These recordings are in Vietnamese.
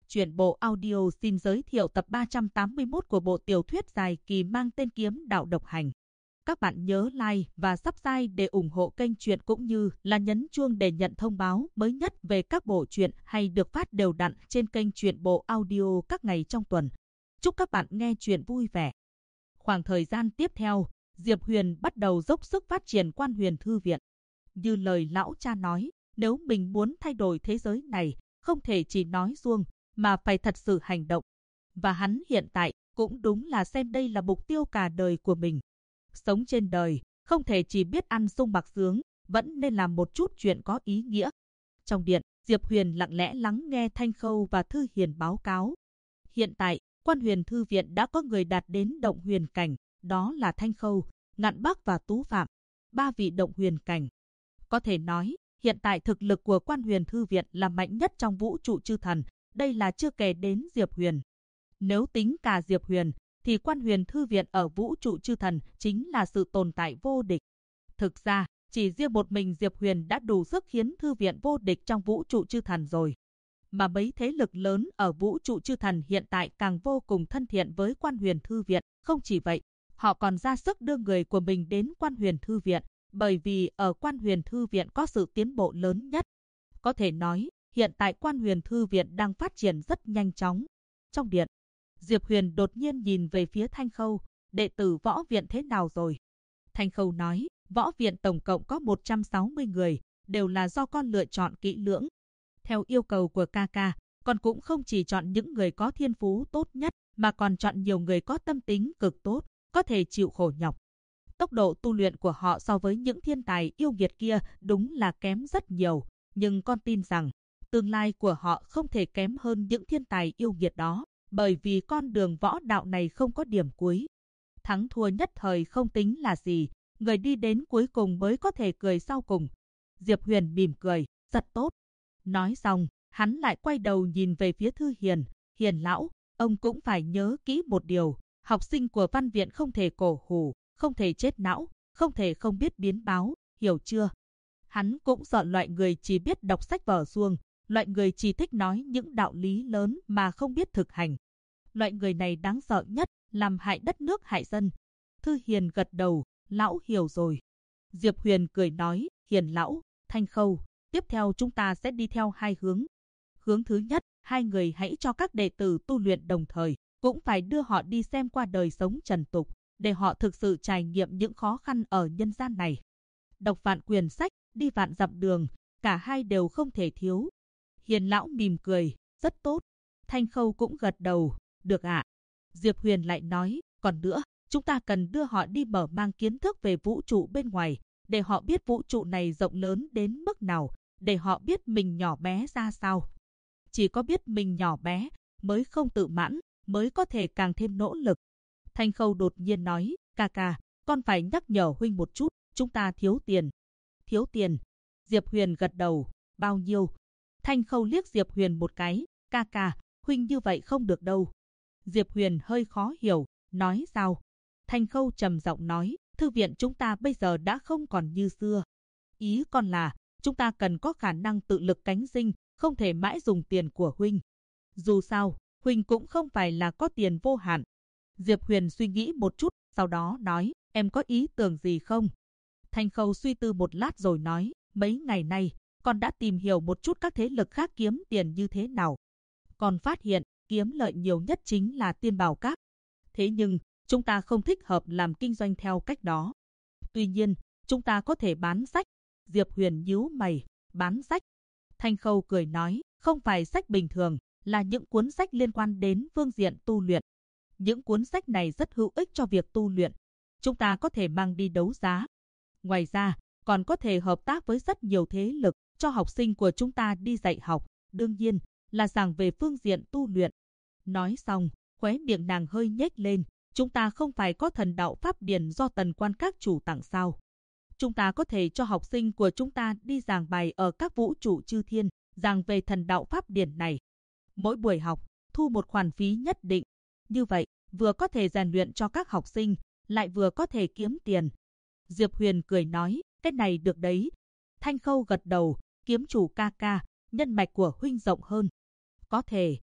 Truyện bộ audio xin giới thiệu tập 381 của bộ tiểu thuyết dài kỳ mang tên Kiếm Đạo Độc Hành. Các bạn nhớ like và subscribe để ủng hộ kênh truyện cũng như là nhấn chuông để nhận thông báo mới nhất về các bộ truyện hay được phát đều đặn trên kênh truyện bộ audio các ngày trong tuần. Chúc các bạn nghe truyện vui vẻ. Khoảng thời gian tiếp theo, Diệp Huyền bắt đầu dốc sức phát triển Quan Huyền Thư Viện. Như lời lão cha nói, nếu mình muốn thay đổi thế giới này, không thể chỉ nói suông, mà phải thật sự hành động. Và hắn hiện tại cũng đúng là xem đây là mục tiêu cả đời của mình. Sống trên đời, không thể chỉ biết ăn sung mặc sướng, vẫn nên làm một chút chuyện có ý nghĩa. Trong điện, Diệp Huyền lặng lẽ lắng nghe Thanh Khâu và Thư Hiền báo cáo. Hiện tại, Quan Huyền Thư Viện đã có người đạt đến động huyền cảnh, đó là Thanh Khâu, Ngạn Bắc và Tú Phạm, 3 vị động huyền cảnh. Có thể nói, hiện tại thực lực của Quan Huyền Thư Viện là mạnh nhất trong vũ trụ chư thần, đây là chưa kể đến Diệp Huyền. Nếu tính cả Diệp Huyền, thì Quan Huyền Thư Viện ở vũ trụ chư thần chính là sự tồn tại vô địch. Thực ra, chỉ riêng một mình Diệp Huyền đã đủ sức khiến thư viện vô địch trong vũ trụ chư thần rồi. Mà mấy thế lực lớn ở vũ trụ chư thần hiện tại càng vô cùng thân thiện với Quan Huyền Thư Viện. Không chỉ vậy, họ còn ra sức đưa người của mình đến Quan Huyền Thư Viện, bởi vì ở Quan Huyền Thư Viện có sự tiến bộ lớn nhất. Có thể nói, hiện tại Quan Huyền Thư Viện đang phát triển rất nhanh chóng. Trong điện, Diệp Huyền đột nhiên nhìn về phía Thanh Khâu, đệ tử võ viện thế nào rồi? Thanh Khâu nói, võ viện tổng cộng có 160 người, đều là do con lựa chọn kỹ lưỡng. Theo yêu cầu của ca ca, con cũng không chỉ chọn những người có thiên phú tốt nhất, mà còn chọn nhiều người có tâm tính cực tốt, có thể chịu khổ nhọc. Tốc độ tu luyện của họ so với những thiên tài yêu nghiệt kia đúng là kém rất nhiều, nhưng con tin rằng tương lai của họ không thể kém hơn những thiên tài yêu nghiệt đó, bởi vì con đường võ đạo này không có điểm cuối. Thắng thua nhất thời không tính là gì, người đi đến cuối cùng mới có thể cười sau cùng. Diệp Huyền mỉm cười, rất tốt. Nói xong, hắn lại quay đầu nhìn về phía Thư Hiền, Hiền lão, ông cũng phải nhớ kỹ một điều, học sinh của văn viện không thể cổ hủ, không thể chết não, không thể không biết biến báo, hiểu chưa? Hắn cũng dọn loại người chỉ biết đọc sách vở suông, loại người chỉ thích nói những đạo lý lớn mà không biết thực hành. Loại người này đáng sợ nhất, làm hại đất nước hại dân. Thư Hiền gật đầu, lão hiểu rồi. Diệp Huyền cười nói, Hiền lão, Thanh Khâu, tiếp theo chúng ta sẽ đi theo hai hướng. Hướng thứ nhất, hai người hãy cho các đệ tử tu luyện đồng thời, cũng phải đưa họ đi xem qua đời sống trần tục, để họ thực sự trải nghiệm những khó khăn ở nhân gian này. Đọc vạn quyển sách, đi vạn dặm đường, cả hai đều không thể thiếu. Hiền lão mỉm cười, rất tốt. Thanh Khâu cũng gật đầu, được ạ. Diệp Huyền lại nói, còn nữa, chúng ta cần đưa họ đi mở mang kiến thức về vũ trụ bên ngoài, để họ biết vũ trụ này rộng lớn đến mức nào, để họ biết mình nhỏ bé ra sao. Chỉ có biết mình nhỏ bé, mới không tự mãn, mới có thể càng thêm nỗ lực. Thanh Khâu đột nhiên nói, ca ca, con phải nhắc nhở huynh một chút, chúng ta thiếu tiền. Thiếu tiền? Diệp Huyền gật đầu, bao nhiêu? Thanh Khâu liếc Diệp Huyền một cái, ca ca, huynh như vậy không được đâu. Diệp Huyền hơi khó hiểu, nói sao? Thanh Khâu trầm giọng nói, thư viện chúng ta bây giờ đã không còn như xưa. Ý con là, chúng ta cần có khả năng tự lực cánh sinh, không thể mãi dùng tiền của huynh. Dù sao, huynh cũng không phải là có tiền vô hạn. Diệp Huyền suy nghĩ một chút, sau đó nói, em có ý tưởng gì không? Thanh Khâu suy tư một lát rồi nói, mấy ngày nay, con đã tìm hiểu một chút các thế lực khác kiếm tiền như thế nào. Con phát hiện, kiếm lợi nhiều nhất chính là Tiên Bảo Các. Thế nhưng, chúng ta không thích hợp làm kinh doanh theo cách đó. Tuy nhiên, chúng ta có thể bán sách. Diệp Huyền nhíu mày, bán sách. Thanh Khâu cười nói, không phải sách bình thường, là những cuốn sách liên quan đến phương diện tu luyện. Những cuốn sách này rất hữu ích cho việc tu luyện. Chúng ta có thể mang đi đấu giá. Ngoài ra, còn có thể hợp tác với rất nhiều thế lực, cho học sinh của chúng ta đi dạy học, đương nhiên là giảng về phương diện tu luyện. Nói xong, khóe miệng nàng hơi nhếch lên, chúng ta không phải có thần đạo pháp điển do Tần Quan các chủ tặng sao? Chúng ta có thể cho học sinh của chúng ta đi giảng bài ở các vũ trụ chư thiên, giảng về thần đạo pháp điển này. Mỗi buổi học, thu một khoản phí nhất định. Như vậy, vừa có thể rèn luyện cho các học sinh, lại vừa có thể kiếm tiền. Diệp Huyền cười nói, cái này được đấy. Thanh Khâu gật đầu, kiếm chủ ca ca, nhân mạch của huynh rộng hơn. Có thể,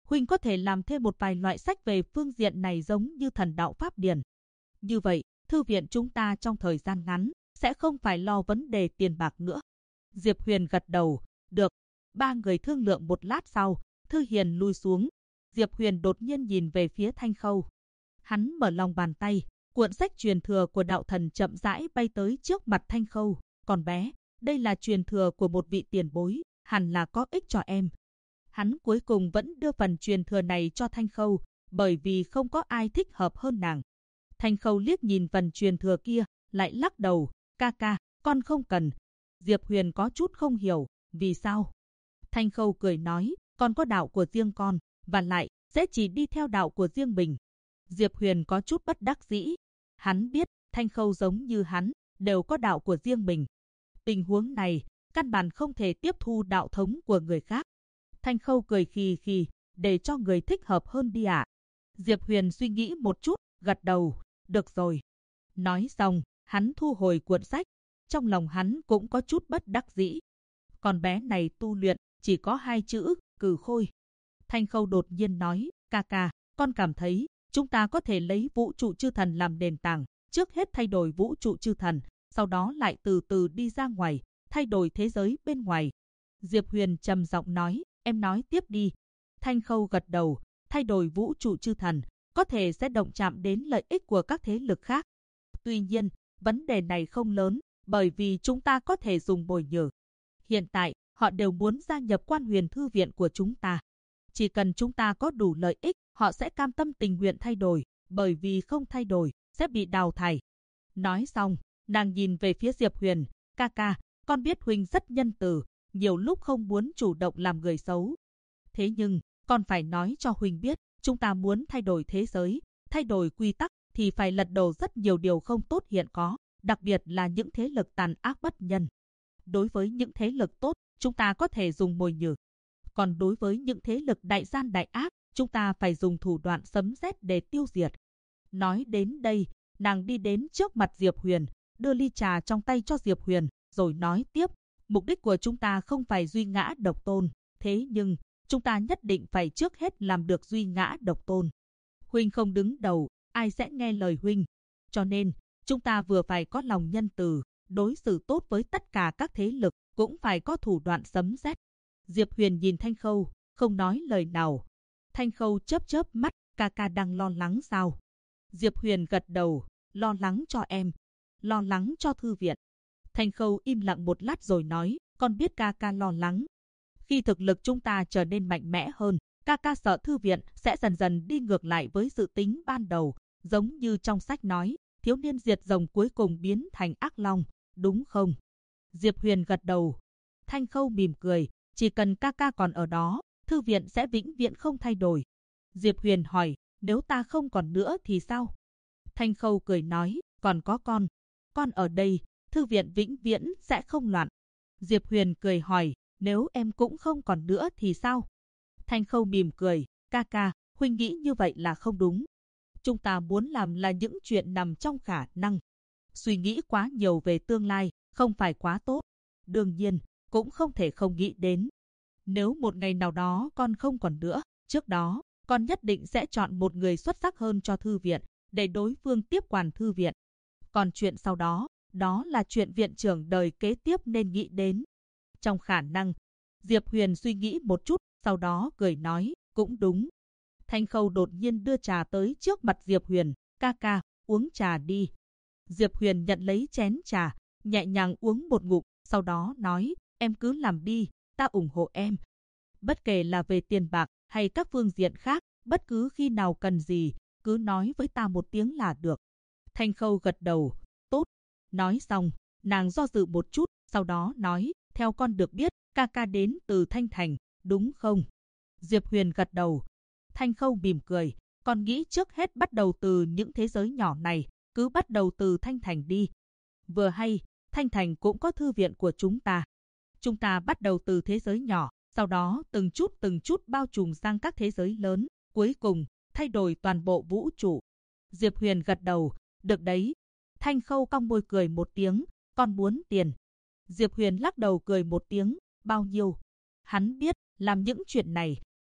Huynh có thể làm thêm một vài loại sách về phương diện này giống như thần đạo pháp điển. Như vậy, thư viện chúng ta trong thời gian ngắn sẽ không phải lo vấn đề tiền bạc nữa. Diệp Huyền gật đầu, được. Ba người thương lượng một lát sau, Thư Hiền lui xuống. Diệp Huyền đột nhiên nhìn về phía Thanh Khâu. Hắn mở lòng bàn tay, cuộn sách truyền thừa của đạo thần chậm rãi bay tới trước mặt Thanh Khâu. Còn bé, đây là truyền thừa của một vị tiền bối, hẳn là có ích cho em. Hắn cuối cùng vẫn đưa phần truyền thừa này cho Thanh Khâu, bởi vì không có ai thích hợp hơn nàng. Thanh Khâu liếc nhìn phần truyền thừa kia, lại lắc đầu, ca ca, con không cần. Diệp Huyền có chút không hiểu, vì sao? Thanh Khâu cười nói, con có đạo của riêng con, và lại, sẽ chỉ đi theo đạo của riêng mình. Diệp Huyền có chút bất đắc dĩ. Hắn biết, Thanh Khâu giống như hắn, đều có đạo của riêng mình. Tình huống này, căn bản không thể tiếp thu đạo thống của người khác. Thanh Khâu cười khì khì, để cho người thích hợp hơn đi ạ. Diệp Huyền suy nghĩ một chút, gật đầu, được rồi. Nói xong, hắn thu hồi cuộn sách. Trong lòng hắn cũng có chút bất đắc dĩ. Con bé này tu luyện, chỉ có 2 chữ, cừ khôi. Thanh Khâu đột nhiên nói, ca ca, con cảm thấy, chúng ta có thể lấy vũ trụ chư thần làm nền tảng, trước hết thay đổi vũ trụ chư thần, sau đó lại từ từ đi ra ngoài, thay đổi thế giới bên ngoài. Diệp Huyền trầm giọng nói, em nói tiếp đi. Thanh Khâu gật đầu, thay đổi vũ trụ chư thần, có thể sẽ động chạm đến lợi ích của các thế lực khác. Tuy nhiên, vấn đề này không lớn, bởi vì chúng ta có thể dùng bồi nhử. Hiện tại, họ đều muốn gia nhập Quan Huyền Thư viện của chúng ta. Chỉ cần chúng ta có đủ lợi ích, họ sẽ cam tâm tình nguyện thay đổi, bởi vì không thay đổi, sẽ bị đào thải. Nói xong, nàng nhìn về phía Diệp Huyền, ca ca, con biết huynh rất nhân từ, nhiều lúc không muốn chủ động làm người xấu. Thế nhưng, con phải nói cho huynh biết, chúng ta muốn thay đổi thế giới, thay đổi quy tắc, thì phải lật đổ rất nhiều điều không tốt hiện có, đặc biệt là những thế lực tàn ác bất nhân. Đối với những thế lực tốt, chúng ta có thể dùng mồi nhử. Còn đối với những thế lực đại gian đại ác, chúng ta phải dùng thủ đoạn sấm sét để tiêu diệt. Nói đến đây, nàng đi đến trước mặt Diệp Huyền, đưa ly trà trong tay cho Diệp Huyền, rồi nói tiếp, mục đích của chúng ta không phải duy ngã độc tôn, thế nhưng, chúng ta nhất định phải trước hết làm được duy ngã độc tôn. Huynh không đứng đầu, ai sẽ nghe lời huynh? Cho nên, chúng ta vừa phải có lòng nhân từ, đối xử tốt với tất cả các thế lực, cũng phải có thủ đoạn sấm sét. Diệp Huyền nhìn Thanh Khâu, không nói lời nào. Thanh Khâu chớp chớp mắt, ca ca đang lo lắng sao? Diệp Huyền gật đầu, lo lắng cho em, lo lắng cho thư viện. Thanh Khâu im lặng một lát rồi nói, con biết ca ca lo lắng. Khi thực lực chúng ta trở nên mạnh mẽ hơn, ca ca sợ thư viện sẽ dần dần đi ngược lại với dự tính ban đầu, giống như trong sách nói, thiếu niên diệt rồng cuối cùng biến thành ác long, đúng không? Diệp Huyền gật đầu. Thanh Khâu mỉm cười, chỉ cần ca ca còn ở đó, thư viện sẽ vĩnh viễn không thay đổi. Diệp Huyền hỏi, nếu ta không còn nữa thì sao? Thanh Khâu cười nói, còn có con ở đây, thư viện vĩnh viễn sẽ không loạn. Diệp Huyền cười hỏi, nếu em cũng không còn nữa thì sao? Thanh Khâu mỉm cười, ca ca, huynh nghĩ như vậy là không đúng. Chúng ta muốn làm là những chuyện nằm trong khả năng. Suy nghĩ quá nhiều về tương lai, không phải quá tốt. Đương nhiên, cũng không thể không nghĩ đến. Nếu một ngày nào đó con không còn nữa, trước đó, con nhất định sẽ chọn một người xuất sắc hơn cho thư viện, để đối phương tiếp quản thư viện. Còn chuyện sau đó, đó là chuyện viện trưởng đời kế tiếp nên nghĩ đến. Trong khả năng, Diệp Huyền suy nghĩ một chút, sau đó cười nói, cũng đúng. Thanh Khâu đột nhiên đưa trà tới trước mặt Diệp Huyền, ca ca, uống trà đi. Diệp Huyền nhận lấy chén trà, nhẹ nhàng uống một ngụm, sau đó nói, em cứ làm đi, ta ủng hộ em. Bất kể là về tiền bạc hay các phương diện khác, bất cứ khi nào cần gì, cứ nói với ta một tiếng là được. Thanh Khâu gật đầu, tốt. Nói xong, nàng do dự một chút, sau đó nói, theo con được biết, ca ca đến từ Thanh Thành, đúng không? Diệp Huyền gật đầu. Thanh Khâu mỉm cười, con nghĩ trước hết bắt đầu từ những thế giới nhỏ này, cứ bắt đầu từ Thanh Thành đi. Vừa hay, Thanh Thành cũng có thư viện của chúng ta. Chúng ta bắt đầu từ thế giới nhỏ, sau đó từng chút bao trùm sang các thế giới lớn, cuối cùng, thay đổi toàn bộ vũ trụ. Diệp Huyền gật đầu, được đấy. Thanh Khâu cong môi cười một tiếng, con muốn tiền. Diệp Huyền lắc đầu cười một tiếng, bao nhiêu? Hắn biết, làm những chuyện này,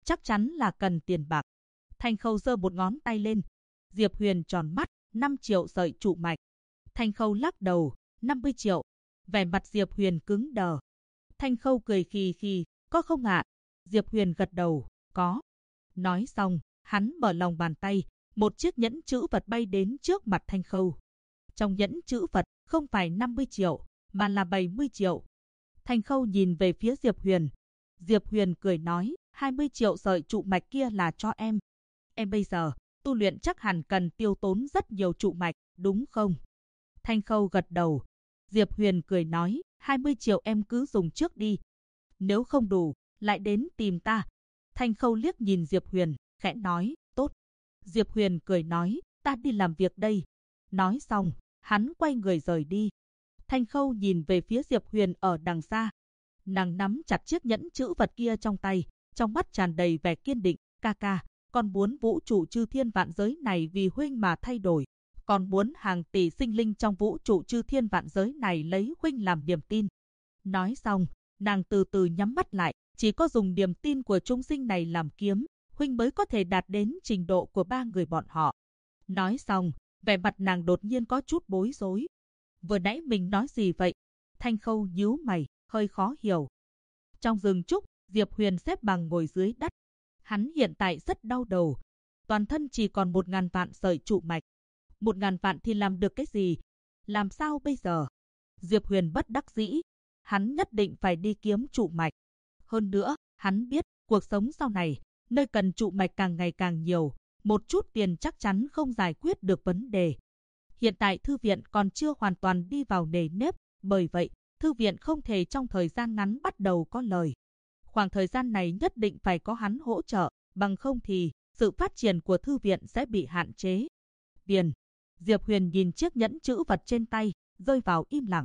chắc chắn là cần tiền bạc. Thanh Khâu giơ một ngón tay lên. Diệp Huyền tròn mắt, 5 triệu sợi trụ mạch. Thanh Khâu lắc đầu, 50 triệu. Vẻ mặt Diệp Huyền cứng đờ. Thanh Khâu cười khì khì, có không ạ? Diệp Huyền gật đầu, có. Nói xong, hắn mở lòng bàn tay, một chiếc nhẫn chữ vật bay đến trước mặt Thanh Khâu. Trong nhẫn chữ vật không phải 50 triệu, mà là 70 triệu. Thanh Khâu nhìn về phía Diệp Huyền. Diệp Huyền cười nói, 20 triệu sợi trụ mạch kia là cho em. Em bây giờ, tu luyện chắc hẳn cần tiêu tốn rất nhiều trụ mạch, đúng không? Thanh Khâu gật đầu. Diệp Huyền cười nói, 20 triệu em cứ dùng trước đi. Nếu không đủ, lại đến tìm ta. Thanh Khâu liếc nhìn Diệp Huyền, khẽ nói, tốt. Diệp Huyền cười nói, ta đi làm việc đây. Nói xong, hắn quay người rời đi. Thanh Khâu nhìn về phía Diệp Huyền ở đằng xa. Nàng nắm chặt chiếc nhẫn chữ vật kia trong tay, trong mắt tràn đầy vẻ kiên định. Ca ca, con muốn vũ trụ chư thiên vạn giới này vì huynh mà thay đổi. Con muốn hàng tỷ sinh linh trong vũ trụ chư thiên vạn giới này lấy huynh làm niềm tin. Nói xong, nàng từ từ nhắm mắt lại. Chỉ có dùng niềm tin của chúng sinh này làm kiếm, huynh mới có thể đạt đến trình độ của ba người bọn họ. Nói xong, vẻ mặt nàng đột nhiên có chút bối rối. Vừa nãy mình nói gì vậy? Thanh Khâu nhíu mày, hơi khó hiểu. Trong rừng trúc, Diệp Huyền xếp bằng ngồi dưới đất. Hắn hiện tại rất đau đầu. Toàn thân chỉ còn 1.000 vạn sợi trụ mạch. 1.000 vạn thì làm được cái gì? Làm sao bây giờ? Diệp Huyền bất đắc dĩ. Hắn nhất định phải đi kiếm trụ mạch. Hơn nữa, hắn biết, cuộc sống sau này, nơi cần trụ mạch càng ngày càng nhiều, một chút tiền chắc chắn không giải quyết được vấn đề. Hiện tại thư viện còn chưa hoàn toàn đi vào nề nếp, bởi vậy, thư viện không thể trong thời gian ngắn bắt đầu có lời. Khoảng thời gian này nhất định phải có hắn hỗ trợ, bằng không thì, sự phát triển của thư viện sẽ bị hạn chế. Tiền. Diệp Huyền nhìn chiếc nhẫn chữ vật trên tay, rơi vào im lặng.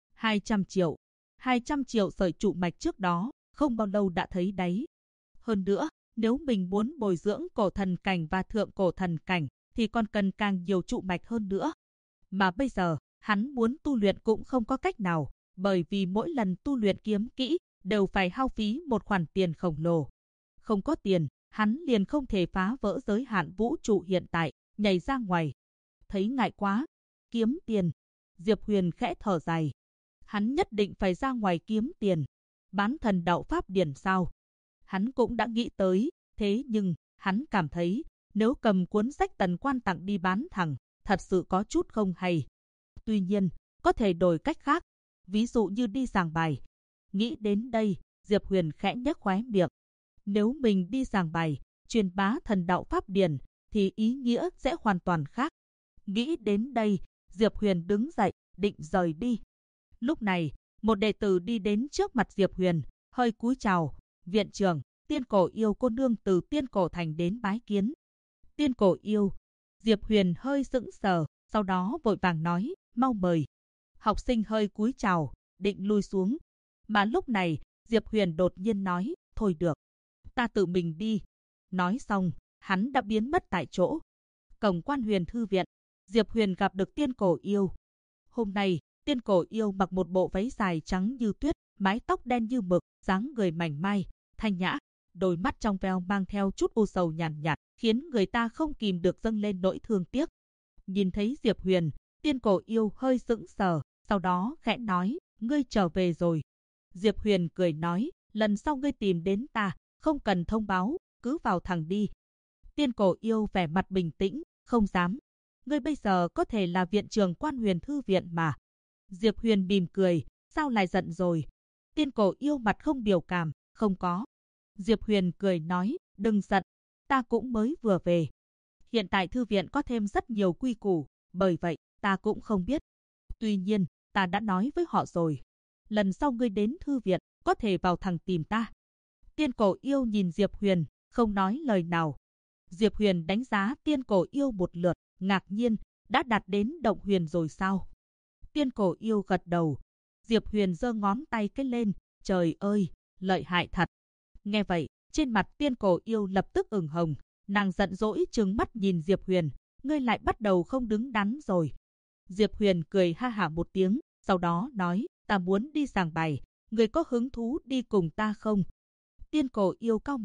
200 triệu. 200 triệu sợi trụ mạch trước đó, không bao lâu đã thấy đáy. Hơn nữa, nếu mình muốn bồi dưỡng cổ thần cảnh và thượng cổ thần cảnh, thì còn cần càng nhiều trụ mạch hơn nữa. Mà bây giờ, hắn muốn tu luyện cũng không có cách nào, bởi vì mỗi lần tu luyện kiếm kỹ, đều phải hao phí một khoản tiền khổng lồ. Không có tiền, hắn liền không thể phá vỡ giới hạn vũ trụ hiện tại, nhảy ra ngoài. Thấy ngại quá, kiếm tiền. Diệp Huyền khẽ thở dài. Hắn nhất định phải ra ngoài kiếm tiền. Bán thần đạo pháp điển sao? Hắn cũng đã nghĩ tới, thế nhưng, hắn cảm thấy, nếu cầm cuốn sách Tần Quan tặng đi bán thẳng, thật sự có chút không hay. Tuy nhiên, có thể đổi cách khác, ví dụ như đi giảng bài. Nghĩ đến đây, Diệp Huyền khẽ nhếch khóe miệng. Nếu mình đi giảng bài, truyền bá thần đạo pháp điển, thì ý nghĩa sẽ hoàn toàn khác. Nghĩ đến đây, Diệp Huyền đứng dậy, định rời đi. Lúc này, một đệ tử đi đến trước mặt Diệp Huyền, hơi cúi chào. Viện trưởng, Tiên Cổ Yêu cô nương từ Tiên Cổ Thành đến bái kiến. Tiên Cổ Yêu. Diệp Huyền hơi sững sờ, sau đó vội vàng nói, mau mời. Học sinh hơi cúi chào, định lui xuống. Mà lúc này, Diệp Huyền đột nhiên nói, thôi được, ta tự mình đi. Nói xong, hắn đã biến mất tại chỗ. Cổng Quan Huyền thư viện, Diệp Huyền gặp được Tiên Cổ Yêu. Hôm nay, Tiên Cổ Yêu mặc một bộ váy dài trắng như tuyết, mái tóc đen như mực, dáng người mảnh mai, thanh nhã, đôi mắt trong veo mang theo chút u sầu nhàn nhạt, khiến người ta không kìm được dâng lên nỗi thương tiếc. Nhìn thấy Diệp Huyền, Tiên Cổ Yêu hơi sững sờ, sau đó khẽ nói, ngươi trở về rồi. Diệp Huyền cười nói, lần sau ngươi tìm đến ta, không cần thông báo, cứ vào thẳng đi. Tiên Cổ Yêu vẻ mặt bình tĩnh, không dám. Ngươi bây giờ có thể là viện trưởng Quan Huyền thư viện mà. Diệp Huyền mỉm cười, sao lại giận rồi? Tiên Cổ Yêu mặt không biểu cảm, không có. Diệp Huyền cười nói, đừng giận, ta cũng mới vừa về. Hiện tại thư viện có thêm rất nhiều quy củ, bởi vậy ta cũng không biết. Tuy nhiên, ta đã nói với họ rồi. Lần sau ngươi đến thư viện, có thể vào thẳng tìm ta. Tiên Cổ Yêu nhìn Diệp Huyền, không nói lời nào. Diệp Huyền đánh giá Tiên Cổ Yêu một lượt, ngạc nhiên, đã đạt đến động huyền rồi sao? Tiên Cổ Yêu gật đầu. Diệp Huyền giơ ngón tay cái lên, trời ơi, lợi hại thật. Nghe vậy, trên mặt Tiên Cổ Yêu lập tức ửng hồng, nàng giận dỗi trừng mắt nhìn Diệp Huyền, ngươi lại bắt đầu không đứng đắn rồi. Diệp Huyền cười ha hả một tiếng, sau đó nói, ta muốn đi giảng bài, ngươi có hứng thú đi cùng ta không? Tiên Cổ Yêu cau mày,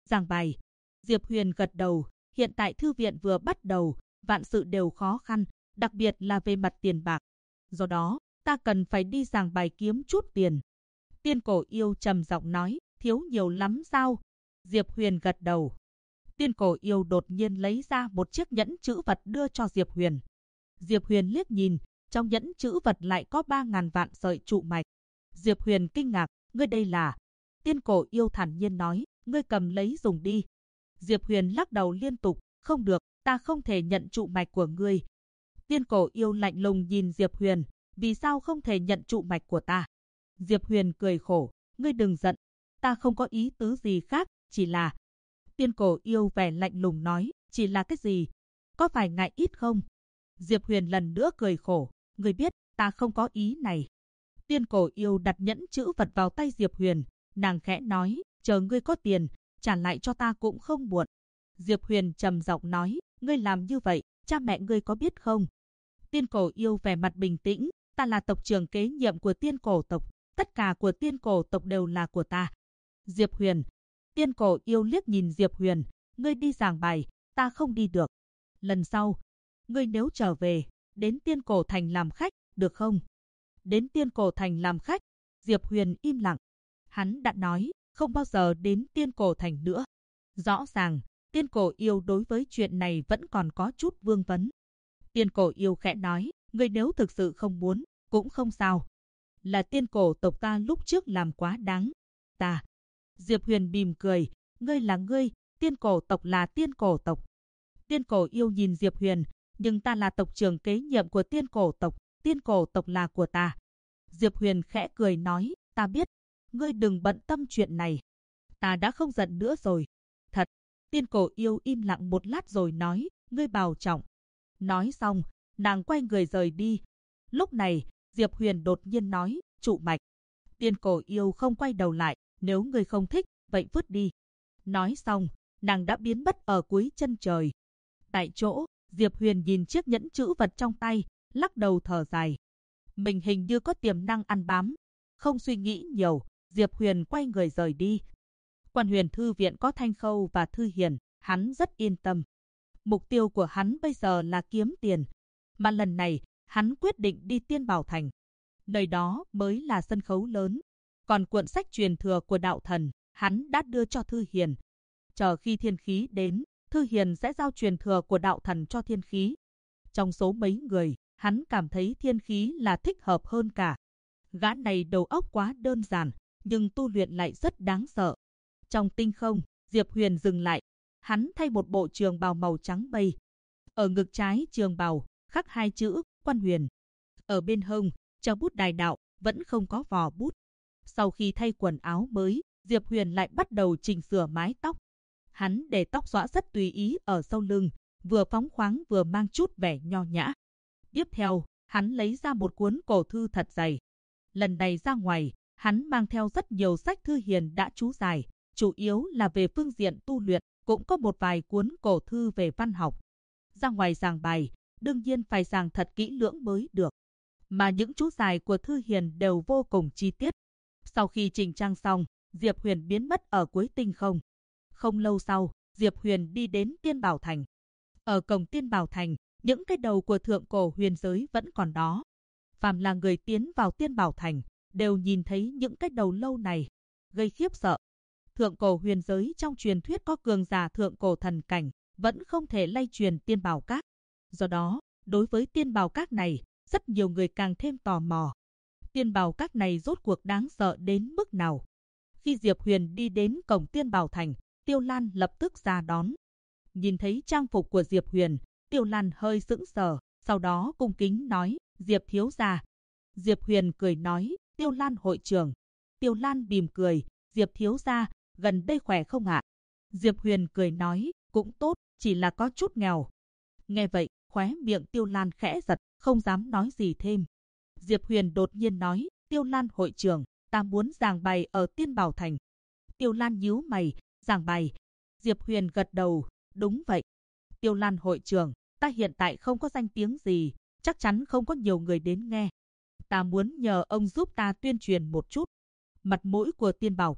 Giảng bài. Diệp Huyền gật đầu, hiện tại thư viện vừa bắt đầu, vạn sự đều khó khăn, đặc biệt là về mặt tiền bạc. Do đó, ta cần phải đi giảng bài kiếm chút tiền. Tiên Cổ Yêu trầm giọng nói, thiếu nhiều lắm sao? Diệp Huyền gật đầu. Tiên Cổ Yêu đột nhiên lấy ra một chiếc nhẫn chữ vật đưa cho Diệp Huyền. Diệp Huyền liếc nhìn, trong nhẫn chữ vật lại có 3.000 vạn sợi trụ mạch. Diệp Huyền kinh ngạc, ngươi đây là? Tiên Cổ Yêu thản nhiên nói, ngươi cầm lấy dùng đi. Diệp Huyền lắc đầu liên tục, không được, ta không thể nhận trụ mạch của ngươi. Tiên Cổ Yêu lạnh lùng nhìn Diệp Huyền, vì sao không thể nhận trụ mạch của ta? Diệp Huyền cười khổ, ngươi đừng giận, ta không có ý tứ gì khác, chỉ là... Tiên Cổ Yêu vẻ lạnh lùng nói, chỉ là cái gì? Có phải ngại ít không? Diệp Huyền lần nữa cười khổ, ngươi biết, ta không có ý này. Tiên Cổ Yêu đặt nhẫn chữ vật vào tay Diệp Huyền, nàng khẽ nói, chờ ngươi có tiền, trả lại cho ta cũng không muộn. Diệp Huyền trầm giọng nói, ngươi làm như vậy, cha mẹ ngươi có biết không? Tiên Cổ Yêu vẻ mặt bình tĩnh, ta là tộc trưởng kế nhiệm của Tiên Cổ tộc, tất cả của Tiên Cổ tộc đều là của ta. Diệp Huyền. Tiên Cổ Yêu liếc nhìn Diệp Huyền, ngươi đi giảng bài, ta không đi được. Lần sau, ngươi nếu trở về, đến Tiên Cổ Thành làm khách, được không? Đến Tiên Cổ Thành làm khách. Diệp Huyền im lặng. Hắn đã nói, không bao giờ đến Tiên Cổ Thành nữa. Rõ ràng, Tiên Cổ Yêu đối với chuyện này vẫn còn có chút vương vấn. Tiên Cổ Yêu khẽ nói, ngươi nếu thực sự không muốn, cũng không sao. Là Tiên Cổ tộc ta lúc trước làm quá đáng. Ta. Diệp Huyền mỉm cười, ngươi là ngươi, Tiên Cổ tộc là Tiên Cổ tộc. Tiên Cổ Yêu nhìn Diệp Huyền, nhưng ta là tộc trưởng kế nhiệm của Tiên Cổ tộc, Tiên Cổ tộc là của ta. Diệp Huyền khẽ cười nói, ta biết, ngươi đừng bận tâm chuyện này. Ta đã không giận nữa rồi. Thật. Tiên Cổ Yêu im lặng một lát rồi nói, ngươi bảo trọng. Nói xong, nàng quay người rời đi. Lúc này, Diệp Huyền đột nhiên nói, trụ mạch. Tiên Cổ Yêu không quay đầu lại, nếu ngươi không thích, vậy vứt đi. Nói xong, nàng đã biến mất ở cuối chân trời. Tại chỗ, Diệp Huyền nhìn chiếc nhẫn chữ vật trong tay, lắc đầu thở dài. Mình hình như có tiềm năng ăn bám. Không suy nghĩ nhiều, Diệp Huyền quay người rời đi. Quan Huyền thư viện có Thanh Khâu và Thư Hiền, hắn rất yên tâm. Mục tiêu của hắn bây giờ là kiếm tiền. Mà lần này, hắn quyết định đi Tiên Bảo Thành. Nơi đó mới là sân khấu lớn. Còn cuộn sách truyền thừa của đạo thần, hắn đã đưa cho Thư Hiền. Chờ khi thiên khí đến, Thư Hiền sẽ giao truyền thừa của đạo thần cho thiên khí. Trong số mấy người, hắn cảm thấy thiên khí là thích hợp hơn cả. Gã này đầu óc quá đơn giản, nhưng tu luyện lại rất đáng sợ. Trong tinh không, Diệp Huyền dừng lại. Hắn thay một bộ trường bào màu trắng bây. Ở ngực trái trường bào, khắc hai chữ, Quan Huyền. Ở bên hông, treo bút đài đạo, vẫn không có vỏ bút. Sau khi thay quần áo mới, Diệp Huyền lại bắt đầu chỉnh sửa mái tóc. Hắn để tóc xõa rất tùy ý ở sau lưng, vừa phóng khoáng vừa mang chút vẻ nho nhã. Tiếp theo, hắn lấy ra một cuốn cổ thư thật dày. Lần này ra ngoài, hắn mang theo rất nhiều sách Thư Hiền đã chú giải, chủ yếu là về phương diện tu luyện, cũng có một vài cuốn cổ thư về văn học. Ra ngoài giảng bài, đương nhiên phải giảng thật kỹ lưỡng mới được. Mà những chú giải của Thư Hiền đều vô cùng chi tiết. Sau khi chỉnh trang xong, Diệp Huyền biến mất ở cuối tinh không. Không lâu sau, Diệp Huyền đi đến Tiên Bảo Thành. Ở cổng Tiên Bảo Thành, những cái đầu của thượng cổ huyền giới vẫn còn đó. Phàm là người tiến vào Tiên Bảo Thành, đều nhìn thấy những cái đầu lâu này, gây khiếp sợ. Thượng cổ huyền giới trong truyền thuyết có cường giả thượng cổ thần cảnh, vẫn không thể lay truyền Tiên Bảo Các. Do đó, đối với Tiên Bảo Các này, rất nhiều người càng thêm tò mò. Tiên Bảo Các này rốt cuộc đáng sợ đến mức nào? Khi Diệp Huyền đi đến cổng Tiên Bảo Thành, Tiêu Lan lập tức ra đón. Nhìn thấy trang phục của Diệp Huyền, Tiêu Lan hơi sững sờ, sau đó cung kính nói, Diệp thiếu gia. Diệp Huyền cười nói, Tiêu Lan hội trưởng. Tiêu Lan mỉm cười, Diệp thiếu gia, gần đây khỏe không ạ? Diệp Huyền cười nói, cũng tốt, chỉ là có chút nghèo. Nghe vậy, khóe miệng Tiêu Lan khẽ giật, không dám nói gì thêm. Diệp Huyền đột nhiên nói, Tiêu Lan hội trưởng, ta muốn giảng bài ở Tiên Bảo Thành. Tiêu Lan nhíu mày, giảng bài. Diệp Huyền gật đầu, đúng vậy. Tiêu Lan hội trưởng, ta hiện tại không có danh tiếng gì, chắc chắn không có nhiều người đến nghe. Ta muốn nhờ ông giúp ta tuyên truyền một chút. Mặt mũi của Tiên Bảo Các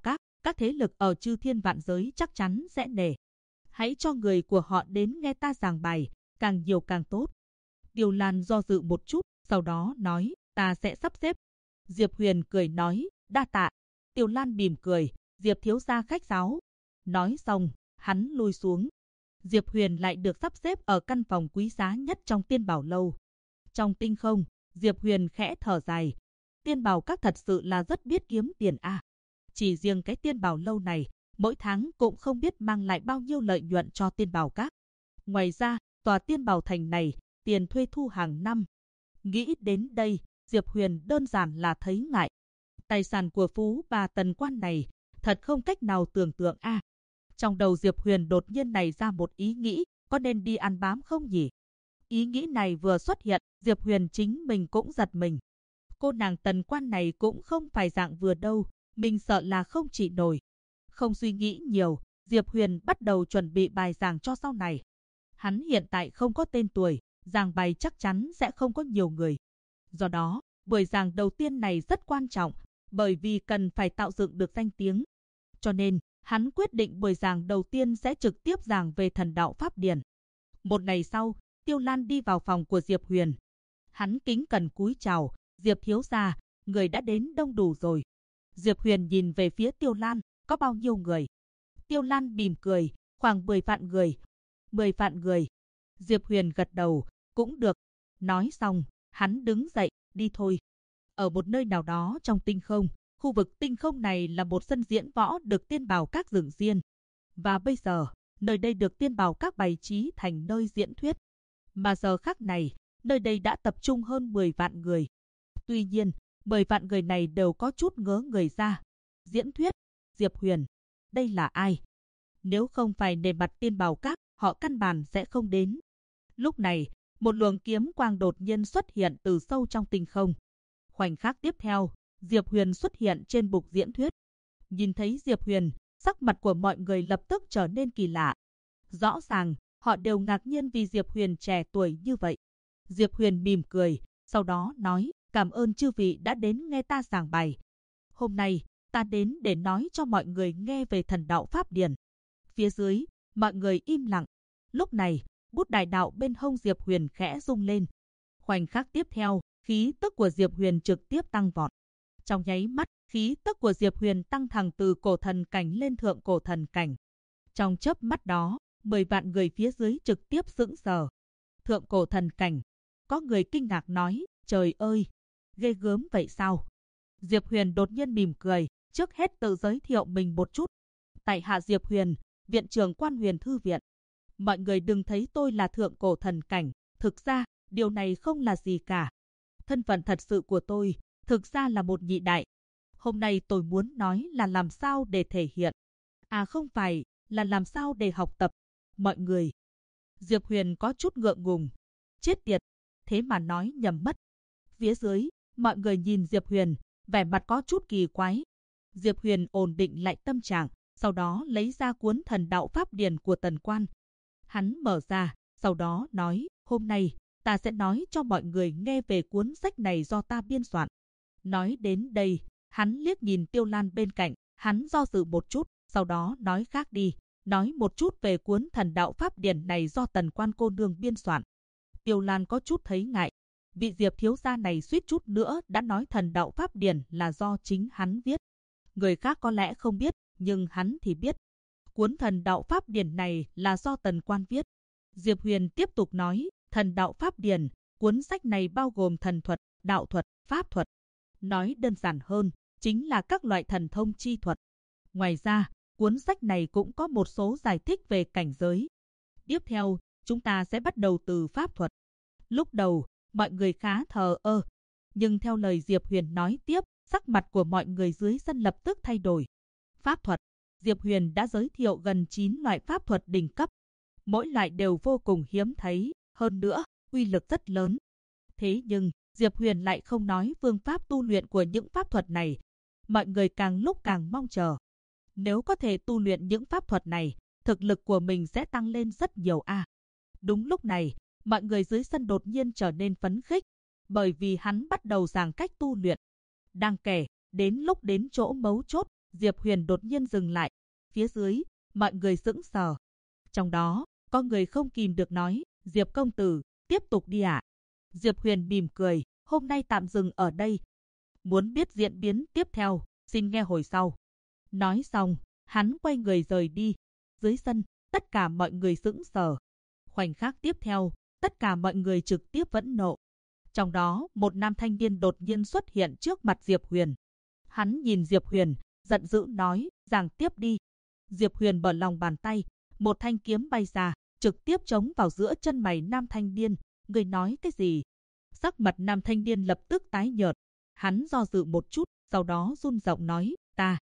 các thế lực ở chư thiên vạn giới chắc chắn sẽ nể. Hãy cho người của họ đến nghe ta giảng bài, càng nhiều càng tốt. Tiêu Lan do dự một chút, sau đó nói, ta sẽ sắp xếp. Diệp Huyền cười nói, đa tạ. Tiêu Lan mỉm cười, Diệp thiếu gia khách sáo. Nói xong, hắn lui xuống. Diệp Huyền lại được sắp xếp ở căn phòng quý giá nhất trong Tiên Bảo Lâu. Trong tinh không, Diệp Huyền khẽ thở dài. Tiên Bảo Các thật sự là rất biết kiếm tiền a. Chỉ riêng cái Tiên Bảo Lâu này, mỗi tháng cũng không biết mang lại bao nhiêu lợi nhuận cho Tiên Bảo Các. Ngoài ra, tòa Tiên Bảo Thành này, tiền thuê thu hàng năm. Nghĩ đến đây, Diệp Huyền đơn giản là thấy ngại. Tài sản của Phú Bà Tần Quan này, thật không cách nào tưởng tượng a. Trong đầu Diệp Huyền đột nhiên nảy ra một ý nghĩ, có nên đi ăn bám không nhỉ? Ý nghĩ này vừa xuất hiện, Diệp Huyền chính mình cũng giật mình. Cô nàng Tần Quan này cũng không phải dạng vừa đâu, mình sợ là không chịu nổi. Không suy nghĩ nhiều, Diệp Huyền bắt đầu chuẩn bị bài giảng cho sau này. Hắn hiện tại không có tên tuổi, giảng bài chắc chắn sẽ không có nhiều người. Do đó, buổi giảng đầu tiên này rất quan trọng, bởi vì cần phải tạo dựng được danh tiếng. Cho nên, hắn quyết định buổi giảng đầu tiên sẽ trực tiếp giảng về thần đạo Pháp Điển. Một ngày sau, Tiêu Lan đi vào phòng của Diệp Huyền. Hắn kính cẩn cúi chào, Diệp thiếu gia, người đã đến đông đủ rồi. Diệp Huyền nhìn về phía Tiêu Lan, có bao nhiêu người? Tiêu Lan mỉm cười, khoảng 10 vạn người. 10 vạn người. Diệp Huyền gật đầu, cũng được. Nói xong, hắn đứng dậy, đi thôi. Ở một nơi nào đó trong tinh không, khu vực tinh không này là một sân diễn võ được Tiên Bảo Các dựng riêng. Và bây giờ, nơi đây được Tiên Bảo Các bày trí thành nơi diễn thuyết. Mà giờ khắc này, nơi đây đã tập trung hơn 10 vạn người. Tuy nhiên, 10 vạn người này đều có chút ngớ người ra. Diễn thuyết, Diệp Huyền, đây là ai? Nếu không phải nề mặt Tiên Bảo Các, họ căn bản sẽ không đến. Lúc này, một luồng kiếm quang đột nhiên xuất hiện từ sâu trong tinh không. Khoảnh khắc tiếp theo, Diệp Huyền xuất hiện trên bục diễn thuyết. Nhìn thấy Diệp Huyền, sắc mặt của mọi người lập tức trở nên kỳ lạ. Rõ ràng, họ đều ngạc nhiên vì Diệp Huyền trẻ tuổi như vậy. Diệp Huyền mỉm cười, sau đó nói, cảm ơn chư vị đã đến nghe ta giảng bài. Hôm nay, ta đến để nói cho mọi người nghe về thần đạo Pháp Điển. Phía dưới, mọi người im lặng. Lúc này, bút đại đạo bên hông Diệp Huyền khẽ rung lên. Khoảnh khắc tiếp theo, khí tức của Diệp Huyền trực tiếp tăng vọt. Trong nháy mắt, khí tức của Diệp Huyền tăng thẳng từ cổ thần cảnh lên thượng cổ thần cảnh. Trong chớp mắt đó, 10 vạn người phía dưới trực tiếp sững sờ. Thượng cổ thần cảnh. Có người kinh ngạc nói, trời ơi, ghê gớm vậy sao? Diệp Huyền đột nhiên mỉm cười, trước hết tự giới thiệu mình một chút. Tại hạ Diệp Huyền, viện trưởng Quan Huyền Thư Viện. Mọi người đừng thấy tôi là thượng cổ thần cảnh, thực ra, điều này không là gì cả. Thân phận thật sự của tôi, thực ra là một nhị đại. Hôm nay tôi muốn nói là làm sao để thể hiện. À không phải, là làm sao để học tập. Mọi người. Diệp Huyền có chút ngượng ngùng. Chết tiệt, thế mà nói nhầm mất. Phía dưới, mọi người nhìn Diệp Huyền, vẻ mặt có chút kỳ quái. Diệp Huyền ổn định lại tâm trạng, sau đó lấy ra cuốn thần đạo Pháp Điển của Tần Quan. Hắn mở ra, sau đó nói, hôm nay, ta sẽ nói cho mọi người nghe về cuốn sách này do ta biên soạn. Nói đến đây, hắn liếc nhìn Tiêu Lan bên cạnh, hắn do dự một chút, sau đó nói khác đi, nói một chút về cuốn thần đạo Pháp Điển này do Tần Quan cô nương biên soạn. Tiêu Lan có chút thấy ngại, vị Diệp thiếu gia này suýt chút nữa đã nói thần đạo Pháp Điển là do chính hắn viết. Người khác có lẽ không biết, nhưng hắn thì biết. Cuốn thần đạo Pháp Điển này là do Tần Quan viết. Diệp Huyền tiếp tục nói, thần đạo Pháp Điển, cuốn sách này bao gồm thần thuật, đạo thuật, pháp thuật. Nói đơn giản hơn, chính là các loại thần thông chi thuật. Ngoài ra, cuốn sách này cũng có một số giải thích về cảnh giới. Tiếp theo, chúng ta sẽ bắt đầu từ pháp thuật. Lúc đầu, mọi người khá thờ ơ. Nhưng theo lời Diệp Huyền nói tiếp, sắc mặt của mọi người dưới sân lập tức thay đổi. Pháp thuật. Diệp Huyền đã giới thiệu gần 9 loại pháp thuật đỉnh cấp. Mỗi loại đều vô cùng hiếm thấy, hơn nữa, uy lực rất lớn. Thế nhưng, Diệp Huyền lại không nói phương pháp tu luyện của những pháp thuật này. Mọi người càng lúc càng mong chờ. Nếu có thể tu luyện những pháp thuật này, thực lực của mình sẽ tăng lên rất nhiều a. Đúng lúc này, mọi người dưới sân đột nhiên trở nên phấn khích, bởi vì hắn bắt đầu giảng cách tu luyện. Đang kể, đến lúc đến chỗ mấu chốt, Diệp Huyền đột nhiên dừng lại. Phía dưới, mọi người sững sờ. Trong đó, có người không kìm được nói, Diệp công tử, tiếp tục đi ạ. Diệp Huyền mỉm cười, hôm nay tạm dừng ở đây. Muốn biết diễn biến tiếp theo, xin nghe hồi sau. Nói xong, hắn quay người rời đi. Dưới sân, tất cả mọi người sững sờ. Khoảnh khắc tiếp theo, tất cả mọi người trực tiếp phẫn nộ. Trong đó, một nam thanh niên đột nhiên xuất hiện trước mặt Diệp Huyền. Hắn nhìn Diệp Huyền, giận dữ nói, giằng tiếp đi. Diệp Huyền mở lòng bàn tay, một thanh kiếm bay ra, trực tiếp chống vào giữa chân mày nam thanh niên. Người nói cái gì? Sắc mặt nam thanh niên lập tức tái nhợt. Hắn do dự một chút, sau đó run giọng nói,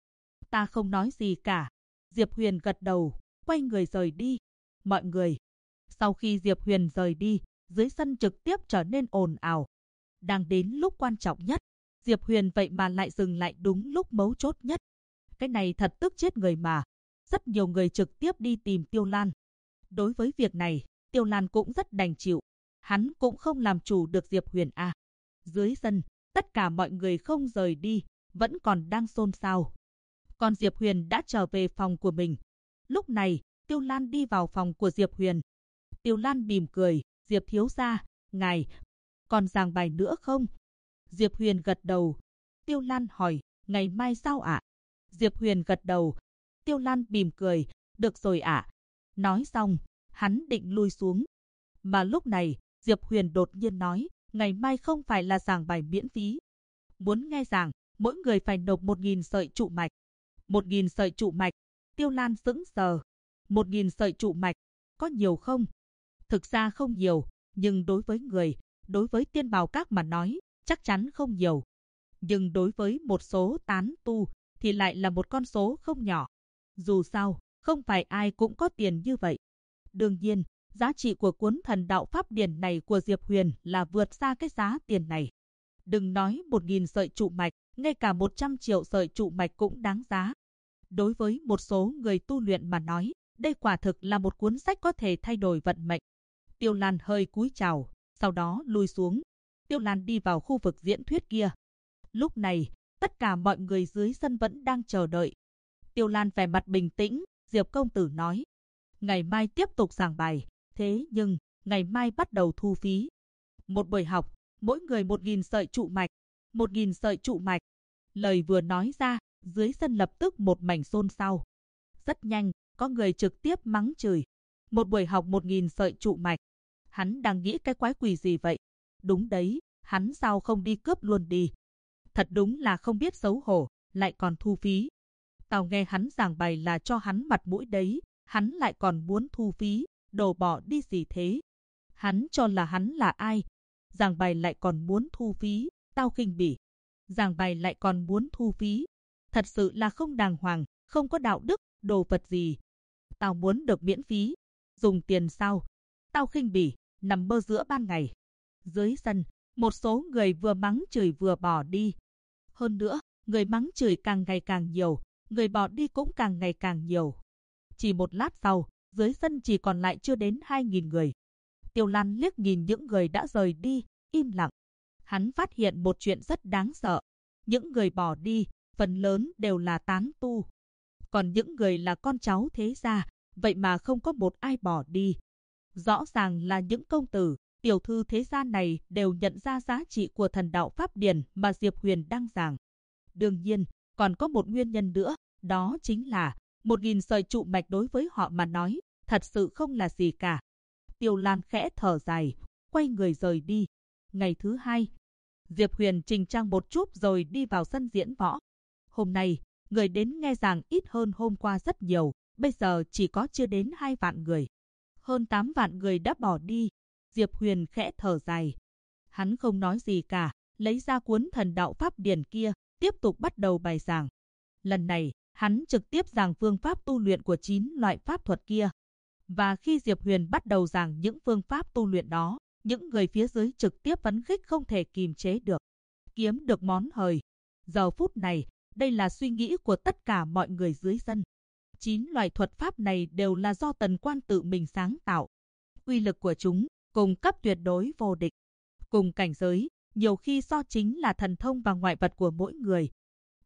ta không nói gì cả. Diệp Huyền gật đầu, quay người rời đi. Mọi người. Sau khi Diệp Huyền rời đi, dưới sân trực tiếp trở nên ồn ào. Đang đến lúc quan trọng nhất, Diệp Huyền vậy mà lại dừng lại đúng lúc mấu chốt nhất. Cái này thật tức chết người mà. Rất nhiều người trực tiếp đi tìm Tiêu Lan. Đối với việc này, Tiêu Lan cũng rất đành chịu. Hắn cũng không làm chủ được Diệp Huyền à. Dưới sân, tất cả mọi người không rời đi, vẫn còn đang xôn xao. Còn Diệp Huyền đã trở về phòng của mình. Lúc này, Tiêu Lan đi vào phòng của Diệp Huyền. Tiêu Lan mỉm cười, Diệp thiếu gia, ngài còn giảng bài nữa không? Diệp Huyền gật đầu. Tiêu Lan hỏi, ngày mai sao ạ? Diệp Huyền gật đầu. Tiêu Lan mỉm cười, được rồi ạ. Nói xong, hắn định lui xuống. Mà lúc này, Diệp Huyền đột nhiên nói, ngày mai không phải là giảng bài miễn phí. Muốn nghe giảng, mỗi người phải nộp 1.000 sợi trụ mạch. 1.000 sợi trụ mạch. Tiêu Lan sững sờ. 1.000 sợi trụ mạch, có nhiều không? Thực ra không nhiều, nhưng đối với tiên bào các mà nói, chắc chắn không nhiều. Nhưng đối với một số tán tu, thì lại là một con số không nhỏ. Dù sao, không phải ai cũng có tiền như vậy. Đương nhiên, giá trị của cuốn Thần Đạo Pháp Điển này của Diệp Huyền là vượt xa cái giá tiền này. Đừng nói 1.000 sợi trụ mạch, ngay cả 100 triệu sợi trụ mạch cũng đáng giá. Đối với một số người tu luyện mà nói, đây quả thực là một cuốn sách có thể thay đổi vận mệnh. Tiêu Lan hơi cúi chào, sau đó lui xuống. Tiêu Lan đi vào khu vực diễn thuyết kia. Lúc này, tất cả mọi người dưới sân vẫn đang chờ đợi. Tiêu Lan vẻ mặt bình tĩnh, Diệp công tử nói. Ngày mai tiếp tục giảng bài, thế nhưng, ngày mai bắt đầu thu phí. Một buổi học, mỗi người 1.000 sợi trụ mạch. 1.000 sợi trụ mạch. Lời vừa nói ra, dưới sân lập tức một mảnh xôn xao. Rất nhanh, có người trực tiếp mắng chửi. Một buổi học 1.000 sợi trụ mạch. Hắn đang nghĩ cái quái quỷ gì vậy? Đúng đấy, hắn sao không đi cướp luôn đi? Thật đúng là không biết xấu hổ, lại còn thu phí. Tao nghe hắn giảng bài là cho hắn mặt mũi đấy, hắn lại còn muốn thu phí, đồ bỏ đi gì thế? Hắn cho là hắn là ai? Giảng bài lại còn muốn thu phí, tao khinh bỉ. Giảng bài lại còn muốn thu phí. Thật sự là không đàng hoàng, không có đạo đức, đồ vật gì. Tao muốn được miễn phí. Dùng tiền sao? Tao khinh bỉ, nằm mơ giữa ban ngày. Dưới sân, một số người vừa mắng chửi vừa bỏ đi. Hơn nữa, người mắng chửi càng ngày càng nhiều, người bỏ đi cũng càng ngày càng nhiều. Chỉ một lát sau, dưới sân chỉ còn lại chưa đến 2.000 người. Tiêu Lan liếc nhìn những người đã rời đi, im lặng. Hắn phát hiện một chuyện rất đáng sợ. Những người bỏ đi, phần lớn đều là tán tu. Còn những người là con cháu thế gia, vậy mà không có một ai bỏ đi. Rõ ràng là những công tử, tiểu thư thế gia này đều nhận ra giá trị của Thần Đạo Pháp Điển mà Diệp Huyền đang giảng. Đương nhiên, còn có một nguyên nhân nữa, đó chính là 1.000 sợi trụ mạch đối với họ mà nói, thật sự không là gì cả. Tiêu Lan khẽ thở dài, quay người rời đi. Ngày thứ hai, Diệp Huyền chỉnh trang một chút rồi đi vào sân diễn võ. Hôm nay, người đến nghe giảng ít hơn hôm qua rất nhiều, bây giờ chỉ có chưa đến 2 vạn người. Hơn 8 vạn người đã bỏ đi. Diệp Huyền khẽ thở dài. Hắn không nói gì cả, lấy ra cuốn Thần Đạo Pháp Điển kia, tiếp tục bắt đầu bài giảng. Lần này, hắn trực tiếp giảng phương pháp tu luyện của 9 loại pháp thuật kia. Và khi Diệp Huyền bắt đầu giảng những phương pháp tu luyện đó, những người phía dưới trực tiếp phấn khích không thể kìm chế được. Kiếm được món hời. Giờ phút này, đây là suy nghĩ của tất cả mọi người dưới sân. 9 loại thuật pháp này đều là do Tần Quan tự mình sáng tạo. Uy lực của chúng, cùng cấp tuyệt đối vô địch. Cùng cảnh giới, nhiều khi so chính là thần thông và ngoại vật của mỗi người.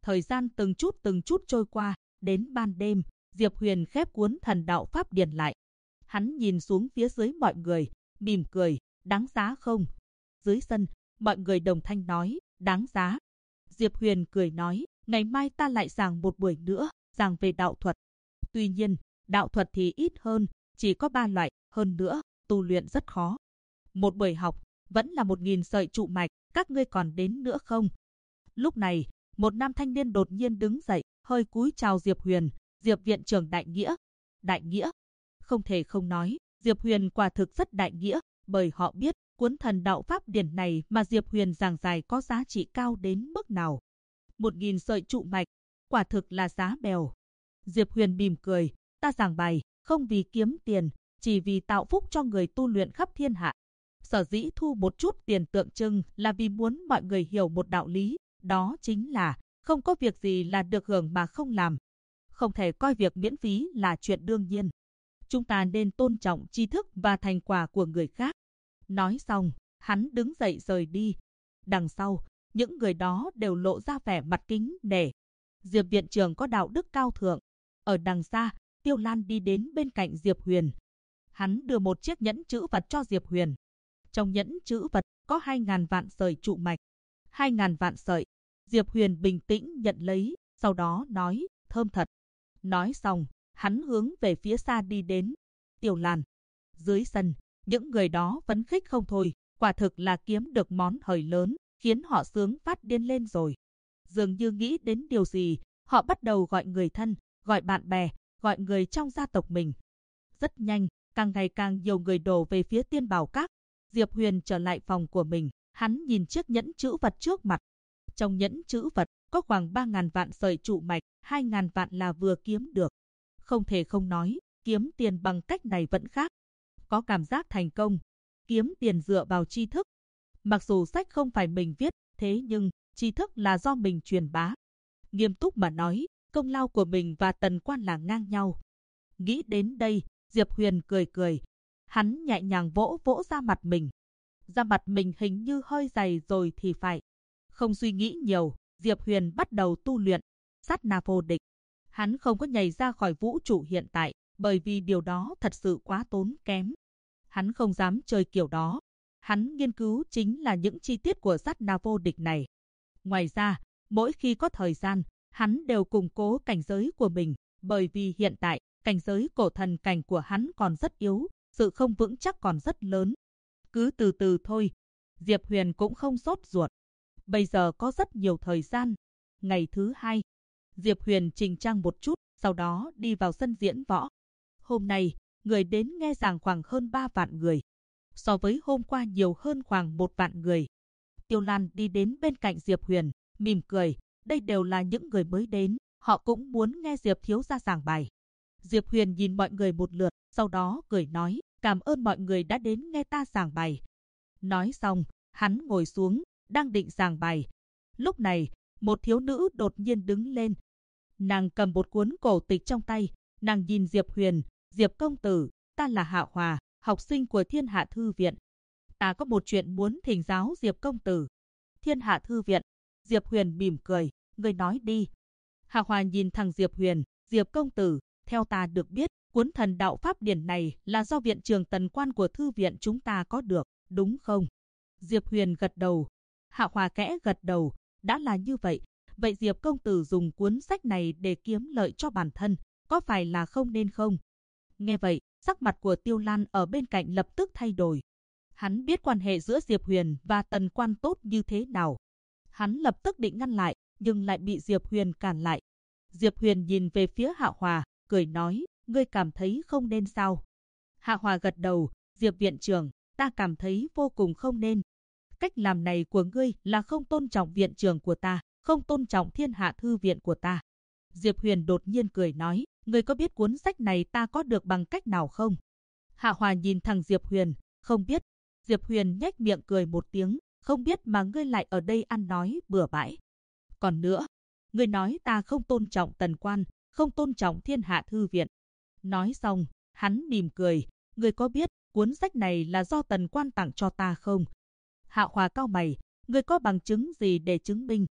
Thời gian từng chút trôi qua, đến ban đêm, Diệp Huyền khép cuốn Thần Đạo Pháp Điển lại. Hắn nhìn xuống phía dưới mọi người, mỉm cười, đáng giá không? Dưới sân, mọi người đồng thanh nói, đáng giá. Diệp Huyền cười nói, ngày mai ta lại giảng một buổi nữa, giảng về đạo thuật. Tuy nhiên, đạo thuật thì ít hơn, chỉ có 3 loại, hơn nữa, tu luyện rất khó. Một buổi học, vẫn là 1000 sợi trụ mạch, các ngươi còn đến nữa không? Lúc này, một nam thanh niên đột nhiên đứng dậy, hơi cúi chào Diệp Huyền, Diệp viện trưởng đại nghĩa. Đại nghĩa? Không thể không nói, Diệp Huyền quả thực rất đại nghĩa, bởi họ biết cuốn Thần Đạo Pháp Điển này mà Diệp Huyền giảng giải có giá trị cao đến mức nào. 1000 sợi trụ mạch, quả thực là giá bèo. Diệp Huyền mỉm cười, ta giảng bài, không vì kiếm tiền, chỉ vì tạo phúc cho người tu luyện khắp thiên hạ. Sở dĩ thu một chút tiền tượng trưng là vì muốn mọi người hiểu một đạo lý, đó chính là không có việc gì là được hưởng mà không làm. Không thể coi việc miễn phí là chuyện đương nhiên. Chúng ta nên tôn trọng tri thức và thành quả của người khác. Nói xong, hắn đứng dậy rời đi. Đằng sau, những người đó đều lộ ra vẻ mặt kính nể. Diệp viện trưởng có đạo đức cao thượng. Ở đằng xa, Tiêu Lan đi đến bên cạnh Diệp Huyền. Hắn đưa một chiếc nhẫn chữ vật cho Diệp Huyền. Trong nhẫn chữ vật có 2000 vạn sợi trụ mạch. 2000 vạn sợi. Diệp Huyền bình tĩnh nhận lấy, sau đó nói, thơm thật. Nói xong, hắn hướng về phía xa đi đến. Tiêu Lan. Dưới sân, những người đó phấn khích không thôi, quả thực là kiếm được món hời lớn, khiến họ sướng phát điên lên rồi. Dường như nghĩ đến điều gì, họ bắt đầu gọi người thân, gọi bạn bè, gọi người trong gia tộc mình. Rất nhanh, càng ngày càng nhiều người đổ về phía Tiên Bảo Các. Diệp Huyền trở lại phòng của mình, hắn nhìn chiếc nhẫn chữ vật trước mặt. Trong nhẫn chữ vật có khoảng 3000 vạn sợi trụ mạch, 2000 vạn là vừa kiếm được. Không thể không nói, kiếm tiền bằng cách này vẫn khác. Có cảm giác thành công. Kiếm tiền dựa vào tri thức. Mặc dù sách không phải mình viết, thế nhưng tri thức là do mình truyền bá. Nghiêm túc mà nói, công lao của mình và Tần Quan là ngang nhau. Nghĩ đến đây, Diệp Huyền cười cười. Hắn nhẹ nhàng vỗ vỗ da mặt mình. Da mặt mình hình như hơi dày rồi thì phải. Không suy nghĩ nhiều, Diệp Huyền bắt đầu tu luyện sát na vô địch. Hắn không có nhảy ra khỏi vũ trụ hiện tại, bởi vì điều đó thật sự quá tốn kém. Hắn không dám chơi kiểu đó. Hắn nghiên cứu chính là những chi tiết của sát na vô địch này. Ngoài ra, mỗi khi có thời gian, hắn đều củng cố cảnh giới của mình, bởi vì hiện tại, cảnh giới cổ thần cảnh của hắn còn rất yếu, sự không vững chắc còn rất lớn. Cứ từ từ thôi. Diệp Huyền cũng không sốt ruột. Bây giờ có rất nhiều thời gian. Ngày thứ 2, Diệp Huyền chỉnh trang một chút, sau đó đi vào sân diễn võ. Hôm nay, người đến nghe giảng khoảng hơn 3 vạn người. So với hôm qua nhiều hơn khoảng 1 vạn người. Tiêu Lan đi đến bên cạnh Diệp Huyền, mỉm cười. Đây đều là những người mới đến, họ cũng muốn nghe Diệp thiếu gia giảng bài. Diệp Huyền nhìn mọi người một lượt, sau đó cười nói, cảm ơn mọi người đã đến nghe ta giảng bài. Nói xong, hắn ngồi xuống, đang định giảng bài. Lúc này, một thiếu nữ đột nhiên đứng lên. Nàng cầm một cuốn cổ tịch trong tay, nàng nhìn Diệp Huyền, Diệp công tử, ta là Hạ Hòa, học sinh của Thiên Hạ Thư Viện. Ta có một chuyện muốn thỉnh giáo Diệp công tử. Thiên Hạ Thư Viện. Diệp Huyền mỉm cười, người nói đi. Hạ Hòa nhìn thẳng Diệp Huyền, Diệp công tử, theo ta được biết, cuốn Thần Đạo Pháp Điển này là do viện trưởng Tần Quan của Thư Viện chúng ta có được, đúng không? Diệp Huyền gật đầu. Hạ Hòa khẽ gật đầu, đã là như vậy. Vậy Diệp công tử dùng cuốn sách này để kiếm lợi cho bản thân, có phải là không nên không? Nghe vậy, sắc mặt của Tiêu Lan ở bên cạnh lập tức thay đổi. Hắn biết quan hệ giữa Diệp Huyền và Tần Quan tốt như thế nào. Hắn lập tức định ngăn lại, nhưng lại bị Diệp Huyền cản lại. Diệp Huyền nhìn về phía Hạ Hòa, cười nói, ngươi cảm thấy không nên sao? Hạ Hòa gật đầu, Diệp viện trưởng, ta cảm thấy vô cùng không nên. Cách làm này của ngươi là không tôn trọng viện trưởng của ta, không tôn trọng Thiên Hạ Thư Viện của ta. Diệp Huyền đột nhiên cười nói, ngươi có biết cuốn sách này ta có được bằng cách nào không? Hạ Hòa nhìn thẳng Diệp Huyền, không biết. Diệp Huyền nhếch miệng cười một tiếng, không biết mà ngươi lại ở đây ăn nói bừa bãi. Còn nữa, ngươi nói ta không tôn trọng Tần Quan, không tôn trọng Thiên Hạ Thư Viện. Nói xong, hắn mỉm cười, ngươi có biết cuốn sách này là do Tần Quan tặng cho ta không? Hạ Hòa cau mày, ngươi có bằng chứng gì để chứng minh?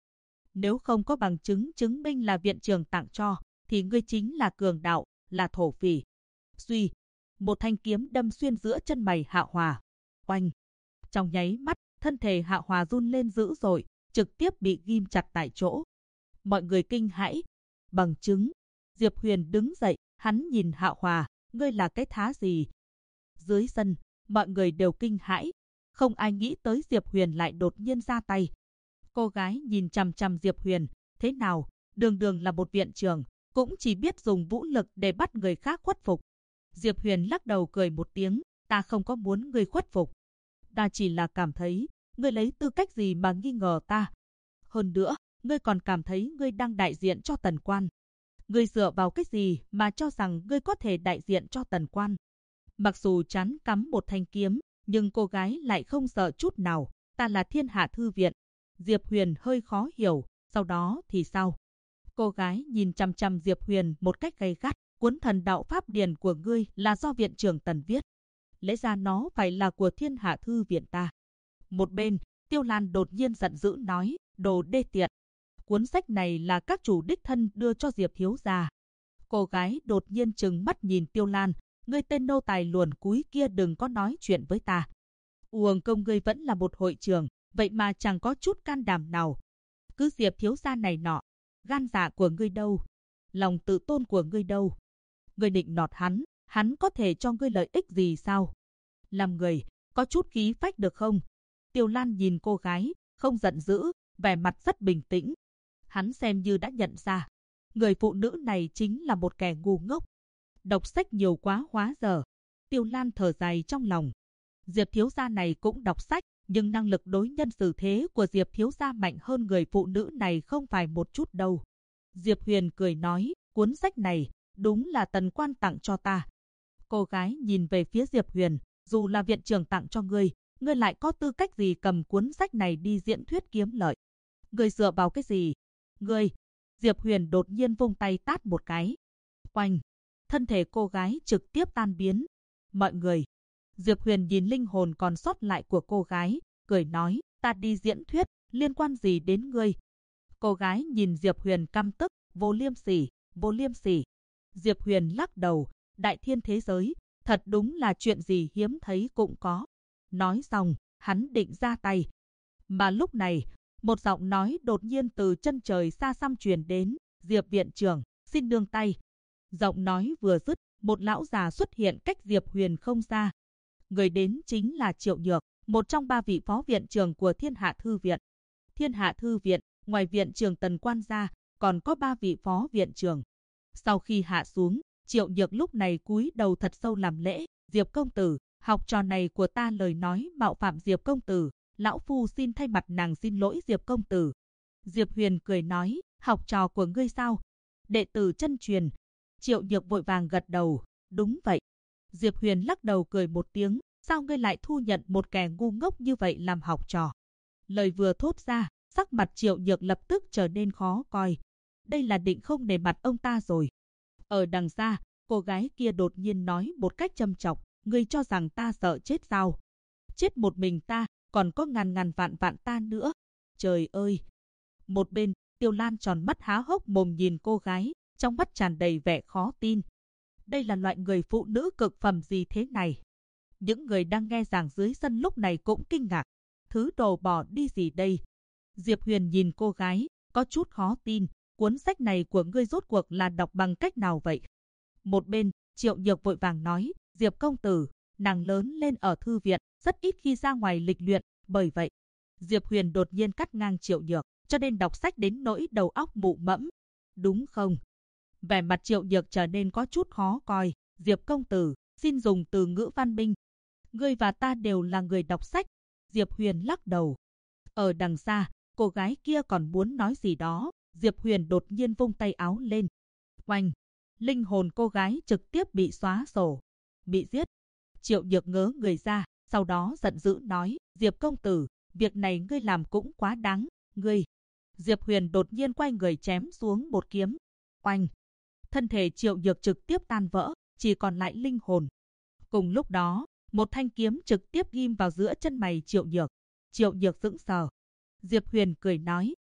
Nếu không có bằng chứng chứng minh là viện trưởng tặng cho, thì ngươi chính là cường đạo, là thổ phỉ. Suy, một thanh kiếm đâm xuyên giữa chân mày Hạ Hòa. Oanh! Trong nháy mắt, thân thể Hạ Hòa run lên dữ dội, trực tiếp bị ghim chặt tại chỗ. Mọi người kinh hãi. Bằng chứng. Diệp Huyền đứng dậy, hắn nhìn Hạ Hòa, ngươi là cái thá gì? Dưới sân, mọi người đều kinh hãi. Không ai nghĩ tới Diệp Huyền lại đột nhiên ra tay. Cô gái nhìn chằm chằm Diệp Huyền, thế nào, đường đường là một viện trưởng, cũng chỉ biết dùng vũ lực để bắt người khác khuất phục. Diệp Huyền lắc đầu cười một tiếng, ta không có muốn ngươi khuất phục. Ta chỉ là cảm thấy, ngươi lấy tư cách gì mà nghi ngờ ta. Hơn nữa, ngươi còn cảm thấy ngươi đang đại diện cho Tần Quan. Ngươi dựa vào cái gì mà cho rằng ngươi có thể đại diện cho Tần Quan? Mặc dù chán cắm một thanh kiếm, nhưng cô gái lại không sợ chút nào. Ta là Thiên Hạ Thư Viện. Diệp Huyền hơi khó hiểu, sau đó thì sao? Cô gái nhìn chằm chằm Diệp Huyền một cách gay gắt. Cuốn Thần Đạo Pháp Điển của ngươi là do viện trưởng Tần viết. Lẽ ra nó phải là của Thiên Hạ Thư Viện ta. Một bên, Tiêu Lan đột nhiên giận dữ nói, đồ đê tiện. Cuốn sách này là các chủ đích thân đưa cho Diệp thiếu gia. Cô gái đột nhiên trừng mắt nhìn Tiêu Lan, ngươi tên nô tài luồn cúi kia đừng có nói chuyện với ta. Uổng công ngươi vẫn là một hội trưởng, vậy mà chẳng có chút can đảm nào. Cứ Diệp thiếu gia này nọ, gan dạ của ngươi đâu? Lòng tự tôn của ngươi đâu? Ngươi định nọt hắn có thể cho ngươi lợi ích gì sao? Làm người, có chút khí phách được không? Tiêu Lan nhìn cô gái, không giận dữ, vẻ mặt rất bình tĩnh. Hắn xem như đã nhận ra, người phụ nữ này chính là một kẻ ngu ngốc. Đọc sách nhiều quá hóa giờ. Tiêu Lan thở dài trong lòng. Diệp thiếu gia này cũng đọc sách, nhưng năng lực đối nhân xử thế của Diệp thiếu gia mạnh hơn người phụ nữ này không phải một chút đâu. Diệp Huyền cười nói, cuốn sách này đúng là Tần Quan tặng cho ta. Cô gái nhìn về phía Diệp Huyền, dù là viện trưởng tặng cho ngươi lại có tư cách gì cầm cuốn sách này đi diễn thuyết kiếm lợi? Ngươi dựa vào cái gì? Ngươi! Diệp Huyền đột nhiên vung tay tát một cái. Oanh! Thân thể cô gái trực tiếp tan biến. Mọi người! Diệp Huyền nhìn linh hồn còn sót lại của cô gái, cười nói, ta đi diễn thuyết, liên quan gì đến ngươi? Cô gái nhìn Diệp Huyền căm tức, vô liêm sỉ, vô liêm sỉ. Diệp Huyền lắc đầu, đại thiên thế giới, thật đúng là chuyện gì hiếm thấy cũng có. Nói xong, hắn định ra tay. Mà lúc này, một giọng nói đột nhiên từ chân trời xa xăm truyền đến, Diệp viện trưởng, xin nương tay. Giọng nói vừa dứt, một lão già xuất hiện cách Diệp Huyền không xa. Người đến chính là Triệu Nhược, một trong 3 vị phó viện trưởng của Thiên Hạ Thư Viện. Thiên Hạ Thư Viện, ngoài viện trưởng Tần Quan ra, còn có 3 vị phó viện trưởng. Sau khi hạ xuống, Triệu Nhược lúc này cúi đầu thật sâu làm lễ. Diệp công tử, học trò này của ta lời nói mạo phạm Diệp công tử, lão phu xin thay mặt nàng xin lỗi Diệp công tử. Diệp Huyền cười nói, học trò của ngươi sao? Đệ tử chân truyền. Triệu Nhược vội vàng gật đầu, đúng vậy. Diệp Huyền lắc đầu cười một tiếng, sao ngươi lại thu nhận một kẻ ngu ngốc như vậy làm học trò? Lời vừa thốt ra, sắc mặt Triệu Nhược lập tức trở nên khó coi. Đây là định không nể mặt ông ta rồi. Ở đằng xa, cô gái kia đột nhiên nói một cách châm chọc, ngươi cho rằng ta sợ chết sao? Chết một mình ta, còn có ngàn ngàn vạn vạn ta nữa. Trời ơi! Một bên, Tiêu Lan tròn mắt há hốc mồm nhìn cô gái, trong mắt tràn đầy vẻ khó tin. Đây là loại người phụ nữ cực phẩm gì thế này? Những người đang nghe giảng dưới sân lúc này cũng kinh ngạc. Thứ đồ bỏ đi gì đây? Diệp Huyền nhìn cô gái, có chút khó tin. Cuốn sách này của ngươi rốt cuộc là đọc bằng cách nào vậy? Một bên, Triệu Nhược vội vàng nói, Diệp công tử, nàng lớn lên ở thư viện, rất ít khi ra ngoài lịch luyện, bởi vậy. Diệp Huyền đột nhiên cắt ngang Triệu Nhược, cho nên đọc sách đến nỗi đầu óc mụ mẫm. Đúng không? Vẻ mặt Triệu Nhược trở nên có chút khó coi. Diệp công tử, xin dùng từ ngữ văn minh. Ngươi và ta đều là người đọc sách. Diệp Huyền lắc đầu. Ở đằng xa, cô gái kia còn muốn nói gì đó. Diệp Huyền đột nhiên vung tay áo lên. Oanh! Linh hồn cô gái trực tiếp bị xóa sổ. Bị giết. Triệu Nhược ngớ người ra, sau đó giận dữ nói, Diệp công tử, việc này ngươi làm cũng quá đáng, ngươi. Diệp Huyền đột nhiên quay người chém xuống một kiếm. Oanh! Thân thể Triệu Nhược trực tiếp tan vỡ, chỉ còn lại linh hồn. Cùng lúc đó, một thanh kiếm trực tiếp ghim vào giữa chân mày Triệu Nhược. Triệu Nhược sững sờ. Diệp Huyền cười nói,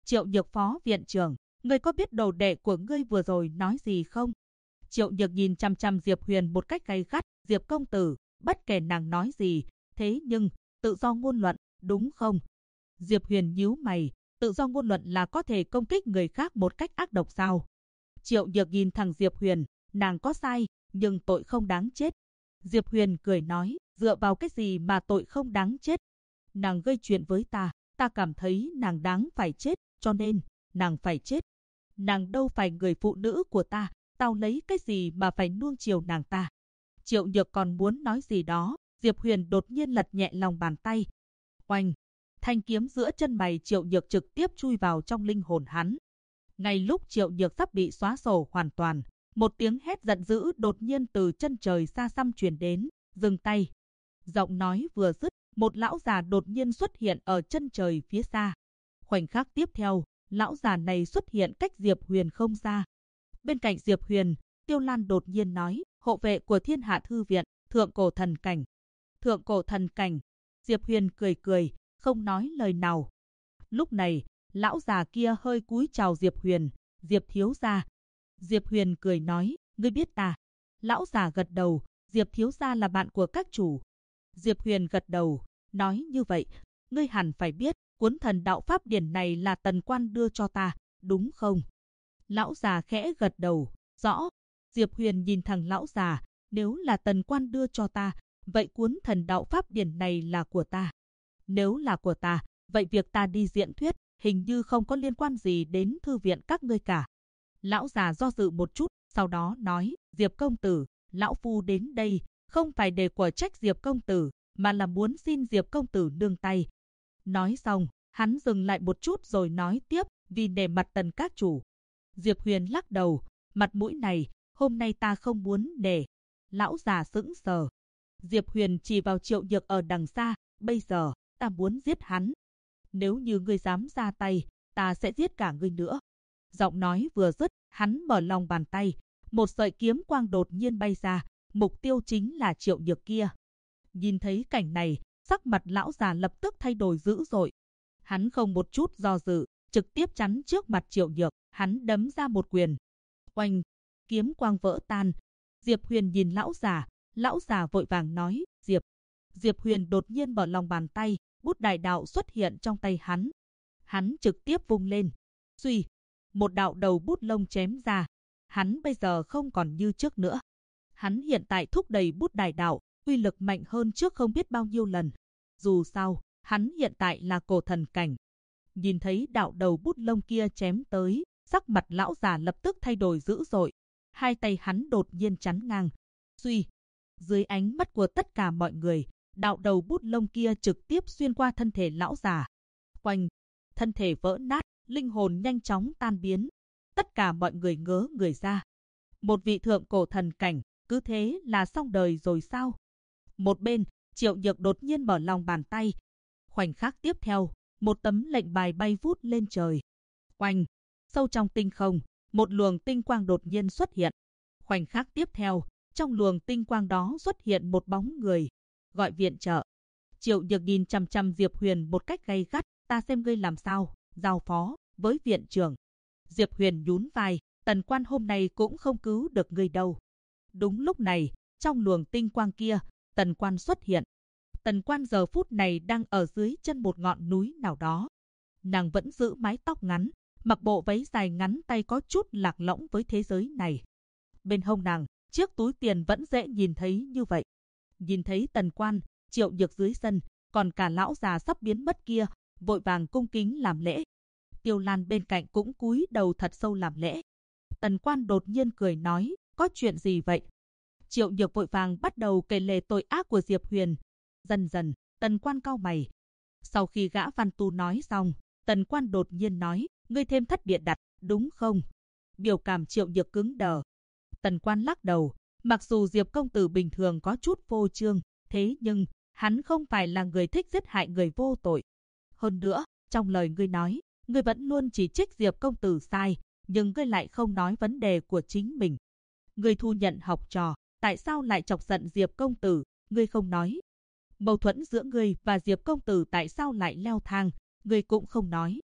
Triệu Nhược phó viện trưởng, ngươi có biết đồ đệ của ngươi vừa rồi nói gì không? Triệu Nhược nhìn chăm chăm Diệp Huyền một cách gay gắt. Diệp công tử, bất kể nàng nói gì, thế nhưng, tự do ngôn luận, đúng không? Diệp Huyền nhíu mày, tự do ngôn luận là có thể công kích người khác một cách ác độc sao? Triệu Nhược nhìn thẳng Diệp Huyền, nàng có sai, nhưng tội không đáng chết. Diệp Huyền cười nói, dựa vào cái gì mà tội không đáng chết? Nàng gây chuyện với ta cảm thấy nàng đáng phải chết, cho nên, nàng phải chết. Nàng đâu phải người phụ nữ của ta, tao lấy cái gì mà phải nuông chiều nàng ta? Triệu Nhược còn muốn nói gì đó, Diệp Huyền đột nhiên lật nhẹ lòng bàn tay. Oanh! Thanh kiếm giữa chân mày Triệu Nhược trực tiếp chui vào trong linh hồn hắn. Ngay lúc Triệu Nhược sắp bị xóa sổ hoàn toàn, một tiếng hét giận dữ đột nhiên từ chân trời xa xăm truyền đến, dừng tay. Giọng nói vừa dứt, một lão già đột nhiên xuất hiện ở chân trời phía xa. Khoảnh khắc tiếp theo, lão già này xuất hiện cách Diệp Huyền không xa. Bên cạnh Diệp Huyền, Tiêu Lan đột nhiên nói, hộ vệ của Thiên Hạ Thư Viện, Thượng Cổ Thần Cảnh. Thượng Cổ Thần Cảnh. Diệp Huyền cười cười, không nói lời nào. Lúc này, lão già kia hơi cúi chào Diệp Huyền, Diệp thiếu gia. Diệp Huyền cười nói, ngươi biết ta. Lão già gật đầu, Diệp thiếu gia là bạn của các chủ. Diệp Huyền gật đầu, nói như vậy, ngươi hẳn phải biết, cuốn Thần Đạo Pháp Điển này là Tần Quan đưa cho ta, đúng không? Lão già khẽ gật đầu, rõ. Diệp Huyền nhìn thẳng lão già, nếu là Tần Quan đưa cho ta, vậy cuốn Thần Đạo Pháp Điển này là của ta. Nếu là của ta, vậy việc ta đi diễn thuyết, hình như không có liên quan gì đến thư viện các ngươi cả. Lão già do dự một chút, sau đó nói, Diệp công tử, lão phu đến đây, không phải để quở trách Diệp công tử, mà là muốn xin Diệp công tử nương tay. Nói xong, hắn dừng lại một chút rồi nói tiếp, vì nể mặt Tần các chủ. Diệp Huyền lắc đầu, mặt mũi này, hôm nay ta không muốn nể. Lão già sững sờ. Diệp Huyền chỉ vào Triệu Nhược ở đằng xa, bây giờ, ta muốn giết hắn. Nếu như ngươi dám ra tay, ta sẽ giết cả ngươi nữa. Giọng nói vừa dứt, hắn mở lòng bàn tay, một sợi kiếm quang đột nhiên bay ra, mục tiêu chính là Triệu Nhược kia. Nhìn thấy cảnh này, sắc mặt lão già lập tức thay đổi dữ dội. Hắn không một chút do dự, trực tiếp chắn trước mặt Triệu Nhược, hắn đấm ra một quyền. Oanh! Kiếm quang vỡ tan. Diệp Huyền nhìn lão già vội vàng nói, Diệp. Diệp Huyền đột nhiên mở lòng bàn tay, bút đại đạo xuất hiện trong tay hắn. Hắn trực tiếp vung lên. Suy! Một đạo đầu bút lông chém ra. Hắn bây giờ không còn như trước nữa. Hắn hiện tại thúc đẩy bút đại đạo, uy lực mạnh hơn trước không biết bao nhiêu lần. Dù sao, hắn hiện tại là cổ thần cảnh. Nhìn thấy đạo đầu bút lông kia chém tới, sắc mặt lão già lập tức thay đổi dữ dội. Hai tay hắn đột nhiên chắn ngang. Suy! Dưới ánh mắt của tất cả mọi người, đạo đầu bút lông kia trực tiếp xuyên qua thân thể lão già. Quanh! Thân thể vỡ nát, linh hồn nhanh chóng tan biến. Tất cả mọi người ngớ người ra. Một vị thượng cổ thần cảnh, cứ thế là xong đời rồi sao? Một bên, Triệu Nhược đột nhiên mở lòng bàn tay. Khoảnh khắc tiếp theo, một tấm lệnh bài bay vút lên trời. Oanh! Sâu trong tinh không, một luồng tinh quang đột nhiên xuất hiện. Khoảnh khắc tiếp theo, trong luồng tinh quang đó xuất hiện một bóng người. Gọi viện trợ. Triệu Nhược nhìn chằm chằm Diệp Huyền một cách gay gắt, ta xem ngươi làm sao, giao phó với viện trưởng. Diệp Huyền nhún vai, Tần Quan hôm nay cũng không cứu được ngươi đâu. Đúng lúc này, trong luồng tinh quang kia, Tần Quan xuất hiện. Tần Quan giờ phút này đang ở dưới chân một ngọn núi nào đó. Nàng vẫn giữ mái tóc ngắn, mặc bộ váy dài ngắn tay có chút lạc lõng với thế giới này. Bên hông nàng, chiếc túi tiền vẫn dễ nhìn thấy như vậy. Nhìn thấy Tần Quan, Triệu Nhược dưới sân, còn cả lão già sắp biến mất kia, vội vàng cung kính làm lễ. Tiêu Lan bên cạnh cũng cúi đầu thật sâu làm lễ. Tần Quan đột nhiên cười nói, có chuyện gì vậy? Triệu Nhược vội vàng bắt đầu kể lể tội ác của Diệp Huyền. Dần dần, Tần Quan cau mày. Sau khi gã Văn Tu nói xong, Tần Quan đột nhiên nói, ngươi thêm thất bịa đặt, đúng không? Biểu cảm Triệu Nhược cứng đờ. Tần Quan lắc đầu, mặc dù Diệp công tử bình thường có chút vô trương, thế nhưng hắn không phải là người thích giết hại người vô tội. Hơn nữa, trong lời ngươi nói, ngươi vẫn luôn chỉ trích Diệp công tử sai, nhưng ngươi lại không nói vấn đề của chính mình. Ngươi thu nhận học trò, tại sao lại chọc giận Diệp công tử, ngươi không nói. Mâu thuẫn giữa ngươi và Diệp công tử tại sao lại leo thang, ngươi cũng không nói.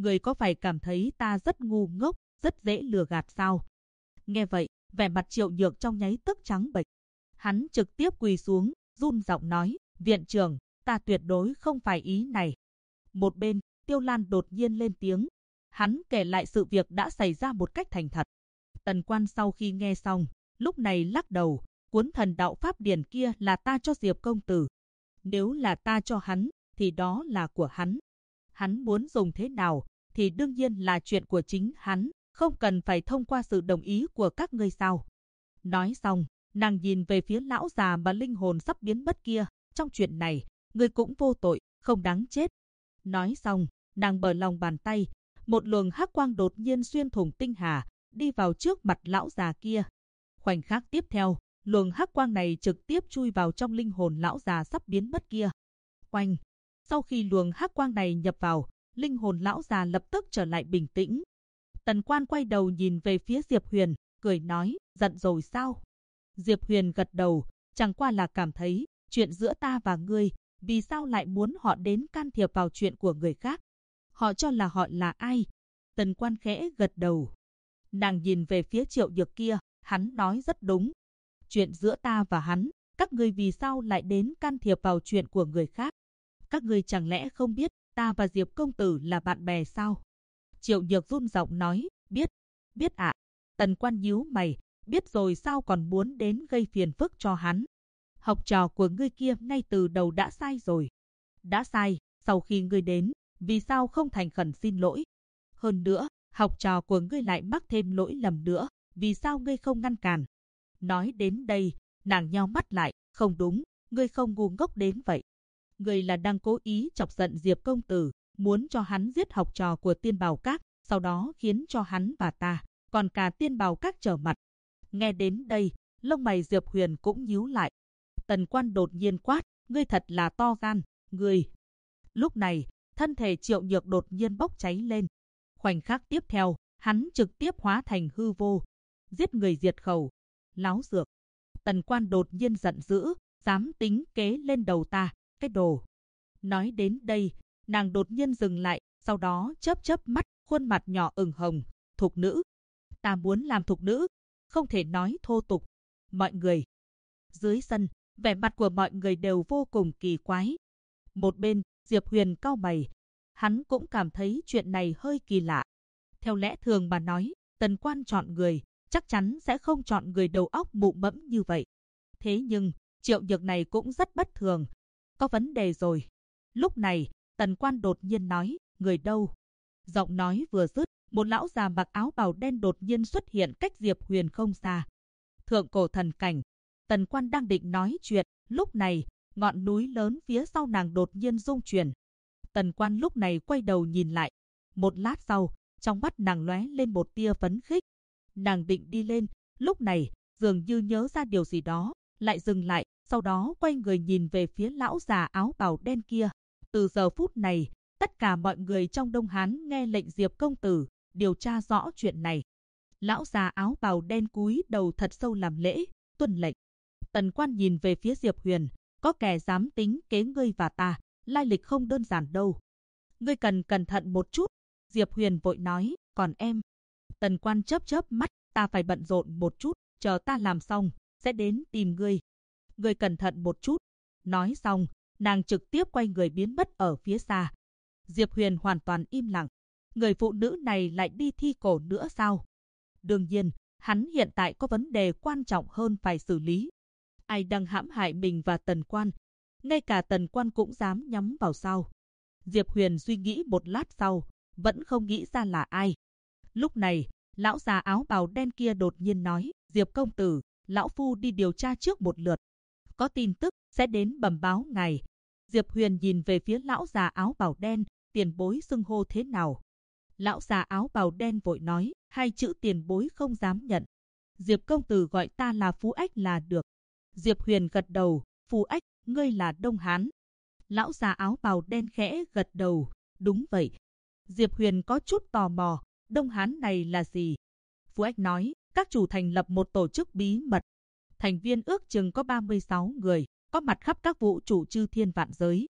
Người có phải cảm thấy ta rất ngu ngốc, rất dễ lừa gạt sao? Nghe vậy, vẻ mặt Triệu Nhược trong nháy tức trắng bệch. Hắn trực tiếp quỳ xuống, run giọng nói, viện trưởng, ta tuyệt đối không phải ý này. Một bên, Tiêu Lan đột nhiên lên tiếng. Hắn kể lại sự việc đã xảy ra một cách thành thật. Tần Quan sau khi nghe xong, lúc này lắc đầu, cuốn thần đạo pháp điển kia là ta cho Diệp công tử. Nếu là ta cho hắn, thì đó là của hắn. Hắn muốn dùng thế nào, thì đương nhiên là chuyện của chính hắn, không cần phải thông qua sự đồng ý của các ngươi sao. Nói xong, nàng nhìn về phía lão già mà linh hồn sắp biến mất kia. Trong chuyện này, ngươi cũng vô tội, không đáng chết. Nói xong, nàng bờ lòng bàn tay, một luồng hắc quang đột nhiên xuyên thủng tinh hà, đi vào trước mặt lão già kia. Khoảnh khắc tiếp theo, luồng hắc quang này trực tiếp chui vào trong linh hồn lão già sắp biến mất kia. Oanh! Sau khi luồng hắc quang này nhập vào, linh hồn lão già lập tức trở lại bình tĩnh. Tần Quan quay đầu nhìn về phía Diệp Huyền, cười nói, giận rồi sao? Diệp Huyền gật đầu, chẳng qua là cảm thấy, chuyện giữa ta và ngươi, vì sao lại muốn họ đến can thiệp vào chuyện của người khác? Họ cho là họ là ai? Tần Quan khẽ gật đầu. Nàng nhìn về phía Triệu Nhược kia, hắn nói rất đúng. Chuyện giữa ta và hắn, các ngươi vì sao lại đến can thiệp vào chuyện của người khác? Các ngươi chẳng lẽ không biết ta và Diệp công tử là bạn bè sao? Triệu Nhược run giọng nói, biết ạ. Tần Quan nhíu mày, biết rồi sao còn muốn đến gây phiền phức cho hắn? Học trò của ngươi kia ngay từ đầu đã sai rồi. Đã sai, sau khi ngươi đến, vì sao không thành khẩn xin lỗi? Hơn nữa, học trò của ngươi lại mắc thêm lỗi lầm nữa, vì sao ngươi không ngăn cản? Nói đến đây, nàng nheo mắt lại, không đúng, ngươi không ngu ngốc đến vậy. Ngươi là đang cố ý chọc giận Diệp công tử, muốn cho hắn giết học trò của Tiên Bảo Các, sau đó khiến cho hắn và ta, còn cả Tiên Bảo Các trở mặt. Nghe đến đây, lông mày Diệp Huyền cũng nhíu lại. Tần Quan đột nhiên quát, ngươi thật là to gan, ngươi. Lúc này, thân thể Triệu Nhược đột nhiên bốc cháy lên. Khoảnh khắc tiếp theo, hắn trực tiếp hóa thành hư vô. Giết người diệt khẩu. Láo xược. Tần Quan đột nhiên giận dữ, dám tính kế lên đầu ta, cái đồ. Nói đến đây, nàng đột nhiên dừng lại, sau đó chớp mắt, khuôn mặt nhỏ ửng hồng. Thục nữ. Ta muốn làm thục nữ. Không thể nói thô tục. Mọi người. Dưới sân, vẻ mặt của mọi người đều vô cùng kỳ quái. Một bên, Diệp Huyền cau mày. Hắn cũng cảm thấy chuyện này hơi kỳ lạ. Theo lẽ thường mà nói, Tần Quan chọn người, chắc chắn sẽ không chọn người đầu óc mụ mẫm như vậy. Thế nhưng, Triệu Nhược này cũng rất bất thường. Có vấn đề rồi. Lúc này, Tần Quan đột nhiên nói, người đâu? Giọng nói vừa dứt, một lão già mặc áo bào đen đột nhiên xuất hiện cách Diệp Huyền không xa. Thượng cổ thần cảnh. Tần Quan đang định nói chuyện, lúc này, ngọn núi lớn phía sau nàng đột nhiên rung chuyển. Tần Quan lúc này quay đầu nhìn lại. Một lát sau, trong mắt nàng lóe lên một tia phấn khích. Nàng định đi lên, lúc này, dường như nhớ ra điều gì đó, lại dừng lại, sau đó quay người nhìn về phía lão già áo bào đen kia. Từ giờ phút này, tất cả mọi người trong Đông Hán nghe lệnh Diệp công tử, điều tra rõ chuyện này. Lão già áo bào đen cúi đầu thật sâu làm lễ, tuân lệnh. Tần Quan nhìn về phía Diệp Huyền, có kẻ dám tính kế ngươi và ta, lai lịch không đơn giản đâu. Ngươi cần cẩn thận một chút. Diệp Huyền vội nói, còn em. Tần Quan chớp mắt, ta phải bận rộn một chút, chờ ta làm xong, sẽ đến tìm ngươi. Ngươi cẩn thận một chút. Nói xong, nàng trực tiếp quay người biến mất ở phía xa. Diệp Huyền hoàn toàn im lặng. Người phụ nữ này lại đi thi cổ nữa sao? Đương nhiên, hắn hiện tại có vấn đề quan trọng hơn phải xử lý. Ai đang hãm hại mình và Tần Quan? Ngay cả Tần Quan cũng dám nhắm vào sao? Diệp Huyền suy nghĩ một lát sau, vẫn không nghĩ ra là ai. Lúc này, lão già áo bào đen kia đột nhiên nói, Diệp công tử, lão phu đi điều tra trước một lượt. Có tin tức, sẽ đến bẩm báo ngài. Diệp Huyền nhìn về phía lão già áo bào đen, tiền bối xưng hô thế nào? Lão già áo bào đen vội nói, hai chữ tiền bối không dám nhận. Diệp công tử gọi ta là Phú Ách là được. Diệp Huyền gật đầu, Phú Ách, ngươi là Đông Hán. Lão già áo bào đen khẽ gật đầu, đúng vậy. Diệp Huyền có chút tò mò, Đông Hán này là gì? Phú Ách nói, các chủ thành lập một tổ chức bí mật. Thành viên ước chừng có 36 người, có mặt khắp các vũ trụ chư thiên vạn giới.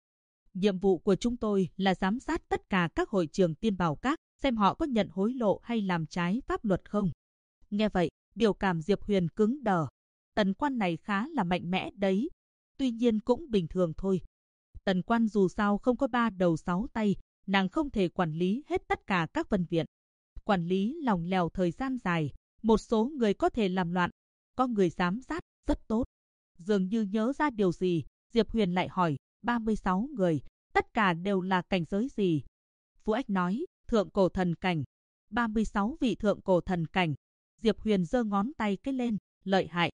Nhiệm vụ của chúng tôi là giám sát tất cả các hội trường tiên bảo các, xem họ có nhận hối lộ hay làm trái pháp luật không. Nghe vậy, biểu cảm Diệp Huyền cứng đờ. Tần quan này khá là mạnh mẽ đấy. Tuy nhiên cũng bình thường thôi. Tần quan dù sao không có 3 đầu 6 tay, nàng không thể quản lý hết tất cả các phân viện. Quản lý lòng lèo thời gian dài, một số người có thể làm loạn, có người giám sát, rất tốt. Dường như nhớ ra điều gì, Diệp Huyền lại hỏi, 36 người, tất cả đều là cảnh giới gì? Phú Ách nói, thượng cổ thần cảnh. 36 vị thượng cổ thần cảnh. Diệp Huyền giơ ngón tay cái lên, lợi hại.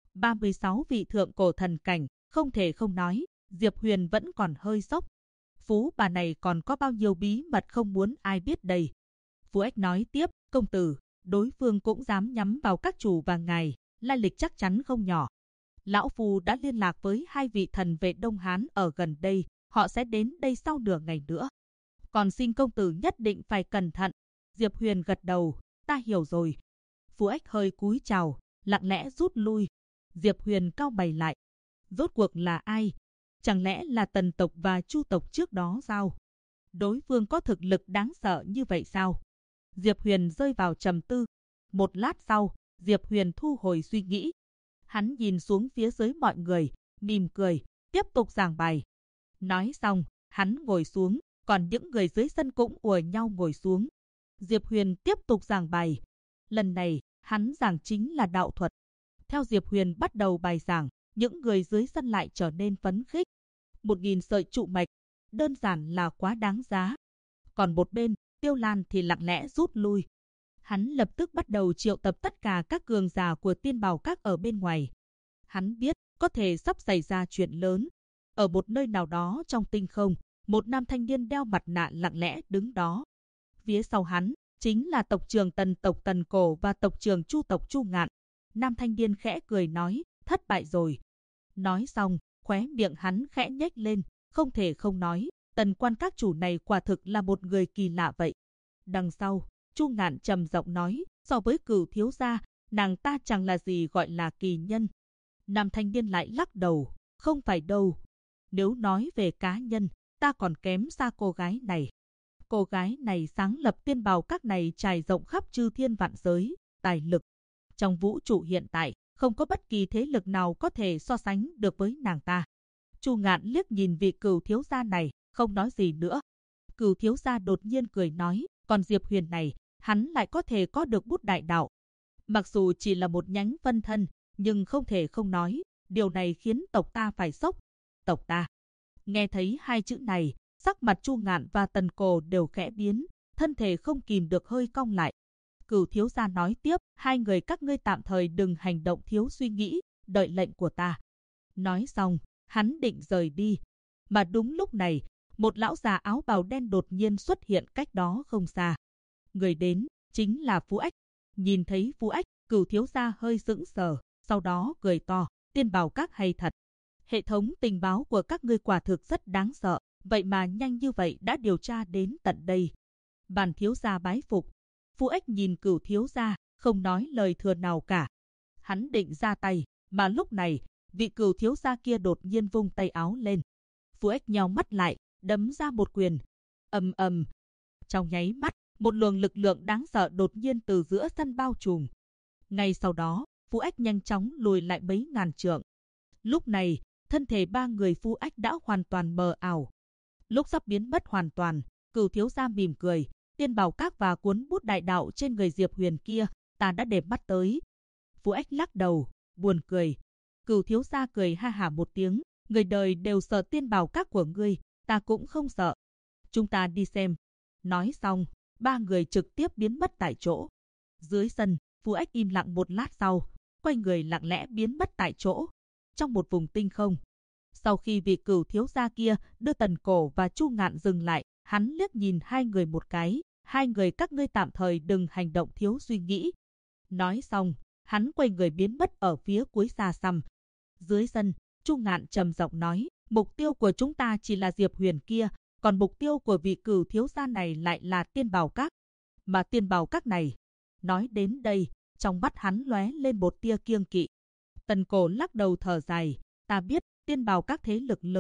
36 vị thượng cổ thần cảnh, không thể không nói, Diệp Huyền vẫn còn hơi sốc. Phú bà này còn có bao nhiêu bí mật không muốn ai biết đây. Phú Ách nói tiếp, công tử, đối phương cũng dám nhắm vào các chủ và ngài, lai lịch chắc chắn không nhỏ. Lão Phu đã liên lạc với 2 vị thần vệ Đông Hán ở gần đây, họ sẽ đến đây sau nửa ngày nữa. Còn xin công tử nhất định phải cẩn thận. Diệp Huyền gật đầu, ta hiểu rồi. Phú Ách hơi cúi chào, lặng lẽ rút lui. Diệp Huyền cau mày lại. Rốt cuộc là ai? Chẳng lẽ là Tần tộc và Chu tộc trước đó sao? Đối phương có thực lực đáng sợ như vậy sao? Diệp Huyền rơi vào trầm tư. Một lát sau, Diệp Huyền thu hồi suy nghĩ. Hắn nhìn xuống phía dưới mọi người, mỉm cười, tiếp tục giảng bài. Nói xong, hắn ngồi xuống, còn những người dưới sân cũng ùa nhau ngồi xuống. Diệp Huyền tiếp tục giảng bài. Lần này, hắn giảng chính là đạo thuật. Theo Diệp Huyền bắt đầu bài giảng, những người dưới sân lại trở nên phấn khích. 1000 sợi trụ mạch, đơn giản là quá đáng giá. Còn một bên, Tiêu Lan thì lặng lẽ rút lui. Hắn lập tức bắt đầu triệu tập tất cả các cường giả của tiên bảo các ở bên ngoài. Hắn biết có thể sắp xảy ra chuyện lớn. Ở một nơi nào đó trong tinh không, một nam thanh niên đeo mặt nạ lặng lẽ đứng đó. Phía sau hắn chính là tộc trưởng Tần tộc Tần Cổ và tộc trưởng Chu tộc Chu Ngạn. Nam thanh niên khẽ cười nói, thất bại rồi. Nói xong, khóe miệng hắn khẽ nhếch lên, không thể không nói, Tần quan các chủ này quả thực là một người kỳ lạ vậy. Đằng sau, Chu Ngạn trầm giọng nói, so với Cửu thiếu gia, nàng ta chẳng là gì gọi là kỳ nhân. Nam thanh niên lại lắc đầu, không phải đâu. Nếu nói về cá nhân, ta còn kém xa cô gái này. Cô gái này sáng lập tiên bào các này trải rộng khắp chư thiên vạn giới, tài lực. Trong vũ trụ hiện tại, không có bất kỳ thế lực nào có thể so sánh được với nàng ta. Chu Ngạn liếc nhìn vị Cửu thiếu gia này, không nói gì nữa. Cửu thiếu gia đột nhiên cười nói, còn Diệp Huyền này, hắn lại có thể có được bút đại đạo. Mặc dù chỉ là một nhánh phân thân, nhưng không thể không nói, điều này khiến tộc ta phải sốc. Tộc ta. Nghe thấy 2 chữ này, sắc mặt Chu Ngạn và Tần Cổ đều khẽ biến, thân thể không kìm được hơi cong lại. Cửu thiếu gia nói tiếp, 2 người các ngươi tạm thời đừng hành động thiếu suy nghĩ, đợi lệnh của ta. Nói xong, hắn định rời đi. Mà đúng lúc này, một lão già áo bào đen đột nhiên xuất hiện cách đó không xa. Người đến, chính là Phú Ách. Nhìn thấy Phú Ách, Cửu thiếu gia hơi sững sờ, sau đó cười to, tiên bảo các hay thật. Hệ thống tình báo của các ngươi quả thực rất đáng sợ, vậy mà nhanh như vậy đã điều tra đến tận đây. Bản thiếu gia bái phục. Phú Ách nhìn Cửu thiếu gia, không nói lời thừa nào cả. Hắn định ra tay, mà lúc này, vị Cửu thiếu gia kia đột nhiên vung tay áo lên. Phú Ách nheo mắt lại, đấm ra một quyền. Ầm ầm. Trong nháy mắt, một luồng lực lượng đáng sợ đột nhiên từ giữa sân bao trùm. Ngay sau đó, Phú Ách nhanh chóng lùi lại mấy ngàn trượng. Lúc này, thân thể 3 người Phú Ách đã hoàn toàn mờ ảo. Lúc sắp biến mất hoàn toàn, Cửu thiếu gia mỉm cười, tiên bảo các và cuốn bút đại đạo trên người Diệp Huyền kia, ta đã để mắt tới. Phú Ách lắc đầu, buồn cười. Cửu thiếu gia cười ha hả một tiếng, người đời đều sợ tiên bảo các của ngươi, ta cũng không sợ. Chúng ta đi xem. Nói xong, 3 người trực tiếp biến mất tại chỗ. Dưới sân, Phú Ách im lặng một lát sau, quay người lặng lẽ biến mất tại chỗ. Trong một vùng tinh không. Sau khi vị Cửu thiếu gia kia đưa Tần Cổ và Chu Ngạn dừng lại, hắn liếc nhìn 2 người một cái, 2 người các ngươi tạm thời đừng hành động thiếu suy nghĩ. Nói xong, hắn quay người biến mất ở phía cuối xa xăm. Dưới sân, Chu Ngạn trầm giọng nói, mục tiêu của chúng ta chỉ là Diệp Huyền kia, còn mục tiêu của vị Cửu thiếu gia này lại là tiên bảo các. Mà tiên bảo các này, nói đến đây, trong mắt hắn lóe lên một tia kiêng kỵ. Tần Cổ lắc đầu thở dài, ta biết tiên bảo các thế lực lớn,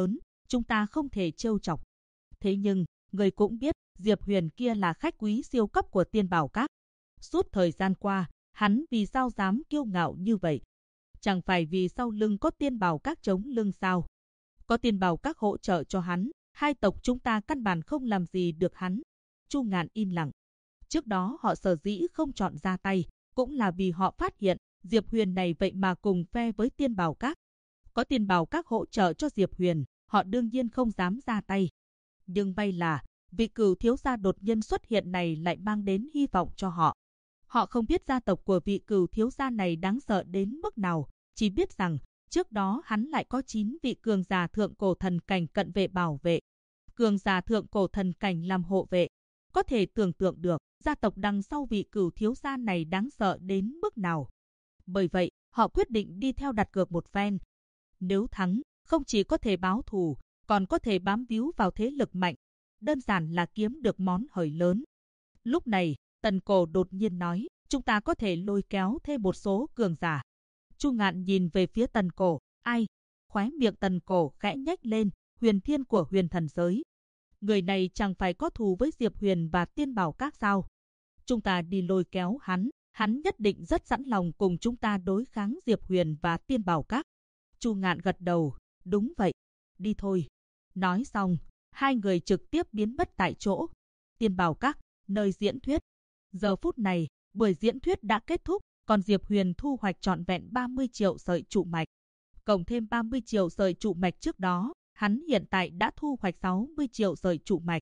chúng ta không thể trêu chọc. Thế nhưng, người cũng biết, Diệp Huyền kia là khách quý siêu cấp của Tiên Bảo Các. Suốt thời gian qua, hắn vì sao dám kiêu ngạo như vậy? Chẳng phải vì sau lưng có Tiên Bảo Các chống lưng sao? Có Tiên Bảo Các hỗ trợ cho hắn, hai tộc chúng ta căn bản không làm gì được hắn. Chu Ngạn im lặng. Trước đó họ sở dĩ không chọn ra tay, cũng là vì họ phát hiện Diệp Huyền này vậy mà cùng phe với Tiên Bảo Các. Có Tiên Bảo Các hỗ trợ cho Diệp Huyền, họ đương nhiên không dám ra tay. Nhưng may là, vị Cửu thiếu gia đột nhiên xuất hiện này lại mang đến hy vọng cho họ. Họ không biết gia tộc của vị Cửu thiếu gia này đáng sợ đến mức nào, chỉ biết rằng trước đó hắn lại có 9 vị cường giả thượng cổ thần cảnh cận vệ bảo vệ. Cường giả thượng cổ thần cảnh làm hộ vệ. Có thể tưởng tượng được, gia tộc đằng sau vị Cửu thiếu gia này đáng sợ đến mức nào. Bởi vậy, họ quyết định đi theo đặt cược một phen. Nếu thắng, không chỉ có thể báo thù, còn có thể bám víu vào thế lực mạnh. Đơn giản là kiếm được món hời lớn. Lúc này, Tần Cổ đột nhiên nói, chúng ta có thể lôi kéo thêm một số cường giả. Chu Ngạn nhìn về phía Tần Cổ, ai? Khóe miệng Tần Cổ khẽ nhếch lên, Huyền Thiên của Huyền Thần giới. Người này chẳng phải có thù với Diệp Huyền và Tiên Bảo Các sao? Chúng ta đi lôi kéo hắn nhất định rất sẵn lòng cùng chúng ta đối kháng Diệp Huyền và Tiên Bảo Các. Chu Ngạn gật đầu, đúng vậy, đi thôi. Nói xong, hai người trực tiếp biến mất tại chỗ. Tiên Bảo Các, nơi diễn thuyết. Giờ phút này, buổi diễn thuyết đã kết thúc, còn Diệp Huyền thu hoạch trọn vẹn 30 triệu sợi trụ mạch. Cộng thêm 30 triệu sợi trụ mạch trước đó, hắn hiện tại đã thu hoạch 60 triệu sợi trụ mạch.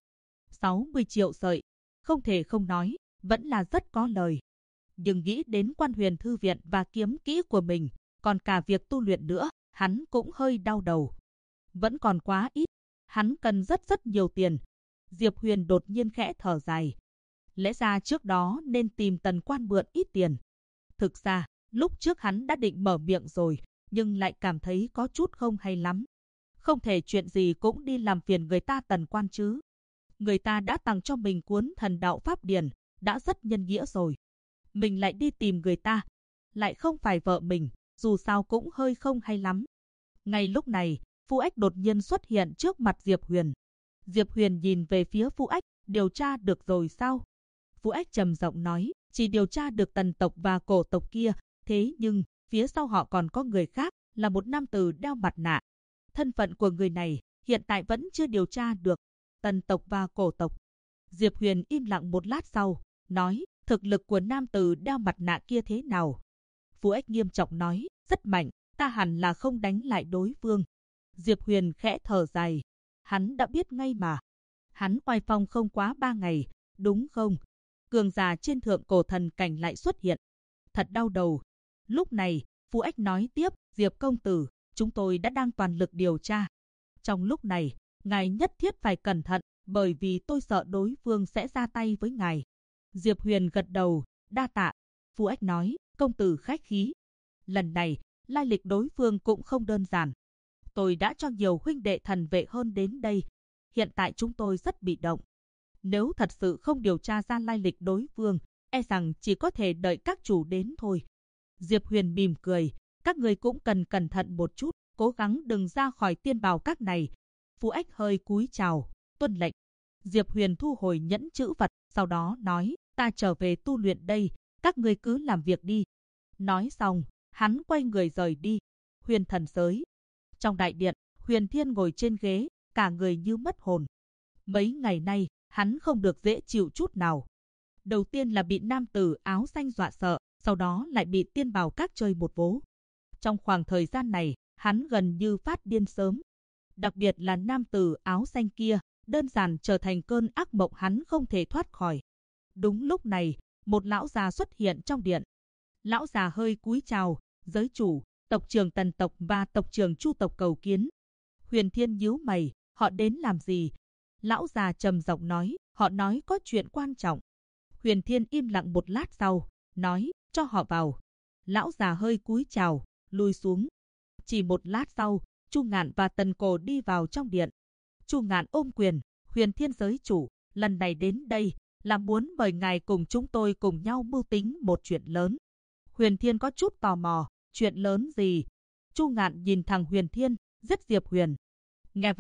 60 triệu sợi, không thể không nói, vẫn là rất có lời. Nhưng nghĩ đến Quan Huyền Thư Viện và kiếm kỹ của mình, còn cả việc tu luyện nữa, hắn cũng hơi đau đầu. Vẫn còn quá ít, hắn cần rất nhiều tiền. Diệp Huyền đột nhiên khẽ thở dài. Lẽ ra trước đó nên tìm Tần Quan mượn ít tiền. Thực ra, lúc trước hắn đã định mở miệng rồi, nhưng lại cảm thấy có chút không hay lắm. Không thể chuyện gì cũng đi làm phiền người ta Tần Quan chứ. Người ta đã tặng cho mình cuốn Thần Đạo Pháp Điển, đã rất nhân nghĩa rồi. Mình lại đi tìm người ta, lại không phải vợ mình, dù sao cũng hơi không hay lắm. Ngay lúc này, Phu Ách đột nhiên xuất hiện trước mặt Diệp Huyền. Diệp Huyền nhìn về phía Phu Ách, điều tra được rồi sao? Phu Ách trầm giọng nói, chỉ điều tra được Tần tộc và Cổ tộc kia, thế nhưng phía sau họ còn có người khác, là một nam tử đeo mặt nạ. Thân phận của người này hiện tại vẫn chưa điều tra được. Tần tộc và Cổ tộc. Diệp Huyền im lặng một lát sau, nói, thực lực của nam tử đeo mặt nạ kia thế nào? Phu Ách nghiêm trọng nói, rất mạnh, ta hẳn là không đánh lại đối phương. Diệp Huyền khẽ thở dài, hắn đã biết ngay mà. Hắn oai phong không quá 3 ngày, đúng không? Cường giả trên thượng cổ thần cảnh lại xuất hiện. Thật đau đầu. Lúc này, Phu Ách nói tiếp, Diệp công tử, chúng tôi đã đang toàn lực điều tra. Trong lúc này, ngài nhất thiết phải cẩn thận, bởi vì tôi sợ đối phương sẽ ra tay với ngài. Diệp Huyền gật đầu, đa tạ. Phu Ách nói, công tử khách khí. Lần này, lai lịch đối phương cũng không đơn giản. Tôi đã cho nhiều huynh đệ thần vệ hơn đến đây. Hiện tại chúng tôi rất bị động. Nếu thật sự không điều tra ra lai lịch đối phương, e rằng chỉ có thể đợi các chủ đến thôi. Diệp Huyền mỉm cười, các người cũng cần cẩn thận một chút, cố gắng đừng ra khỏi Tiên Bảo Các này. Phu Ách hơi cúi chào, tuân lệnh. Diệp Huyền thu hồi nhẫn chữ vật, sau đó nói, ta trở về tu luyện đây, các người cứ làm việc đi. Nói xong, hắn quay người rời đi. Huyền Thần giới. Trong đại điện, Huyền Thiên ngồi trên ghế, cả người như mất hồn. Mấy ngày nay, hắn không được dễ chịu chút nào. Đầu tiên là bị nam tử áo xanh dọa sợ, sau đó lại bị Tiên Bảo Các chơi một vố. Trong khoảng thời gian này, hắn gần như phát điên sớm. Đặc biệt là nam tử áo xanh kia, đơn giản trở thành cơn ác mộng hắn không thể thoát khỏi. Đúng lúc này, một lão già xuất hiện trong điện. Lão già hơi cúi chào, giới chủ, tộc trưởng Tần tộc và tộc trưởng Chu tộc cầu kiến. Huyền Thiên nhíu mày, họ đến làm gì? Lão già trầm giọng nói, họ nói có chuyện quan trọng. Huyền Thiên im lặng một lát sau, nói, cho họ vào. Lão già hơi cúi chào, lui xuống. Chỉ một lát sau, Chu Ngạn và Tần Cổ đi vào trong điện. Chu Ngạn ôm quyền, Huyền Thiên giới chủ, lần này đến đây là muốn mời ngài cùng chúng tôi cùng nhau mưu tính một chuyện lớn. Huyền Thiên có chút tò mò, chuyện lớn gì? Chu Ngạn nhìn thằng Huyền Thiên, giết Diệp Huyền. Nghe vậy,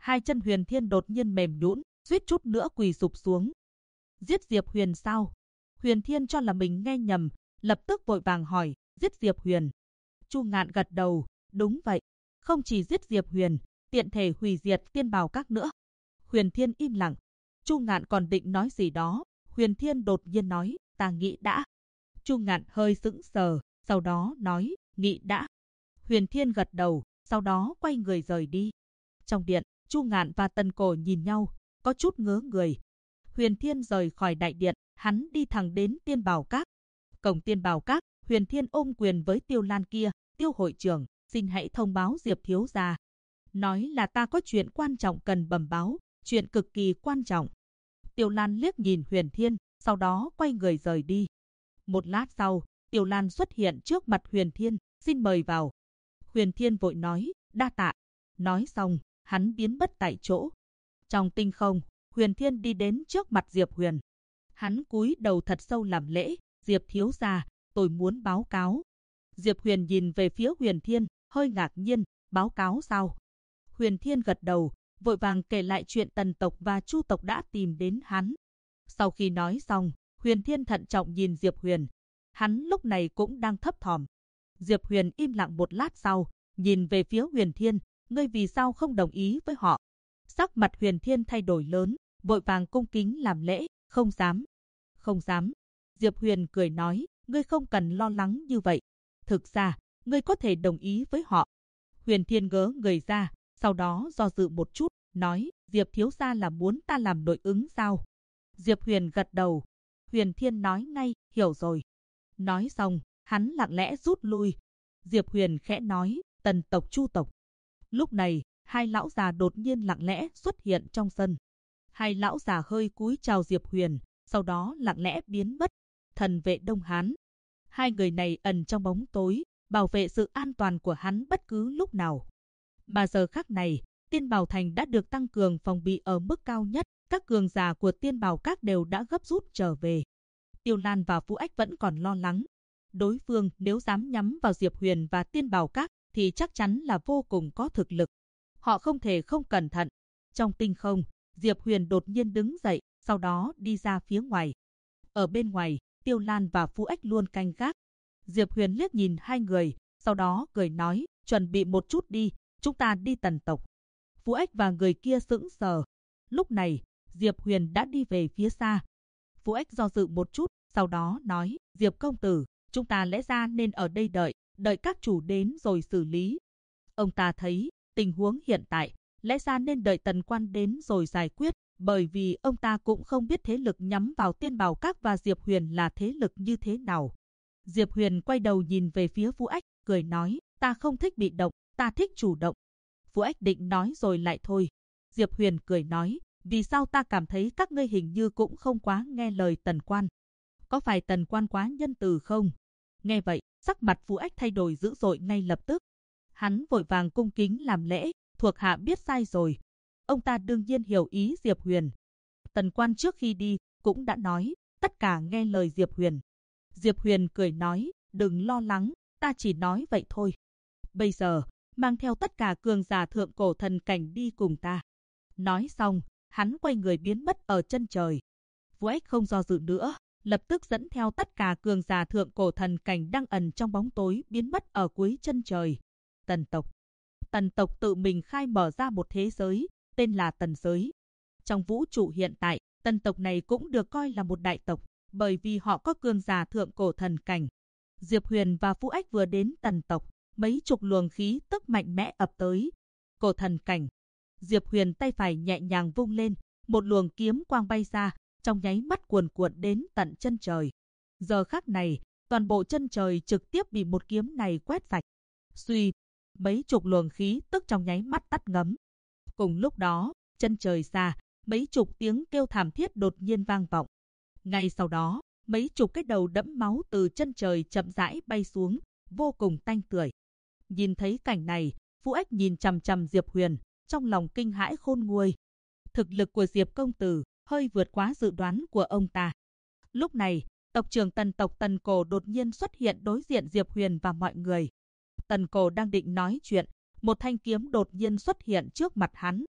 Hai chân Huyền Thiên đột nhiên mềm nhũn, suýt chút nữa quỳ sụp xuống. Giết Diệp Huyền sao? Huyền Thiên cho là mình nghe nhầm, lập tức vội vàng hỏi, giết Diệp Huyền. Chu Ngạn gật đầu, đúng vậy, không chỉ giết Diệp Huyền, tiện thể hủy diệt Tiên Bảo Các nữa. Huyền Thiên im lặng, Chu Ngạn còn định nói gì đó, Huyền Thiên đột nhiên nói, ta nghĩ đã. Chu Ngạn hơi sững sờ, sau đó nói, nghĩ đã. Huyền Thiên gật đầu, sau đó quay người rời đi. Trong điện, Chu Ngạn và Tần Cổ nhìn nhau, có chút ngớ người. Huyền Thiên rời khỏi đại điện, hắn đi thẳng đến Tiên Bảo Các. Cổng Tiên Bảo Các, Huyền Thiên ôm quyền với Tiêu Lan kia, Tiêu hội trưởng, xin hãy thông báo Diệp thiếu gia. Nói là ta có chuyện quan trọng cần bẩm báo, chuyện cực kỳ quan trọng. Tiêu Lan liếc nhìn Huyền Thiên, sau đó quay người rời đi. Một lát sau, Tiêu Lan xuất hiện trước mặt Huyền Thiên, xin mời vào. Huyền Thiên vội nói, đa tạ. Nói xong, hắn biến mất tại chỗ. Trong tinh không, Huyền Thiên đi đến trước mặt Diệp Huyền. Hắn cúi đầu thật sâu làm lễ, Diệp thiếu gia, tôi muốn báo cáo. Diệp Huyền nhìn về phía Huyền Thiên, hơi ngạc nhiên, báo cáo sao? Huyền Thiên gật đầu, vội vàng kể lại chuyện Tần tộc và Chu tộc đã tìm đến hắn. Sau khi nói xong, Huyền Thiên thận trọng nhìn Diệp Huyền. Hắn lúc này cũng đang thấp thỏm. Diệp Huyền im lặng một lát sau, nhìn về phía Huyền Thiên, ngươi vì sao không đồng ý với họ? Sắc mặt Huyền Thiên thay đổi lớn, vội vàng cung kính làm lễ, không dám. Không dám. Diệp Huyền cười nói, ngươi không cần lo lắng như vậy. Thực ra, ngươi có thể đồng ý với họ. Huyền Thiên ngớ người ra, sau đó do dự một chút, nói, Diệp thiếu gia là muốn ta làm nội ứng sao? Diệp Huyền gật đầu. Huyền Thiên nói ngay, hiểu rồi. Nói xong, hắn lặng lẽ rút lui. Diệp Huyền khẽ nói, Tần tộc Chu tộc. Lúc này, hai lão già đột nhiên lặng lẽ xuất hiện trong sân. Hai lão già hơi cúi chào Diệp Huyền, sau đó lặng lẽ biến mất. Thần vệ Đông Hán. Hai người này ẩn trong bóng tối, bảo vệ sự an toàn của hắn bất cứ lúc nào. Mà giờ khắc này, Tiên Bảo Thành đã được tăng cường phòng bị ở mức cao nhất, các cường giả của Tiên Bảo Các đều đã gấp rút trở về. Tiêu Lan và Phú Ách vẫn còn lo lắng. Đối phương nếu dám nhắm vào Diệp Huyền và Tiên Bảo Các thì chắc chắn là vô cùng có thực lực. Họ không thể không cẩn thận. Trong tinh không, Diệp Huyền đột nhiên đứng dậy, sau đó đi ra phía ngoài. Ở bên ngoài, Tiêu Lan và Phú Ách luôn canh gác. Diệp Huyền liếc nhìn hai người, sau đó cười nói, chuẩn bị một chút đi, chúng ta đi Tần tộc. Phú Ách và người kia sững sờ. Lúc này, Diệp Huyền đã đi về phía xa. Phú Ách do dự một chút, sau đó nói, Diệp công tử, chúng ta lẽ ra nên ở đây đợi các chủ đến rồi xử lý. Ông ta thấy, tình huống hiện tại, lẽ ra nên đợi Tần quan đến rồi giải quyết, bởi vì ông ta cũng không biết thế lực nhắm vào Tiên Bảo Các và Diệp Huyền là thế lực như thế nào. Diệp Huyền quay đầu nhìn về phía Phú Ách, cười nói, ta không thích bị động, ta thích chủ động. Phú Ách định nói rồi lại thôi. Diệp Huyền cười nói, vì sao ta cảm thấy các ngươi hình như cũng không quá nghe lời Tần quan. Có phải Tần quan quá nhân từ không? Nghe vậy, sắc mặt Phú Ách thay đổi dữ dội ngay lập tức. Hắn vội vàng cung kính làm lễ, thuộc hạ biết sai rồi. Ông ta đương nhiên hiểu ý Diệp Huyền. Tần quan trước khi đi, cũng đã nói, tất cả nghe lời Diệp Huyền. Diệp Huyền cười nói, đừng lo lắng, ta chỉ nói vậy thôi. Bây giờ, mang theo tất cả cường giả thượng cổ thần cảnh đi cùng ta. Nói xong, hắn quay người biến mất ở chân trời. Phú Ách không do dự nữa, lập tức dẫn theo tất cả cường giả thượng cổ thần cảnh đang ẩn trong bóng tối biến mất ở cuối chân trời. Tần tộc. Tần tộc tự mình khai mở ra một thế giới, tên là Tần giới. Trong vũ trụ hiện tại, Tần tộc này cũng được coi là một đại tộc, bởi vì họ có cường giả thượng cổ thần cảnh. Diệp Huyền và Phú Ách vừa đến Tần tộc, mấy chục luồng khí tức mạnh mẽ ập tới. Cổ thần cảnh. Diệp Huyền tay phải nhẹ nhàng vung lên, một luồng kiếm quang bay ra, trong nháy mắt cuồn cuộn đến tận chân trời. Giờ khắc này, toàn bộ chân trời trực tiếp bị một kiếm này quét sạch. Suy, mấy chục luồng khí tức trong nháy mắt tắt ngấm. Cùng lúc đó, chân trời xa, mấy chục tiếng kêu thảm thiết đột nhiên vang vọng. Ngay sau đó, mấy chục cái đầu đẫm máu từ chân trời chậm rãi bay xuống, vô cùng tanh tưởi. Nhìn thấy cảnh này, Phú Ách nhìn chằm chằm Diệp Huyền, trong lòng kinh hãi khôn nguôi. Thực lực của Diệp công tử hơi vượt quá dự đoán của ông ta. Lúc này, tộc trưởng Tần tộc Tần Cổ đột nhiên xuất hiện đối diện Diệp Huyền và mọi người. Tần Cổ đang định nói chuyện, một thanh kiếm đột nhiên xuất hiện trước mặt hắn.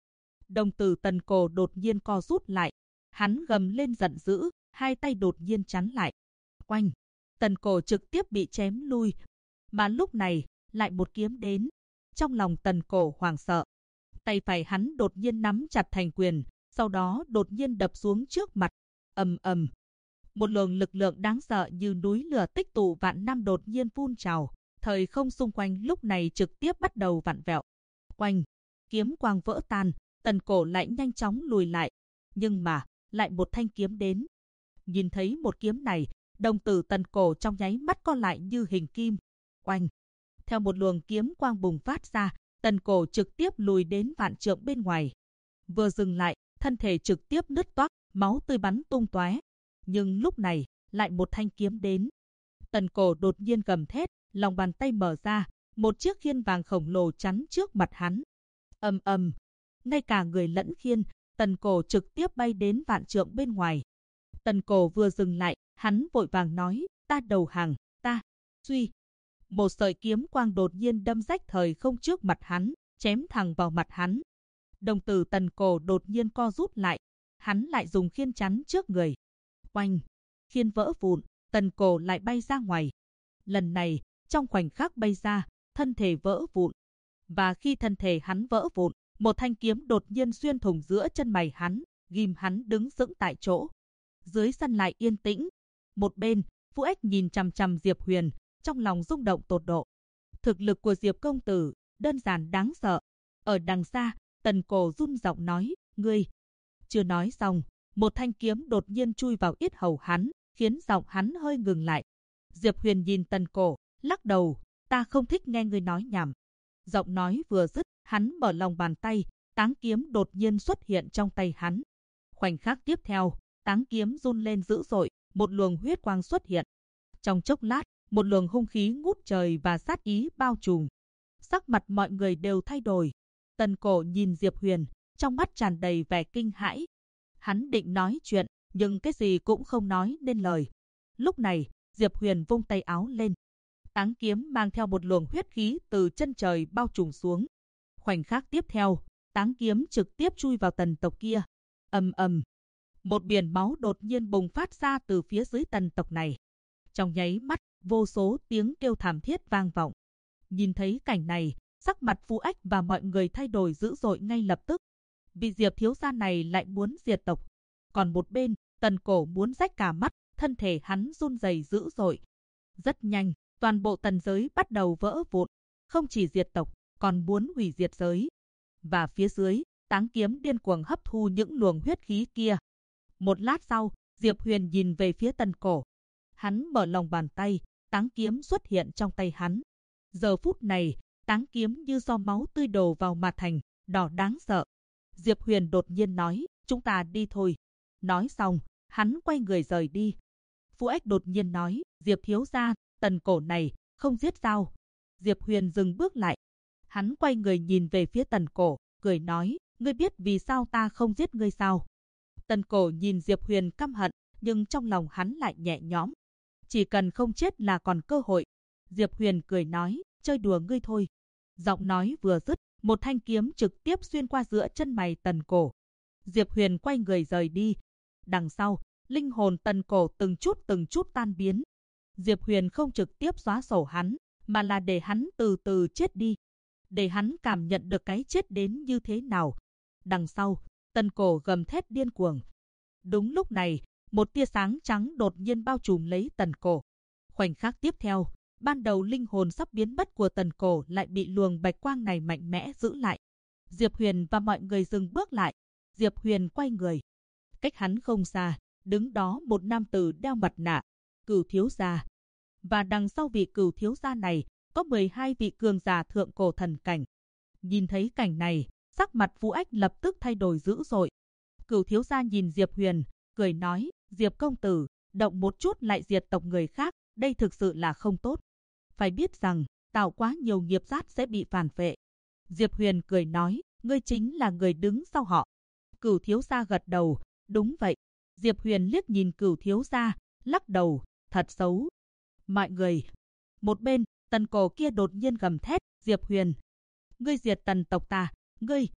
Đồng tử Tần Cổ đột nhiên co rút lại. Hắn gầm lên giận dữ, hai tay đột nhiên chắn lại. Oanh! Tần Cổ trực tiếp bị chém lui. Mà lúc này, lại một kiếm đến. Trong lòng Tần Cổ hoảng sợ. Tay phải hắn đột nhiên nắm chặt thành quyền, sau đó đột nhiên đập xuống trước mặt. Ầm ầm. Một luồng lực lượng đáng sợ như núi lửa tích tụ vạn năm đột nhiên phun trào. Thời không xung quanh lúc này trực tiếp bắt đầu vặn vẹo. Oanh! Kiếm quang vỡ tan, Tần Cổ lại nhanh chóng lùi lại. Nhưng mà, lại một thanh kiếm đến. Nhìn thấy một kiếm này, đồng tử Tần Cổ trong nháy mắt co lại như hình kim. Oanh! Theo một luồng kiếm quang bùng phát ra, Tần Cổ trực tiếp lùi đến vạn trượng bên ngoài. Vừa dừng lại, thân thể trực tiếp nứt toác, máu tươi bắn tung tóe. Nhưng lúc này, lại một thanh kiếm đến. Tần Cổ đột nhiên gầm thét, lòng bàn tay mở ra, một chiếc khiên vàng khổng lồ chắn trước mặt hắn. Ầm ầm, ngay cả người lẫn khiên, Tần Cổ trực tiếp bay đến vạn trượng bên ngoài. Tần Cổ vừa dừng lại, hắn vội vàng nói, ta đầu hàng, ta, suy. Một sợi kiếm quang đột nhiên đâm rách thời không trước mặt hắn, chém thẳng vào mặt hắn. Đồng tử Tần Cổ đột nhiên co rút lại, hắn lại dùng khiên chắn trước người. Oanh! Khiên vỡ vụn, Tần Cổ lại bay ra ngoài. Lần này, trong khoảnh khắc bay ra, thân thể vỡ vụn. Và khi thân thể hắn vỡ vụn, một thanh kiếm đột nhiên xuyên thủng giữa chân mày hắn, ghim hắn đứng sững tại chỗ. Dưới sân lại yên tĩnh. Một bên, Vũ Ếch nhìn chằm chằm Diệp Huyền, trong lòng rung động tột độ. Thực lực của Diệp công tử, đơn giản đáng sợ. Ở đằng xa, Tần Cổ run giọng nói, ngươi. Chưa nói xong, một thanh kiếm đột nhiên chui vào yết hầu hắn, khiến giọng hắn hơi ngừng lại. Diệp Huyền nhìn Tần Cổ, lắc đầu, ta không thích nghe ngươi nói nhảm. Giọng nói vừa dứt, hắn mở lòng bàn tay, táng kiếm đột nhiên xuất hiện trong tay hắn. Khoảnh khắc tiếp theo, táng kiếm run lên dữ dội, một luồng huyết quang xuất hiện. Trong chốc lát, một luồng hung khí ngút trời và sát ý bao trùm. Sắc mặt mọi người đều thay đổi. Tần Cổ nhìn Diệp Huyền, trong mắt tràn đầy vẻ kinh hãi. Hắn định nói chuyện, nhưng cái gì cũng không nói nên lời. Lúc này, Diệp Huyền vung tay áo lên. Táng kiếm mang theo một luồng huyết khí từ chân trời bao trùm xuống. Khoảnh khắc tiếp theo, táng kiếm trực tiếp chui vào tần tộc kia. Ầm ầm, một biển máu đột nhiên bùng phát ra từ phía dưới tần tộc này. Trong nháy mắt, vô số tiếng kêu thảm thiết vang vọng. Nhìn thấy cảnh này, sắc mặt Vũ Ếch và mọi người thay đổi dữ dội ngay lập tức. Vì Diệp thiếu gia này lại muốn diệt tộc. Còn một bên, Tần Cổ muốn rách cả mắt, thân thể hắn run rẩy dữ dội. Rất nhanh, toàn bộ tần giới bắt đầu vỡ vụn. Không chỉ diệt tộc, còn muốn hủy diệt giới. Và phía dưới, táng kiếm điên cuồng hấp thu những luồng huyết khí kia. Một lát sau, Diệp Huyền nhìn về phía Tần Cổ. Hắn mở lòng bàn tay, táng kiếm xuất hiện trong tay hắn. Giờ phút này, táng kiếm như do máu tươi đổ vào mà thành, đỏ đáng sợ. Diệp Huyền đột nhiên nói, chúng ta đi thôi. Nói xong, hắn quay người rời đi. Vũ Ếch đột nhiên nói, Diệp thiếu gia, Tần Cổ này, không giết sao? Diệp Huyền dừng bước lại. Hắn quay người nhìn về phía Tần Cổ, cười nói, ngươi biết vì sao ta không giết ngươi sao? Tần Cổ nhìn Diệp Huyền căm hận, nhưng trong lòng hắn lại nhẹ nhõm. Chỉ cần không chết là còn cơ hội. Diệp Huyền cười nói, chơi đùa ngươi thôi. Giọng nói vừa dứt, một thanh kiếm trực tiếp xuyên qua giữa chân mày Tần Cổ. Diệp Huyền quay người rời đi. Đằng sau, linh hồn Tần Cổ từng chút tan biến. Diệp Huyền không trực tiếp xóa sổ hắn, mà là để hắn từ từ chết đi. Để hắn cảm nhận được cái chết đến như thế nào. Đằng sau, Tần Cổ gầm thét điên cuồng. Đúng lúc này, một tia sáng trắng đột nhiên bao trùm lấy Tần Cổ. Khoảnh khắc tiếp theo, ban đầu linh hồn sắp biến mất của Tần Cổ lại bị luồng bạch quang này mạnh mẽ giữ lại. Diệp Huyền và mọi người dừng bước lại. Diệp Huyền quay người. Cách hắn không xa, đứng đó một nam tử đeo mặt nạ, Cửu thiếu gia. Và đằng sau vị Cửu thiếu gia này, có 12 vị cường giả thượng cổ thần cảnh. Nhìn thấy cảnh này, sắc mặt Vũ Ếch lập tức thay đổi dữ dội. Cửu thiếu gia nhìn Diệp Huyền, cười nói, Diệp công tử, động một chút lại diệt tộc người khác, đây thực sự là không tốt. Phải biết rằng, tạo quá nhiều nghiệp sát sẽ bị phản vệ. Diệp Huyền cười nói, ngươi chính là người đứng sau họ. Cửu thiếu gia gật đầu, đúng vậy. Diệp Huyền liếc nhìn Cửu thiếu gia, lắc đầu, thật xấu. Mọi người. Một bên, Tần Cổ kia đột nhiên gầm thét, Diệp Huyền. Ngươi diệt tần tộc ta, ngươi.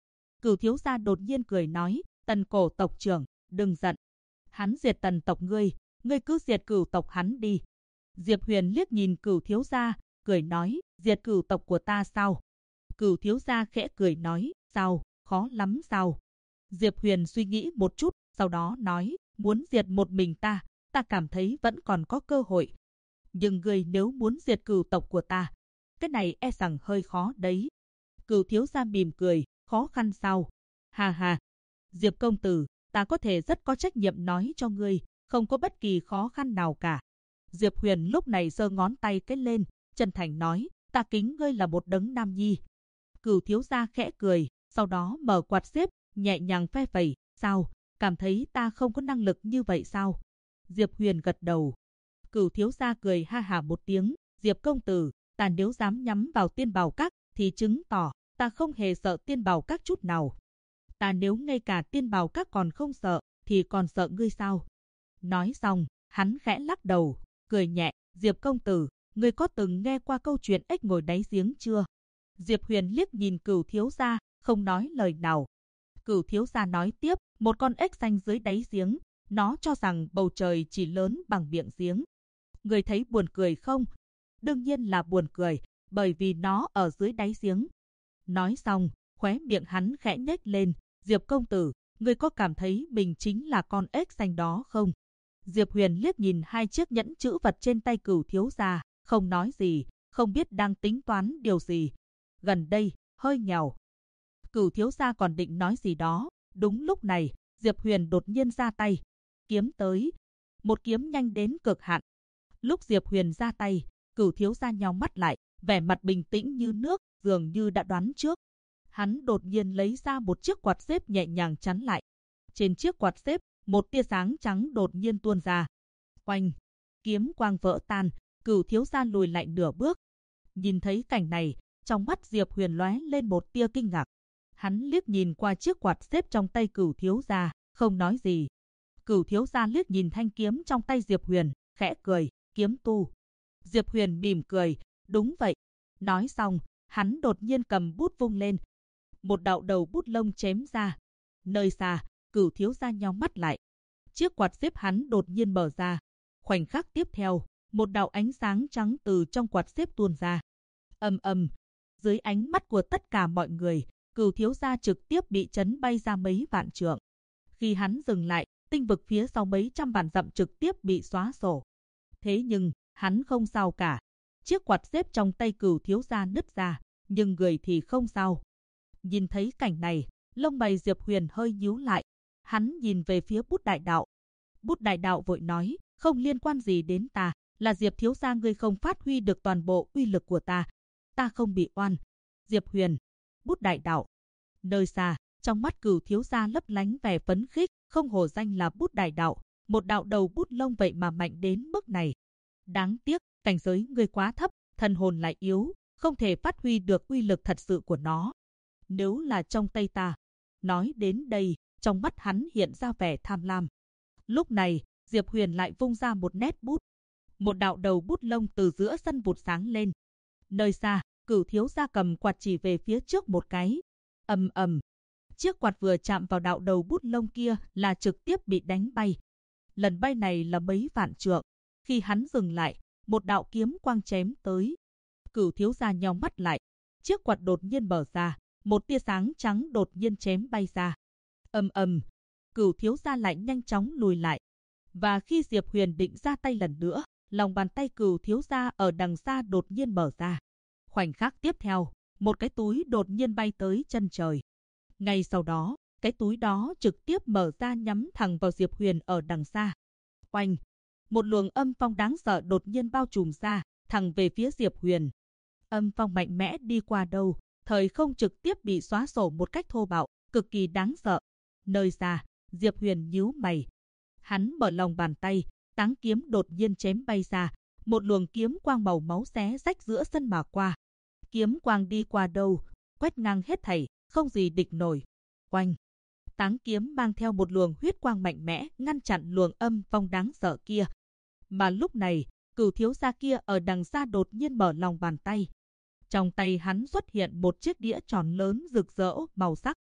Cửu thiếu gia đột nhiên cười nói, Tần cổ tộc trưởng, đừng giận. Hắn diệt Tần tộc ngươi cứ diệt Cửu tộc hắn đi. Diệp Huyền liếc nhìn Cửu thiếu gia, cười nói, diệt Cửu tộc của ta sao? Cửu thiếu gia khẽ cười nói, sao, khó lắm sao? Diệp Huyền suy nghĩ một chút, sau đó nói, muốn diệt một mình ta cảm thấy vẫn còn có cơ hội. Nhưng ngươi nếu muốn diệt Cửu tộc của ta, cái này e rằng hơi khó đấy. Cửu thiếu gia mỉm cười, khó khăn sao? Hà hà. Diệp công tử, ta có thể rất có trách nhiệm nói cho ngươi, không có bất kỳ khó khăn nào cả. Diệp Huyền lúc này giơ ngón tay cái lên, chân thành nói, ta kính ngươi là một đấng nam nhi. Cửu thiếu gia khẽ cười, sau đó mở quạt xếp, nhẹ nhàng phe phẩy, sao, cảm thấy ta không có năng lực như vậy sao? Diệp Huyền gật đầu. Cửu thiếu gia cười ha hả một tiếng, Diệp công tử, ta nếu dám nhắm vào Tiên Bảo Các thì chứng tỏ ta không hề sợ Tiên Bảo Các chút nào. Ta nếu ngay cả Tiên Bảo Các còn không sợ thì còn sợ ngươi sao? Nói xong, hắn khẽ lắc đầu, cười nhẹ, Diệp công tử, ngươi có từng nghe qua câu chuyện ếch ngồi đáy giếng chưa? Diệp Huyền liếc nhìn Cửu thiếu gia, không nói lời nào. Cửu thiếu gia nói tiếp, một con ếch xanh dưới đáy giếng, nó cho rằng bầu trời chỉ lớn bằng miệng giếng. Ngươi thấy buồn cười không? Đương nhiên là buồn cười, bởi vì nó ở dưới đáy giếng. Nói xong, khóe miệng hắn khẽ nhếch lên, Diệp công tử, ngươi có cảm thấy mình chính là con ếch xanh đó không? Diệp Huyền liếc nhìn hai chiếc nhẫn chữ vật trên tay Cửu thiếu gia, không nói gì, không biết đang tính toán điều gì. Gần đây, hơi nghèo. Cửu thiếu gia còn định nói gì đó, đúng lúc này, Diệp Huyền đột nhiên ra tay. Kiếm tới. Một kiếm nhanh đến cực hạn. Lúc Diệp Huyền ra tay, Cửu thiếu gia nhắm mắt lại, vẻ mặt bình tĩnh như nước, dường như đã đoán trước. Hắn đột nhiên lấy ra một chiếc quạt xếp nhẹ nhàng chắn lại. Trên chiếc quạt xếp, một tia sáng trắng đột nhiên tuôn ra. Oanh! Kiếm quang vỡ tan, Cửu thiếu gia lùi lại nửa bước. Nhìn thấy cảnh này, trong mắt Diệp Huyền lóe lên một tia kinh ngạc. Hắn liếc nhìn qua chiếc quạt xếp trong tay Cửu thiếu gia, không nói gì. Cửu thiếu gia liếc nhìn thanh kiếm trong tay Diệp Huyền, khẽ cười, kiếm tu. Diệp Huyền mỉm cười, đúng vậy. Nói xong, hắn đột nhiên cầm bút vung lên. Một đạo đầu bút lông chém ra. Nơi xa, Cửu thiếu gia nhắm mắt lại. Chiếc quạt xếp hắn đột nhiên mở ra. Khoảnh khắc tiếp theo, một đạo ánh sáng trắng từ trong quạt xếp tuôn ra. Ầm ầm, dưới ánh mắt của tất cả mọi người, Cửu thiếu gia trực tiếp bị chấn bay ra mấy vạn trượng. Khi hắn dừng lại, tinh vực phía sau mấy trăm vạn dặm trực tiếp bị xóa sổ. Thế nhưng, hắn không sao cả. Chiếc quạt xếp trong tay Cửu thiếu gia nứt ra, nhưng người thì không sao. Nhìn thấy cảnh này, lông mày Diệp Huyền hơi nhíu lại. Hắn nhìn về phía Bút Đại Đạo. Bút Đại Đạo vội nói, không liên quan gì đến ta, là Diệp thiếu gia ngươi không phát huy được toàn bộ uy lực của ta. Ta không bị oan. Diệp Huyền. Bút Đại Đạo. Nơi xa, trong mắt Cửu thiếu gia lấp lánh vẻ phấn khích, không hổ danh là Bút Đại Đạo, một đạo đầu bút lông vậy mà mạnh đến mức này. Đáng tiếc, cảnh giới ngươi quá thấp, thần hồn lại yếu, không thể phát huy được uy lực thật sự của nó. Nếu là trong tay ta. Nói đến đây, trong mắt hắn hiện ra vẻ tham lam. Lúc này, Diệp Huyền lại vung ra một nét bút. Một đạo đầu bút lông từ giữa sân vụt sáng lên. Nơi xa, Cửu thiếu gia cầm quạt chỉ về phía trước một cái. Ầm ầm. Chiếc quạt vừa chạm vào đạo đầu bút lông kia là trực tiếp bị đánh bay. Lần bay này là mấy vạn trượng. Khi hắn dừng lại, một đạo kiếm quang chém tới. Cửu thiếu gia nheo mắt lại. Chiếc quạt đột nhiên mở ra, một tia sáng trắng đột nhiên chém bay ra. Ầm ầm. Cửu thiếu gia lại nhanh chóng lùi lại. Và khi Diệp Huyền định ra tay lần nữa, lòng bàn tay Cửu thiếu gia ở đằng xa đột nhiên mở ra. Khoảnh khắc tiếp theo, một cái túi đột nhiên bay tới chân trời. Ngay sau đó, cái túi đó trực tiếp mở ra nhắm thẳng vào Diệp Huyền ở đằng xa. Oanh! Một luồng âm phong đáng sợ đột nhiên bao trùm ra, thẳng về phía Diệp Huyền. Âm phong mạnh mẽ đi qua đâu, thời không trực tiếp bị xóa sổ một cách thô bạo, cực kỳ đáng sợ. Nơi xa, Diệp Huyền nhíu mày. Hắn mở lòng bàn tay, táng kiếm đột nhiên chém bay ra, một luồng kiếm quang màu máu xé rách giữa sân mà qua. Kiếm quang đi qua đâu, quét ngang hết thảy, không gì địch nổi. Oanh! Táng kiếm mang theo một luồng huyết quang mạnh mẽ ngăn chặn luồng âm phong đáng sợ kia. Mà lúc này, Cửu thiếu gia kia ở đằng xa đột nhiên mở lòng bàn tay. Trong tay hắn xuất hiện một chiếc đĩa tròn lớn rực rỡ màu sắc.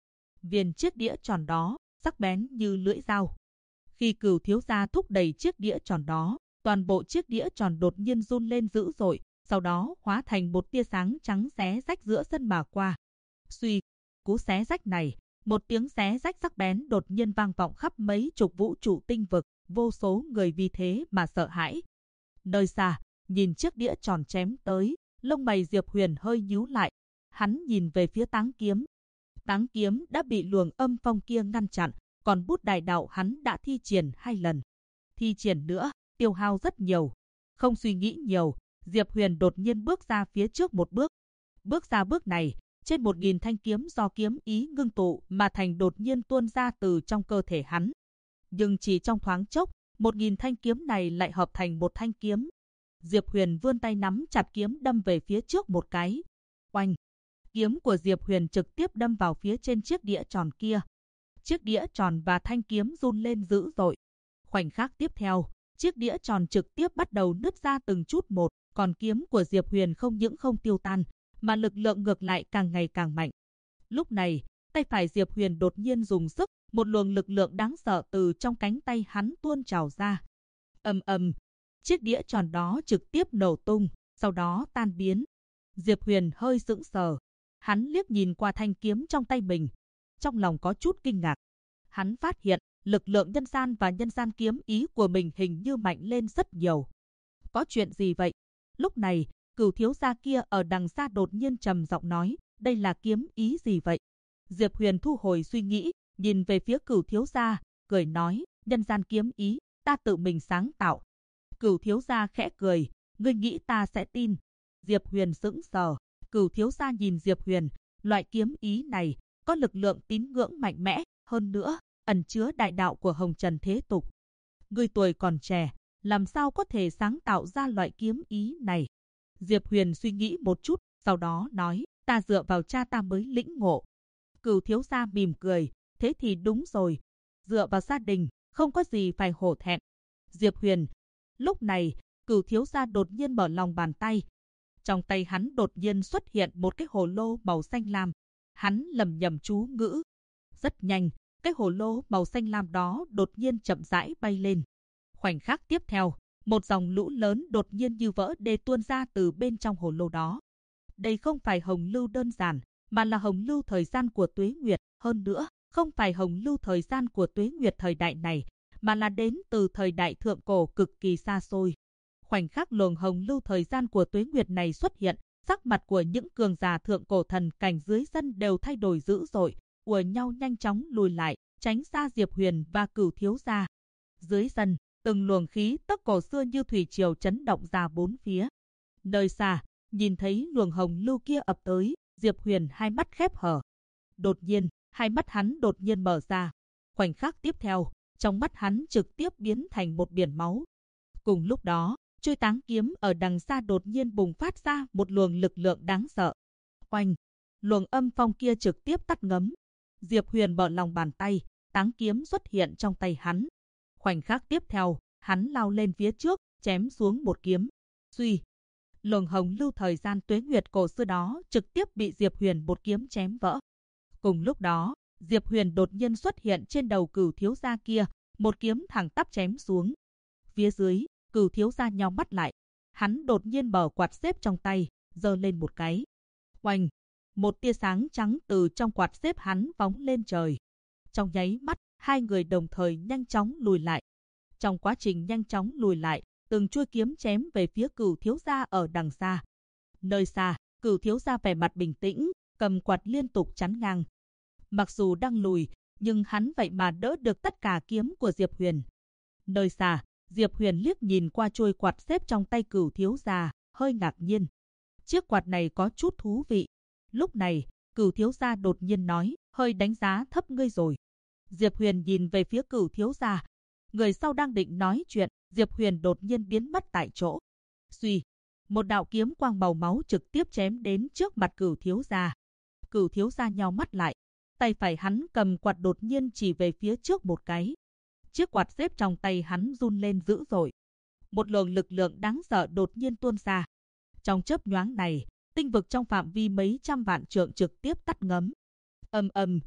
Viên chiếc đĩa tròn đó sắc bén như lưỡi dao. Khi Cửu thiếu gia thúc đẩy chiếc đĩa tròn đó, toàn bộ chiếc đĩa tròn đột nhiên run lên dữ dội, sau đó hóa thành một tia sáng trắng xé rách giữa sân mà qua. Suy, cú xé rách này, một tiếng xé rách sắc bén đột nhiên vang vọng khắp mấy chục vũ trụ tinh vực, vô số người vì thế mà sợ hãi. Nơi xa, nhìn chiếc đĩa tròn chém tới, lông mày Diệp Huyền hơi nhíu lại. Hắn nhìn về phía Táng Kiếm. Táng Kiếm đã bị luồng âm phong kia ngăn chặn, còn bút đại đạo hắn đã thi triển 2 lần. Thi triển nữa, tiêu hao rất nhiều. Không suy nghĩ nhiều, Diệp Huyền đột nhiên bước ra phía trước một bước. Bước ra bước này, trên 1000 thanh kiếm do kiếm ý ngưng tụ mà thành đột nhiên tuôn ra từ trong cơ thể hắn. Nhưng chỉ trong thoáng chốc, 1000 thanh kiếm này lại hợp thành một thanh kiếm. Diệp Huyền vươn tay nắm chặt kiếm đâm về phía trước một cái. Oanh! Kiếm của Diệp Huyền trực tiếp đâm vào phía trên chiếc đĩa tròn kia. Chiếc đĩa tròn và thanh kiếm run lên dữ dội. Khoảnh khắc tiếp theo, chiếc đĩa tròn trực tiếp bắt đầu nứt ra từng chút một, còn kiếm của Diệp Huyền không những không tiêu tan, mà lực lượng ngược lại càng ngày càng mạnh. Lúc này, tay phải Diệp Huyền đột nhiên dùng sức, một luồng lực lượng đáng sợ từ trong cánh tay hắn tuôn trào ra. Ầm ầm, chiếc đĩa tròn đó trực tiếp nổ tung, sau đó tan biến. Diệp Huyền hơi sững sờ, hắn liếc nhìn qua thanh kiếm trong tay mình, trong lòng có chút kinh ngạc. Hắn phát hiện, lực lượng nhân gian và nhân gian kiếm ý của mình hình như mạnh lên rất nhiều. Có chuyện gì vậy? Lúc này, Cửu thiếu gia kia ở đằng xa đột nhiên trầm giọng nói, đây là kiếm ý gì vậy? Diệp Huyền thu hồi suy nghĩ, nhìn về phía Cửu thiếu gia, cười nói, nhân gian kiếm ý, ta tự mình sáng tạo. Cửu thiếu gia khẽ cười, ngươi nghĩ ta sẽ tin? Diệp Huyền sững sờ. Cửu thiếu gia nhìn Diệp Huyền, loại kiếm ý này có lực lượng tín ngưỡng mạnh mẽ, hơn nữa ẩn chứa đại đạo của hồng trần thế tục. Ngươi tuổi còn trẻ, làm sao có thể sáng tạo ra loại kiếm ý này? Diệp Huyền suy nghĩ một chút, sau đó nói, ta dựa vào cha ta mới lĩnh ngộ. Cửu thiếu gia mỉm cười, thế thì đúng rồi, dựa vào gia đình, không có gì phải hổ thẹn. Diệp Huyền. Lúc này, Cửu thiếu gia đột nhiên mở lòng bàn tay. Trong tay hắn đột nhiên xuất hiện một cái hồ lô màu xanh lam. Hắn lẩm nhẩm chú ngữ. Rất nhanh, cái hồ lô màu xanh lam đó đột nhiên chậm rãi bay lên. Khoảnh khắc tiếp theo, một dòng lũ lớn đột nhiên như vỡ đê tuôn ra từ bên trong hồ lô đó. Đây không phải hồng lưu đơn giản, mà là hồng lưu thời gian của Tuế Nguyệt. Hơn nữa, không phải hồng lưu thời gian của Tuế Nguyệt thời đại này, mà là đến từ thời đại thượng cổ cực kỳ xa xôi. Khoảnh khắc luồng hồng lưu thời gian của Tuế Nguyệt này xuất hiện, sắc mặt của những cường giả thượng cổ thần cảnh dưới sân đều thay đổi dữ dội, ùa nhau nhanh chóng lùi lại, tránh xa Diệp Huyền và Cửu thiếu gia. Dưới sân, từng luồng khí tức cổ xưa như thủy triều chấn động ra bốn phía. Nơi xa, nhìn thấy luồng hồng lưu kia ập tới, Diệp Huyền hai mắt khép hờ. Đột nhiên, hai mắt hắn đột nhiên mở ra. Khoảnh khắc tiếp theo, trong mắt hắn trực tiếp biến thành một biển máu. Cùng lúc đó, chuôi Táng kiếm ở đằng xa đột nhiên bùng phát ra một luồng lực lượng đáng sợ. Oanh! Luồng âm phong kia trực tiếp tắt ngấm. Diệp Huyền mở lòng bàn tay, Táng kiếm xuất hiện trong tay hắn. Khoảnh khắc tiếp theo, hắn lao lên phía trước, chém xuống một kiếm. Suy! Luồng hồng lưu thời gian Tuế Nguyệt cổ xưa đó trực tiếp bị Diệp Huyền một kiếm chém vỡ. Cùng lúc đó, Diệp Huyền đột nhiên xuất hiện trên đầu Cửu thiếu gia kia, một kiếm thẳng tắp chém xuống. Phía dưới, Cửu thiếu gia nheo mắt lại. Hắn đột nhiên mở quạt xếp trong tay, giơ lên một cái. Oanh! Một tia sáng trắng từ trong quạt xếp hắn phóng lên trời. Trong nháy mắt, hai người đồng thời nhanh chóng lùi lại. Trong quá trình nhanh chóng lùi lại, từng chuôi kiếm chém về phía Cửu thiếu gia ở đằng xa. Nơi xa, Cửu thiếu gia vẻ mặt bình tĩnh, cầm quạt liên tục chắn ngang. Mặc dù đang lùi, nhưng hắn vậy mà đỡ được tất cả kiếm của Diệp Huyền. Nơi xa, Diệp Huyền liếc nhìn qua chuôi quạt xếp trong tay Cửu thiếu gia, hơi ngạc nhiên. Chiếc quạt này có chút thú vị. Lúc này, Cửu thiếu gia đột nhiên nói, hơi đánh giá thấp ngươi rồi. Diệp Huyền nhìn về phía Cửu thiếu gia. Người sau đang định nói chuyện, Diệp Huyền đột nhiên biến mất tại chỗ. Suy, một đạo kiếm quang màu máu trực tiếp chém đến trước mặt Cửu thiếu gia. Cửu thiếu gia nheo mắt lại, tay phải hắn cầm quạt đột nhiên chỉ về phía trước một cái. Chiếc quạt xếp trong tay hắn run lên dữ dội. Một luồng lực lượng đáng sợ đột nhiên tuôn ra. Trong chớp nhoáng này, tinh vực trong phạm vi mấy trăm vạn trượng trực tiếp tắt ngấm. Ầm ầm,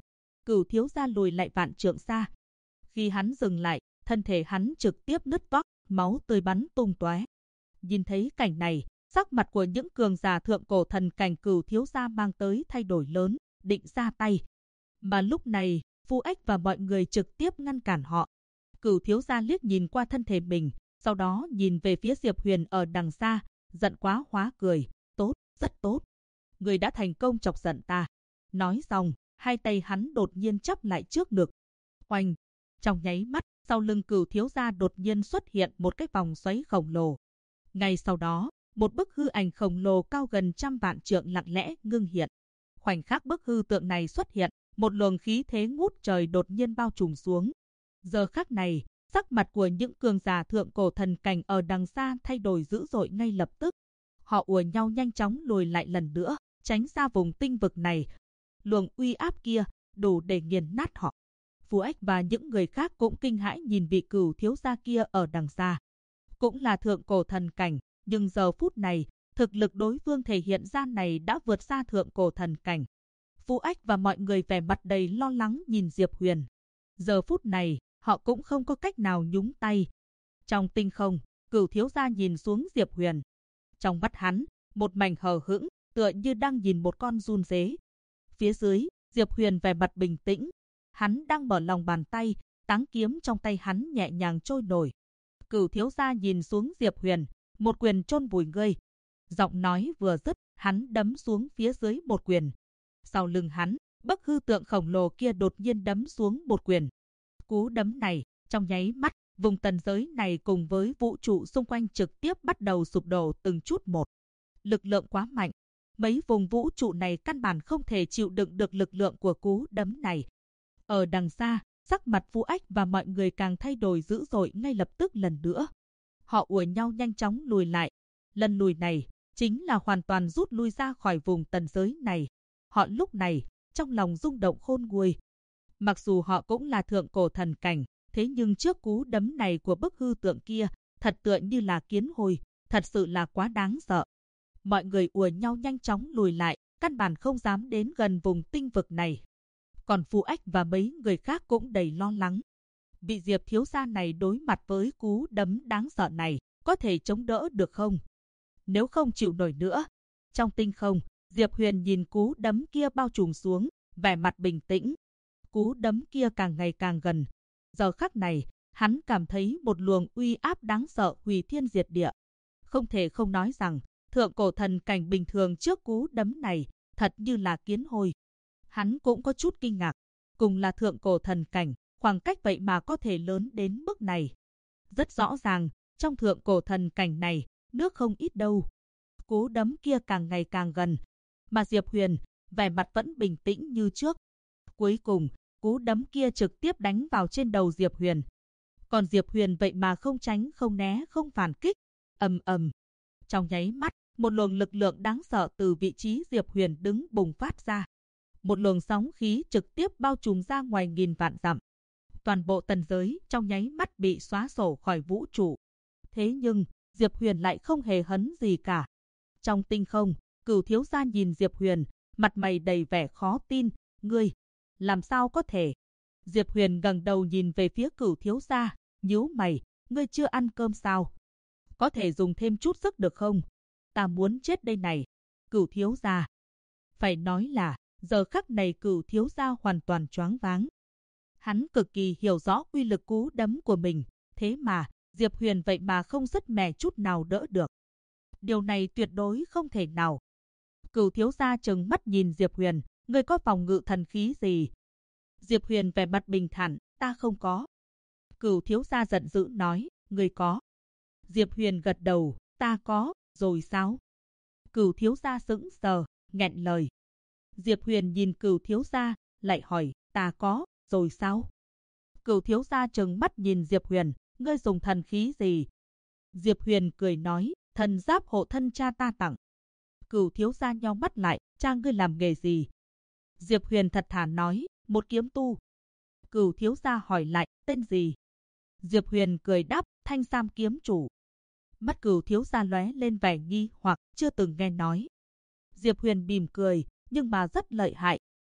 Cửu thiếu gia lùi lại vạn trượng xa. Khi hắn dừng lại, thân thể hắn trực tiếp nứt toác, máu tươi bắn tung tóe. Nhìn thấy cảnh này, sắc mặt của những cường giả thượng cổ thần cảnh Cửu thiếu gia mang tới thay đổi lớn, định ra tay. Mà lúc này, Phu Ếch và mọi người trực tiếp ngăn cản họ. Cửu thiếu gia liếc nhìn qua thân thể mình, sau đó nhìn về phía Diệp Huyền ở đằng xa, giận quá hóa cười. Tốt, rất tốt. Người đã thành công chọc giận ta. Nói xong, hai tay hắn đột nhiên chắp lại trước ngực. Oanh! Trong nháy mắt, sau lưng Cửu thiếu gia đột nhiên xuất hiện một cái vòng xoáy khổng lồ. Ngay sau đó, một bức hư ảnh khổng lồ cao gần 100 vạn trượng lặng lẽ ngưng hiện. Khoảnh khắc bức hư tượng này xuất hiện, một luồng khí thế ngút trời đột nhiên bao trùm xuống. Giờ khắc này, sắc mặt của những cường giả thượng cổ thần cảnh ở đằng xa thay đổi dữ dội ngay lập tức. Họ ùa nhau nhanh chóng lùi lại lần nữa, tránh ra vùng tinh vực này. Luồng uy áp kia đủ để nghiền nát họ. Phù Ếch và những người khác cũng kinh hãi nhìn vị Cửu thiếu gia kia ở đằng xa. Cũng là thượng cổ thần cảnh, nhưng giờ phút này, thực lực đối phương thể hiện ra này đã vượt xa thượng cổ thần cảnh. Phù Ếch và mọi người vẻ mặt đầy lo lắng nhìn Diệp Huyền. Giờ phút này, họ cũng không có cách nào nhúng tay. Trong tinh không, Cửu thiếu gia nhìn xuống Diệp Huyền. Trong mắt hắn, một mảnh hờ hững, tựa như đang nhìn một con giun dế. Phía dưới, Diệp Huyền vẻ mặt bình tĩnh. Hắn đang mở lòng bàn tay, táng kiếm trong tay hắn nhẹ nhàng trôi nổi. Cửu thiếu gia nhìn xuống Diệp Huyền, một quyền chôn vùi ngươi. Giọng nói vừa dứt, hắn đấm xuống phía dưới một quyền. Sau lưng hắn, bức hư tượng khổng lồ kia đột nhiên đấm xuống một quyền. Cú đấm này, trong nháy mắt, vùng tần giới này cùng với vũ trụ xung quanh trực tiếp bắt đầu sụp đổ từng chút một. Lực lượng quá mạnh, mấy vùng vũ trụ này căn bản không thể chịu đựng được lực lượng của cú đấm này. Ở đằng xa, sắc mặt Phù Ếch và mọi người càng thay đổi dữ dội ngay lập tức lần nữa. Họ ùa nhau nhanh chóng lùi lại. Lần lùi này, chính là hoàn toàn rút lui ra khỏi vùng tần giới này. Họ lúc này, trong lòng rung động khôn nguôi. Mặc dù họ cũng là thượng cổ thần cảnh, thế nhưng trước cú đấm này của bức hư tượng kia, thật tựa như là kiến hôi, thật sự là quá đáng sợ. Mọi người ùa nhau nhanh chóng lùi lại, căn bản không dám đến gần vùng tinh vực này. Còn Phù Ếch và mấy người khác cũng đầy lo lắng. Vị Diệp thiếu gia này đối mặt với cú đấm đáng sợ này, có thể chống đỡ được không? Nếu không chịu nổi nữa. Trong tinh không, Diệp Huyền nhìn cú đấm kia bao trùm xuống, vẻ mặt bình tĩnh. Cú đấm kia càng ngày càng gần. Giờ khắc này, hắn cảm thấy một luồng uy áp đáng sợ hủy thiên diệt địa. Không thể không nói rằng, thượng cổ thần cảnh bình thường trước cú đấm này, thật như là kiến hôi. Hắn cũng có chút kinh ngạc. Cùng là thượng cổ thần cảnh, khoảng cách vậy mà có thể lớn đến mức này. Rất rõ ràng, trong thượng cổ thần cảnh này, nước không ít đâu. Cú đấm kia càng ngày càng gần. Mà Diệp Huyền, vẻ mặt vẫn bình tĩnh như trước. Cuối cùng, cú đấm kia trực tiếp đánh vào trên đầu Diệp Huyền. Còn Diệp Huyền vậy mà không tránh không né không phản kích. Ầm ầm. Trong nháy mắt, một luồng lực lượng đáng sợ từ vị trí Diệp Huyền đứng bùng phát ra. Một luồng sóng khí trực tiếp bao trùm ra ngoài nghìn vạn dặm. Toàn bộ tần giới trong nháy mắt bị xóa sổ khỏi vũ trụ. Thế nhưng, Diệp Huyền lại không hề hấn gì cả. Trong tinh không, Cửu thiếu gia nhìn Diệp Huyền, mặt mày đầy vẻ khó tin. Ngươi, làm sao có thể? Diệp Huyền ngẩng đầu nhìn về phía Cửu thiếu gia, nhíu mày, ngươi chưa ăn cơm sao? Có thể dùng thêm chút sức được không? Ta muốn chết đây này. Cửu thiếu gia. Phải nói là, giờ khắc này Cửu thiếu gia hoàn toàn choáng váng. Hắn cực kỳ hiểu rõ uy lực cú đấm của mình, thế mà, Diệp Huyền vậy mà không sứt mẻ chút nào đỡ được. Điều này tuyệt đối không thể nào. Cửu thiếu gia trừng mắt nhìn Diệp Huyền, ngươi có phòng ngự thần khí gì? Diệp Huyền vẻ mặt bình thản, ta không có. Cửu thiếu gia giận dữ nói, ngươi có. Diệp Huyền gật đầu, ta có, rồi sao? Cửu thiếu gia sững sờ, nghẹn lời. Diệp Huyền nhìn Cửu thiếu gia, lại hỏi, ta có, rồi sao? Cửu thiếu gia trừng mắt nhìn Diệp Huyền, ngươi dùng thần khí gì? Diệp Huyền cười nói, thần giáp hộ thân cha ta tặng. Cửu thiếu gia nheo mắt lại, cha ngươi làm nghề gì? Diệp Huyền thật thà nói, một kiếm tu. Cửu thiếu gia hỏi lại, tên gì? Diệp Huyền cười đáp, Thanh Sam kiếm chủ. Mắt Cửu thiếu gia lóe lên vẻ nghi hoặc chưa từng nghe nói. Diệp Huyền mỉm cười, nhưng mà rất lợi hại.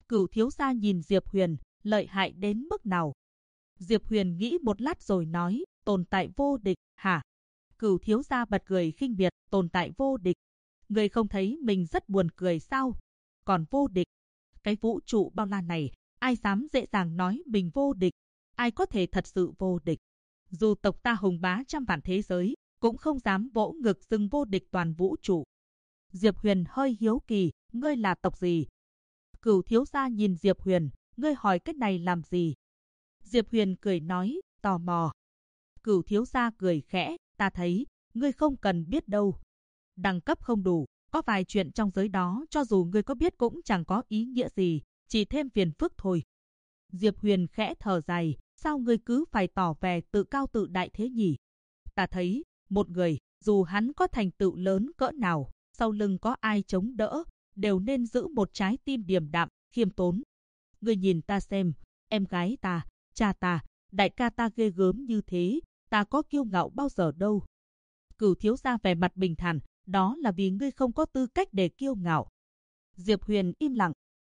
Cửu thiếu gia nhìn Diệp Huyền, lợi hại đến mức nào? Diệp Huyền nghĩ một lát rồi nói, tồn tại vô địch, hả? Cửu thiếu gia bật cười khinh miệt, tồn tại vô địch. Người không thấy mình rất buồn cười sao? Còn vô địch? Cái vũ trụ bao la này, ai dám dễ dàng nói mình vô địch? Ai có thể thật sự vô địch? Dù tộc ta hùng bá trăm vạn thế giới, cũng không dám vỗ ngực xưng vô địch toàn vũ trụ. Diệp Huyền hơi hiếu kỳ, ngươi là tộc gì? Cửu thiếu gia nhìn Diệp Huyền, ngươi hỏi cái này làm gì? Diệp Huyền cười nói, tò mò. Cửu thiếu gia cười khẽ, ta thấy, ngươi không cần biết đâu. Đẳng cấp không đủ, có vài chuyện trong giới đó cho dù ngươi có biết cũng chẳng có ý nghĩa gì, chỉ thêm phiền phức thôi. Diệp Huyền khẽ thở dài, sao ngươi cứ phải tỏ vẻ tự cao tự đại thế nhỉ? Ta thấy, một người, dù hắn có thành tựu lớn cỡ nào, sau lưng có ai chống đỡ, đều nên giữ một trái tim điềm đạm, khiêm tốn. Ngươi nhìn ta xem, em gái ta, cha ta, đại ca ta ghê gớm như thế, ta có kiêu ngạo bao giờ đâu. Cửu thiếu gia vẻ mặt bình thản, đó là vì ngươi không có tư cách để kiêu ngạo. Diệp Huyền im lặng.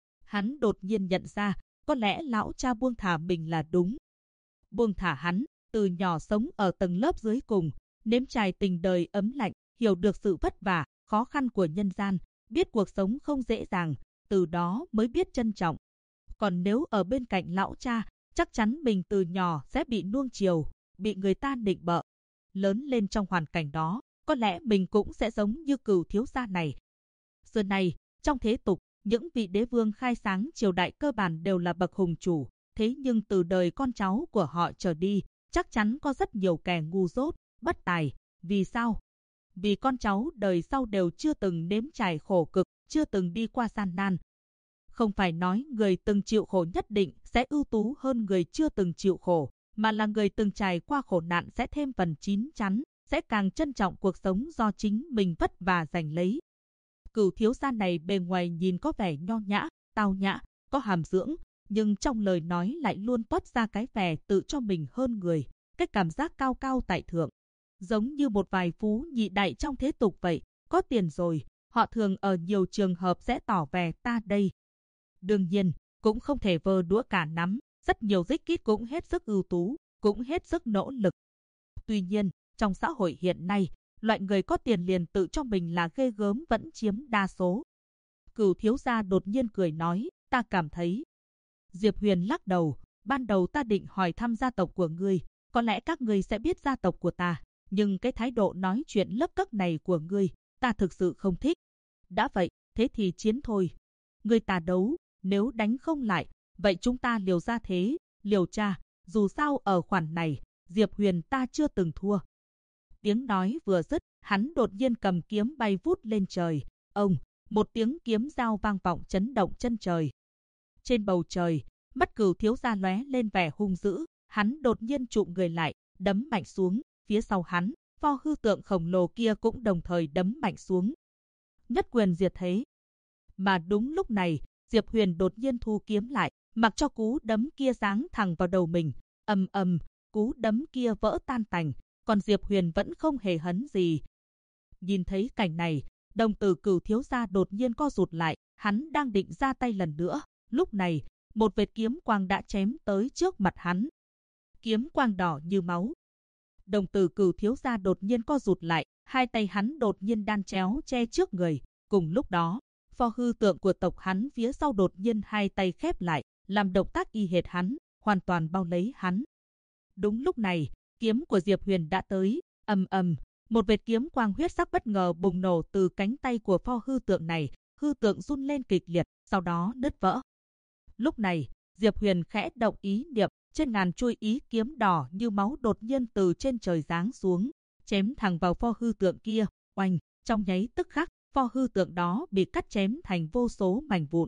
Hắn đột nhiên nhận ra, có lẽ lão cha buông thả mình là đúng. Buông thả hắn, từ nhỏ sống ở tầng lớp dưới cùng, nếm trải tình đời ấm lạnh, hiểu được sự vất vả, khó khăn của nhân gian, biết cuộc sống không dễ dàng, từ đó mới biết trân trọng. Còn nếu ở bên cạnh lão cha, chắc chắn mình từ nhỏ sẽ bị nuông chiều, bị người ta nịnh bợ. Lớn lên trong hoàn cảnh đó, có lẽ mình cũng sẽ giống như Cửu thiếu gia này. Xưa này, trong thế tục, những vị đế vương khai sáng triều đại cơ bản đều là bậc hùng chủ, thế nhưng từ đời con cháu của họ trở đi, chắc chắn có rất nhiều kẻ ngu dốt, bất tài. Vì sao? Vì con cháu đời sau đều chưa từng nếm trải khổ cực, chưa từng đi qua gian nan. Không phải nói người từng chịu khổ nhất định sẽ ưu tú hơn người chưa từng chịu khổ, mà là người từng trải qua khổ nạn sẽ thêm phần chín chắn, sẽ càng trân trọng cuộc sống do chính mình vất vả giành lấy. Cửu thiếu gia này bề ngoài nhìn có vẻ nho nhã, tao nhã, có hàm dưỡng, nhưng trong lời nói lại luôn toát ra cái vẻ tự cho mình hơn người, cái cảm giác cao cao tại thượng. Giống như một vài phú nhị đại trong thế tục vậy, có tiền rồi, họ thường ở nhiều trường hợp sẽ tỏ vẻ ta đây. Đương nhiên, cũng không thể vơ đũa cả nắm, rất nhiều rích kít cũng hết sức ưu tú, cũng hết sức nỗ lực. Tuy nhiên, trong xã hội hiện nay, loại người có tiền liền tự cho mình là ghê gớm vẫn chiếm đa số. Cửu thiếu gia đột nhiên cười nói, ta cảm thấy. Diệp Huyền lắc đầu, ban đầu ta định hỏi thăm gia tộc của ngươi, có lẽ các ngươi sẽ biết gia tộc của ta, nhưng cái thái độ nói chuyện lấp cấc này của ngươi, ta thực sự không thích. Đã vậy, thế thì chiến thôi. Ngươi ta đấu, nếu đánh không lại, vậy chúng ta liều ra thế, liều cha, dù sao ở khoản này, Diệp Huyền ta chưa từng thua. Tiếng nói vừa dứt, hắn đột nhiên cầm kiếm bay vút lên trời. Ông, một tiếng kiếm dao vang vọng chấn động chân trời. Trên bầu trời, mắt Cửu thiếu gia lóe lên vẻ hung dữ, hắn đột nhiên trụm người lại, đấm mạnh xuống, phía sau hắn, pho hư tượng khổng lồ kia cũng đồng thời đấm mạnh xuống. Nhất quyền diệt thế. Mà đúng lúc này, Diệp Huyền đột nhiên thu kiếm lại, mặc cho cú đấm kia giáng thẳng vào đầu mình. Ầm ầm, cú đấm kia vỡ tan tành, còn Diệp Huyền vẫn không hề hấn gì. Nhìn thấy cảnh này, đồng tử Cửu thiếu gia đột nhiên co rụt lại, hắn đang định ra tay lần nữa. Lúc này, một vệt kiếm quang đã chém tới trước mặt hắn. Kiếm quang đỏ như máu. Đồng tử Cửu thiếu gia đột nhiên co rụt lại, hai tay hắn đột nhiên đan chéo che trước người. Cùng lúc đó, pho hư tượng của tộc hắn phía sau đột nhiên hai tay khép lại, làm động tác y hệt hắn, hoàn toàn bao lấy hắn. Đúng lúc này, kiếm của Diệp Huyền đã tới, ầm ầm, một vệt kiếm quang huyết sắc bất ngờ bùng nổ từ cánh tay của pho hư tượng này, hư tượng run lên kịch liệt, sau đó nứt vỡ. Lúc này, Diệp Huyền khẽ động ý niệm, trên ngàn chuôi ý kiếm đỏ như máu đột nhiên từ trên trời giáng xuống, chém thẳng vào pho hư tượng kia. Oanh, trong nháy tức khắc, pho hư tượng đó bị cắt chém thành vô số mảnh vụn.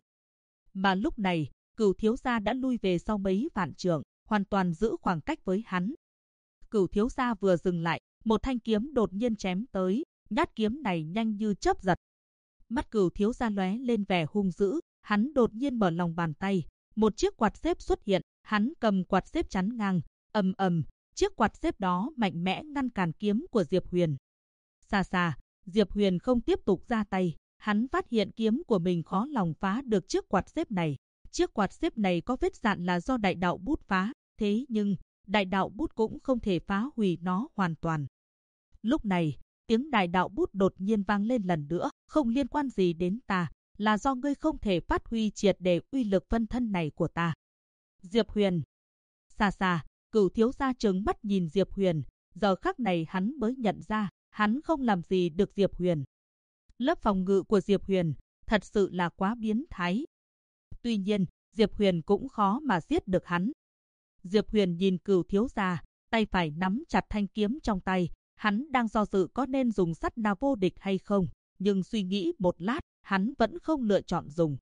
Mà lúc này, Cửu thiếu gia đã lui về sau mấy vạn trượng, hoàn toàn giữ khoảng cách với hắn. Cửu thiếu gia vừa dừng lại, một thanh kiếm đột nhiên chém tới, nhát kiếm này nhanh như chớp giật. Mắt Cửu thiếu gia lóe lên vẻ hung dữ, hắn đột nhiên mở lòng bàn tay, một chiếc quạt xếp xuất hiện, hắn cầm quạt xếp chắn ngang, ầm ầm, chiếc quạt xếp đó mạnh mẽ ngăn cản kiếm của Diệp Huyền. Xa xa, Diệp Huyền không tiếp tục ra tay, hắn phát hiện kiếm của mình khó lòng phá được chiếc quạt xếp này, Chiếc quạt xếp này có vết dạn là do đại đạo bút phá, thế nhưng đại đạo bút cũng không thể phá hủy nó hoàn toàn. Lúc này, tiếng đại đạo bút đột nhiên vang lên lần nữa, không liên quan gì đến ta, là do ngươi không thể phát huy triệt để uy lực phân thân này của ta. Diệp Huyền. Xa xa, Cửu thiếu gia trừng mắt nhìn Diệp Huyền, giờ khắc này hắn mới nhận ra, hắn không làm gì được Diệp Huyền. Lớp phòng ngự của Diệp Huyền thật sự là quá biến thái. Tuy nhiên, Diệp Huyền cũng khó mà giết được hắn. Diệp Huyền nhìn Cửu thiếu gia, tay phải nắm chặt thanh kiếm trong tay, hắn đang do dự có nên dùng sắt na vô địch hay không, nhưng suy nghĩ một lát, hắn vẫn không lựa chọn dùng.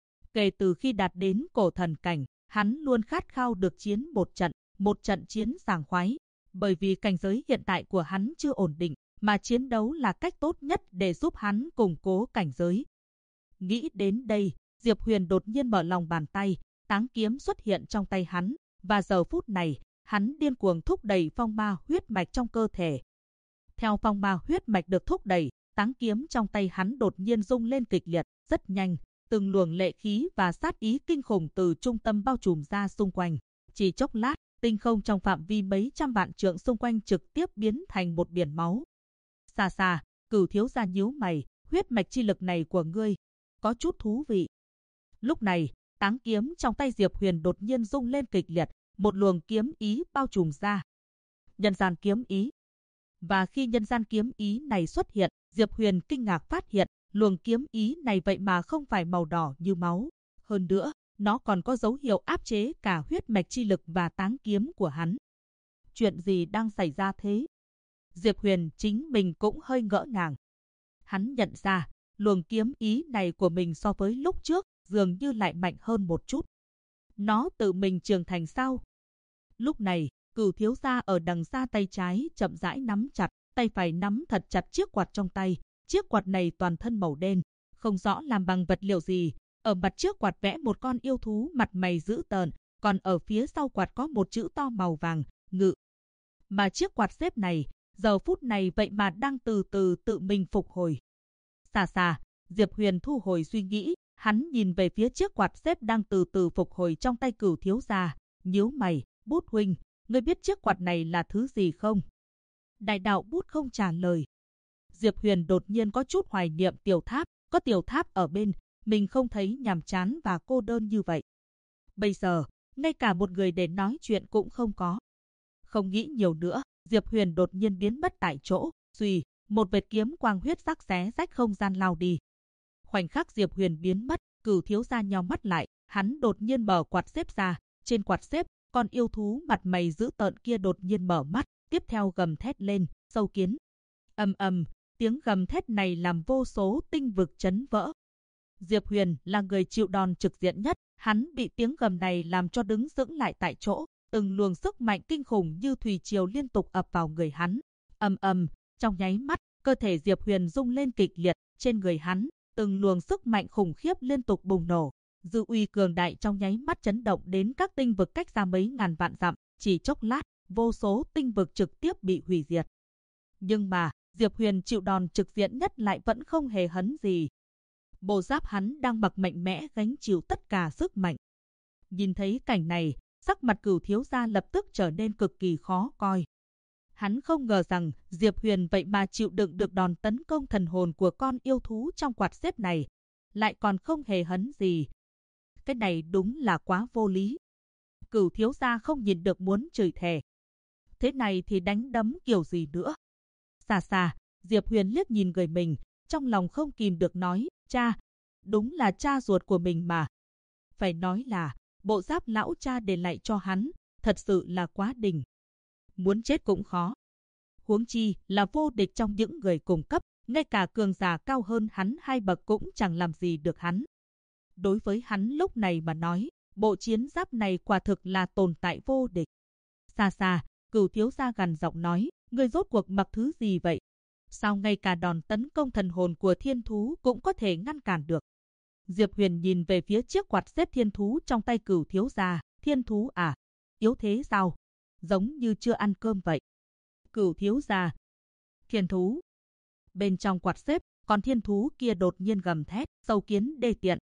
Kể từ khi đạt đến cổ thần cảnh, hắn luôn khát khao được chiến một trận chiến sảng khoái, bởi vì cảnh giới hiện tại của hắn chưa ổn định, mà chiến đấu là cách tốt nhất để giúp hắn củng cố cảnh giới. Nghĩ đến đây, Diệp Huyền đột nhiên mở lòng bàn tay, táng kiếm xuất hiện trong tay hắn, và giờ phút này, hắn điên cuồng thúc đẩy phong ma huyết mạch trong cơ thể. Theo phong ma huyết mạch được thúc đẩy, táng kiếm trong tay hắn đột nhiên rung lên kịch liệt, rất nhanh, từng luồng lệ khí và sát ý kinh khủng từ trung tâm bao trùm ra xung quanh. Chỉ chốc lát, tinh không trong phạm vi mấy trăm vạn trượng xung quanh trực tiếp biến thành một biển máu. Xa xa, Cửu thiếu gia nhíu mày, huyết mạch chi lực này của ngươi có chút thú vị. Lúc này, táng kiếm trong tay Diệp Huyền đột nhiên rung lên kịch liệt, một luồng kiếm ý bao trùm ra. Nhân gian kiếm ý. Và khi nhân gian kiếm ý này xuất hiện, Diệp Huyền kinh ngạc phát hiện, luồng kiếm ý này vậy mà không phải màu đỏ như máu. Hơn nữa, nó còn có dấu hiệu áp chế cả huyết mạch chi lực và táng kiếm của hắn. Chuyện gì đang xảy ra thế? Diệp Huyền chính mình cũng hơi ngỡ ngàng. Hắn nhận ra, luồng kiếm ý này của mình so với lúc trước dường như lại mạnh hơn một chút. Nó tự mình trưởng thành sao? Lúc này, Cửu thiếu gia ở đằng xa tay trái chậm rãi nắm chặt, tay phải nắm thật chặt chiếc quạt trong tay. Chiếc quạt này toàn thân màu đen, không rõ làm bằng vật liệu gì. Ở mặt trước quạt vẽ một con yêu thú mặt mày dữ tợn, còn ở phía sau quạt có một chữ to màu vàng, ngự. Mà chiếc quạt xếp này, giờ phút này vậy mà đang từ từ tự mình phục hồi. Xa xa, Diệp Huyền thu hồi suy nghĩ, hắn nhìn về phía chiếc quạt xếp đang từ từ phục hồi trong tay Cửu thiếu gia, nhíu mày, Bút huynh, ngươi biết chiếc quạt này là thứ gì không? Đại đạo Bút không trả lời. Diệp Huyền đột nhiên có chút hoài niệm tiểu tháp, có tiểu tháp ở bên, mình không thấy nhàm chán và cô đơn như vậy. Bây giờ, ngay cả một người để nói chuyện cũng không có. Không nghĩ nhiều nữa, Diệp Huyền đột nhiên biến mất tại chỗ, suy, một vệt kiếm quang huyết sắc xé rách không gian lao đi. Khoảnh khắc Diệp Huyền biến mất, Cửu thiếu gia nheo mắt lại, hắn đột nhiên mở quạt xếp ra, trên quạt xếp, con yêu thú mặt mày dữ tợn kia đột nhiên mở mắt, tiếp theo gầm thét lên, sâu kiến. Ầm ầm, tiếng gầm thét này làm vô số tinh vực chấn vỡ. Diệp Huyền là người chịu đòn trực diện nhất, hắn bị tiếng gầm này làm cho đứng sững lại tại chỗ, từng luồng sức mạnh kinh khủng như thủy triều liên tục ập vào người hắn. Ầm ầm, trong nháy mắt, cơ thể Diệp Huyền rung lên kịch liệt, trên người hắn, từng luồng sức mạnh khủng khiếp liên tục bùng nổ. Dư uy cường đại trong nháy mắt chấn động đến các tinh vực cách xa mấy ngàn vạn dặm, chỉ chốc lát, vô số tinh vực trực tiếp bị hủy diệt. Nhưng mà, Diệp Huyền chịu đòn trực diện nhất lại vẫn không hề hấn gì. Bộ giáp hắn đang mặc mạnh mẽ gánh chịu tất cả sức mạnh. Nhìn thấy cảnh này, sắc mặt Cửu thiếu gia lập tức trở nên cực kỳ khó coi. Hắn không ngờ rằng Diệp Huyền vậy mà chịu đựng được đòn tấn công thần hồn của con yêu thú trong quạt xếp này, lại còn không hề hấn gì. Cái này đúng là quá vô lý. Cửu thiếu gia không nhìn được muốn chửi thề. Thế này thì đánh đấm kiểu gì nữa? Xa xa, Diệp Huyền liếc nhìn người mình, trong lòng không kìm được nói, cha, đúng là cha ruột của mình mà. Phải nói là, bộ giáp lão cha để lại cho hắn, thật sự là quá đỉnh. Muốn chết cũng khó. Huống chi là vô địch trong những người cùng cấp, ngay cả cường giả cao hơn hắn 2 bậc cũng chẳng làm gì được hắn. Đối với hắn lúc này mà nói, bộ chiến giáp này quả thực là tồn tại vô địch. Xa xa, Cửu thiếu gia gằn giọng nói, ngươi rốt cuộc mặc thứ gì vậy? Sao ngay cả đòn tấn công thần hồn của thiên thú cũng có thể ngăn cản được? Diệp Huyền nhìn về phía chiếc quạt xếp thiên thú trong tay Cửu thiếu gia, thiên thú à? Yếu thế sao? Giống như chưa ăn cơm vậy. Cửu thiếu gia, thiên thú. Bên trong quạt xếp, con thiên thú kia đột nhiên gầm thét, sâu kiến đê tiện.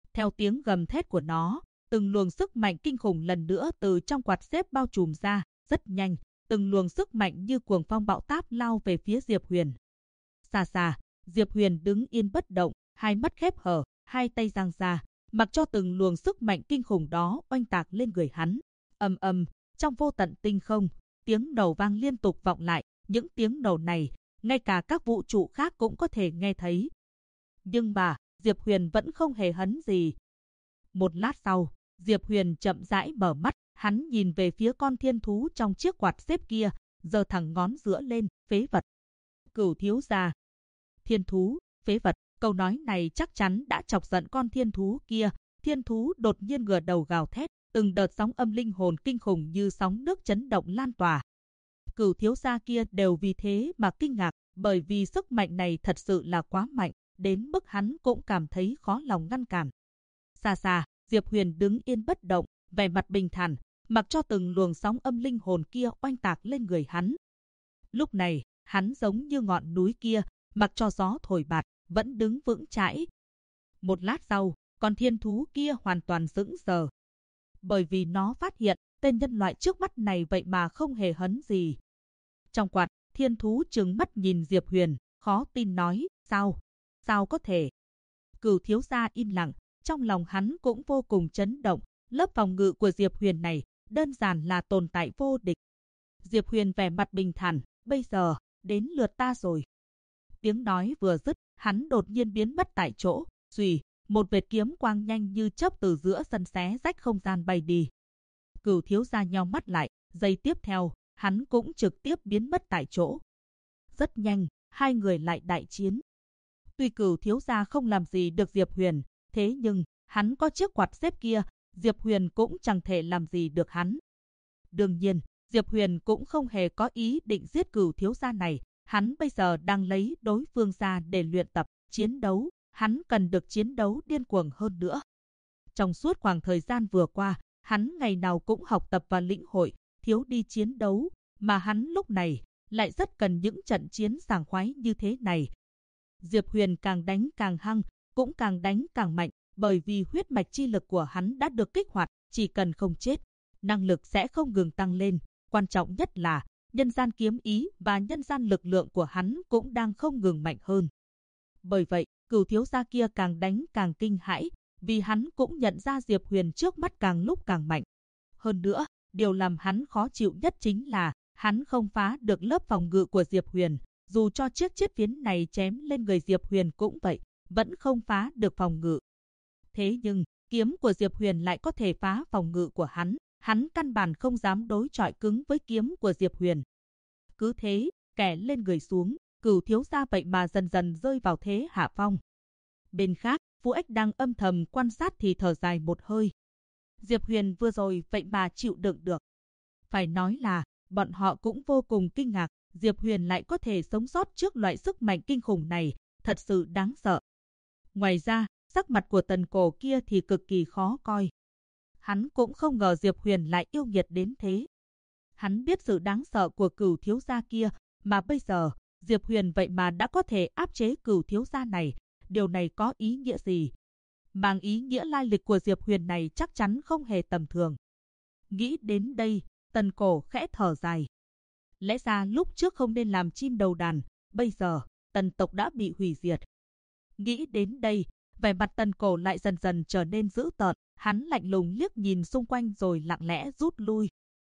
Theo tiếng gầm thét của nó, từng luồng sức mạnh kinh khủng lần nữa từ trong quạt xếp bao trùm ra, rất nhanh, từng luồng sức mạnh như cuồng phong bão táp lao về phía Diệp Huyền. Xa xa, Diệp Huyền đứng yên bất động, hai mắt khép hờ, hai tay giang ra, mặc cho từng luồng sức mạnh kinh khủng đó oanh tạc lên người hắn. Ầm ầm, trong vô tận tinh không, tiếng nổ vang liên tục vọng lại, những tiếng nổ này, ngay cả các vũ trụ khác cũng có thể nghe thấy. Nhưng mà, Diệp Huyền vẫn không hề hấn gì. Một lát sau, Diệp Huyền chậm rãi mở mắt, hắn nhìn về phía con thiên thú trong chiếc quạt xếp kia, giơ thẳng ngón giữa lên, phế vật. Cửu thiếu gia. Thiên thú, phế vật, câu nói này chắc chắn đã chọc giận con thiên thú kia. Thiên thú đột nhiên ngửa đầu gào thét, từng đợt sóng âm linh hồn kinh khủng như sóng nước chấn động lan tỏa. Cửu thiếu gia kia đều vì thế mà kinh ngạc, bởi vì sức mạnh này thật sự là quá mạnh, đến mức hắn cũng cảm thấy khó lòng ngăn cản. Xa xa, Diệp Huyền đứng yên bất động, vẻ mặt bình thản, mặc cho từng luồng sóng âm linh hồn kia oanh tạc lên người hắn. Lúc này, hắn giống như ngọn núi kia, mặc cho gió thổi bạt, vẫn đứng vững chãi. Một lát sau, con thiên thú kia hoàn toàn sững sờ. Bởi vì nó phát hiện, tên nhân loại trước mắt này vậy mà không hề hấn gì. Trong quạt, thiên thú trừng mắt nhìn Diệp Huyền, khó tin nói, sao? Sao có thể? Cửu thiếu gia im lặng, trong lòng hắn cũng vô cùng chấn động, lớp phòng ngự của Diệp Huyền này, đơn giản là tồn tại vô địch. Diệp Huyền vẻ mặt bình thản, bây giờ, đến lượt ta rồi. Tiếng nói vừa dứt, hắn đột nhiên biến mất tại chỗ, xùy, một vệt kiếm quang nhanh như chớp từ giữa sân xé rách không gian bay đi. Cửu thiếu gia nheo mắt lại, giây tiếp theo, hắn cũng trực tiếp biến mất tại chỗ. Rất nhanh, hai người lại đại chiến. Tuy Cửu thiếu gia không làm gì được Diệp Huyền, thế nhưng, hắn có chiếc quạt xếp kia, Diệp Huyền cũng chẳng thể làm gì được hắn. Đương nhiên, Diệp Huyền cũng không hề có ý định giết Cửu thiếu gia này, hắn bây giờ đang lấy đối phương ra để luyện tập, chiến đấu, hắn cần được chiến đấu điên cuồng hơn nữa. Trong suốt khoảng thời gian vừa qua, hắn ngày nào cũng học tập và lĩnh hội, thiếu đi chiến đấu, mà hắn lúc này lại rất cần những trận chiến sảng khoái như thế này. Diệp Huyền càng đánh càng hăng, cũng càng đánh càng mạnh, bởi vì huyết mạch chi lực của hắn đã được kích hoạt, chỉ cần không chết, năng lực sẽ không ngừng tăng lên. Quan trọng nhất là, nhân gian kiếm ý và nhân gian lực lượng của hắn cũng đang không ngừng mạnh hơn. Bởi vậy, Cửu thiếu gia kia càng đánh càng kinh hãi, vì hắn cũng nhận ra Diệp Huyền trước mắt càng lúc càng mạnh. Hơn nữa, điều làm hắn khó chịu nhất chính là, hắn không phá được lớp phòng ngự của Diệp Huyền, dù cho chiếc chiết phiến này chém lên người Diệp Huyền cũng vậy, vẫn không phá được phòng ngự. Thế nhưng, kiếm của Diệp Huyền lại có thể phá phòng ngự của hắn căn bản không dám đối chọi cứng với kiếm của Diệp Huyền. Cứ thế, kẻ lên người xuống, Cửu thiếu gia vậy mà dần dần rơi vào thế hạ phong. Bên khác, Vũ Ếch đang âm thầm quan sát thì thở dài một hơi. Diệp Huyền vừa rồi vậy mà chịu đựng được. Phải nói là, bọn họ cũng vô cùng kinh ngạc, Diệp Huyền lại có thể sống sót trước loại sức mạnh kinh khủng này, thật sự đáng sợ. Ngoài ra, sắc mặt của Tần Cổ kia thì cực kỳ khó coi. Hắn cũng không ngờ Diệp Huyền lại yêu nghiệt đến thế. Hắn biết sự đáng sợ của Cửu thiếu gia kia, mà bây giờ, Diệp Huyền vậy mà đã có thể áp chế Cửu thiếu gia này, điều này có ý nghĩa gì? Mang ý nghĩa lai lịch của Diệp Huyền này chắc chắn không hề tầm thường. Nghĩ đến đây, Tần Cổ khẽ thở dài. Lẽ ra lúc trước không nên làm chim đầu đàn, bây giờ, Tần tộc đã bị hủy diệt. Nghĩ đến đây, vẻ mặt Tần Cổ lại dần dần trở nên dữ tợn, hắn lạnh lùng liếc nhìn xung quanh rồi lặng lẽ rút lui.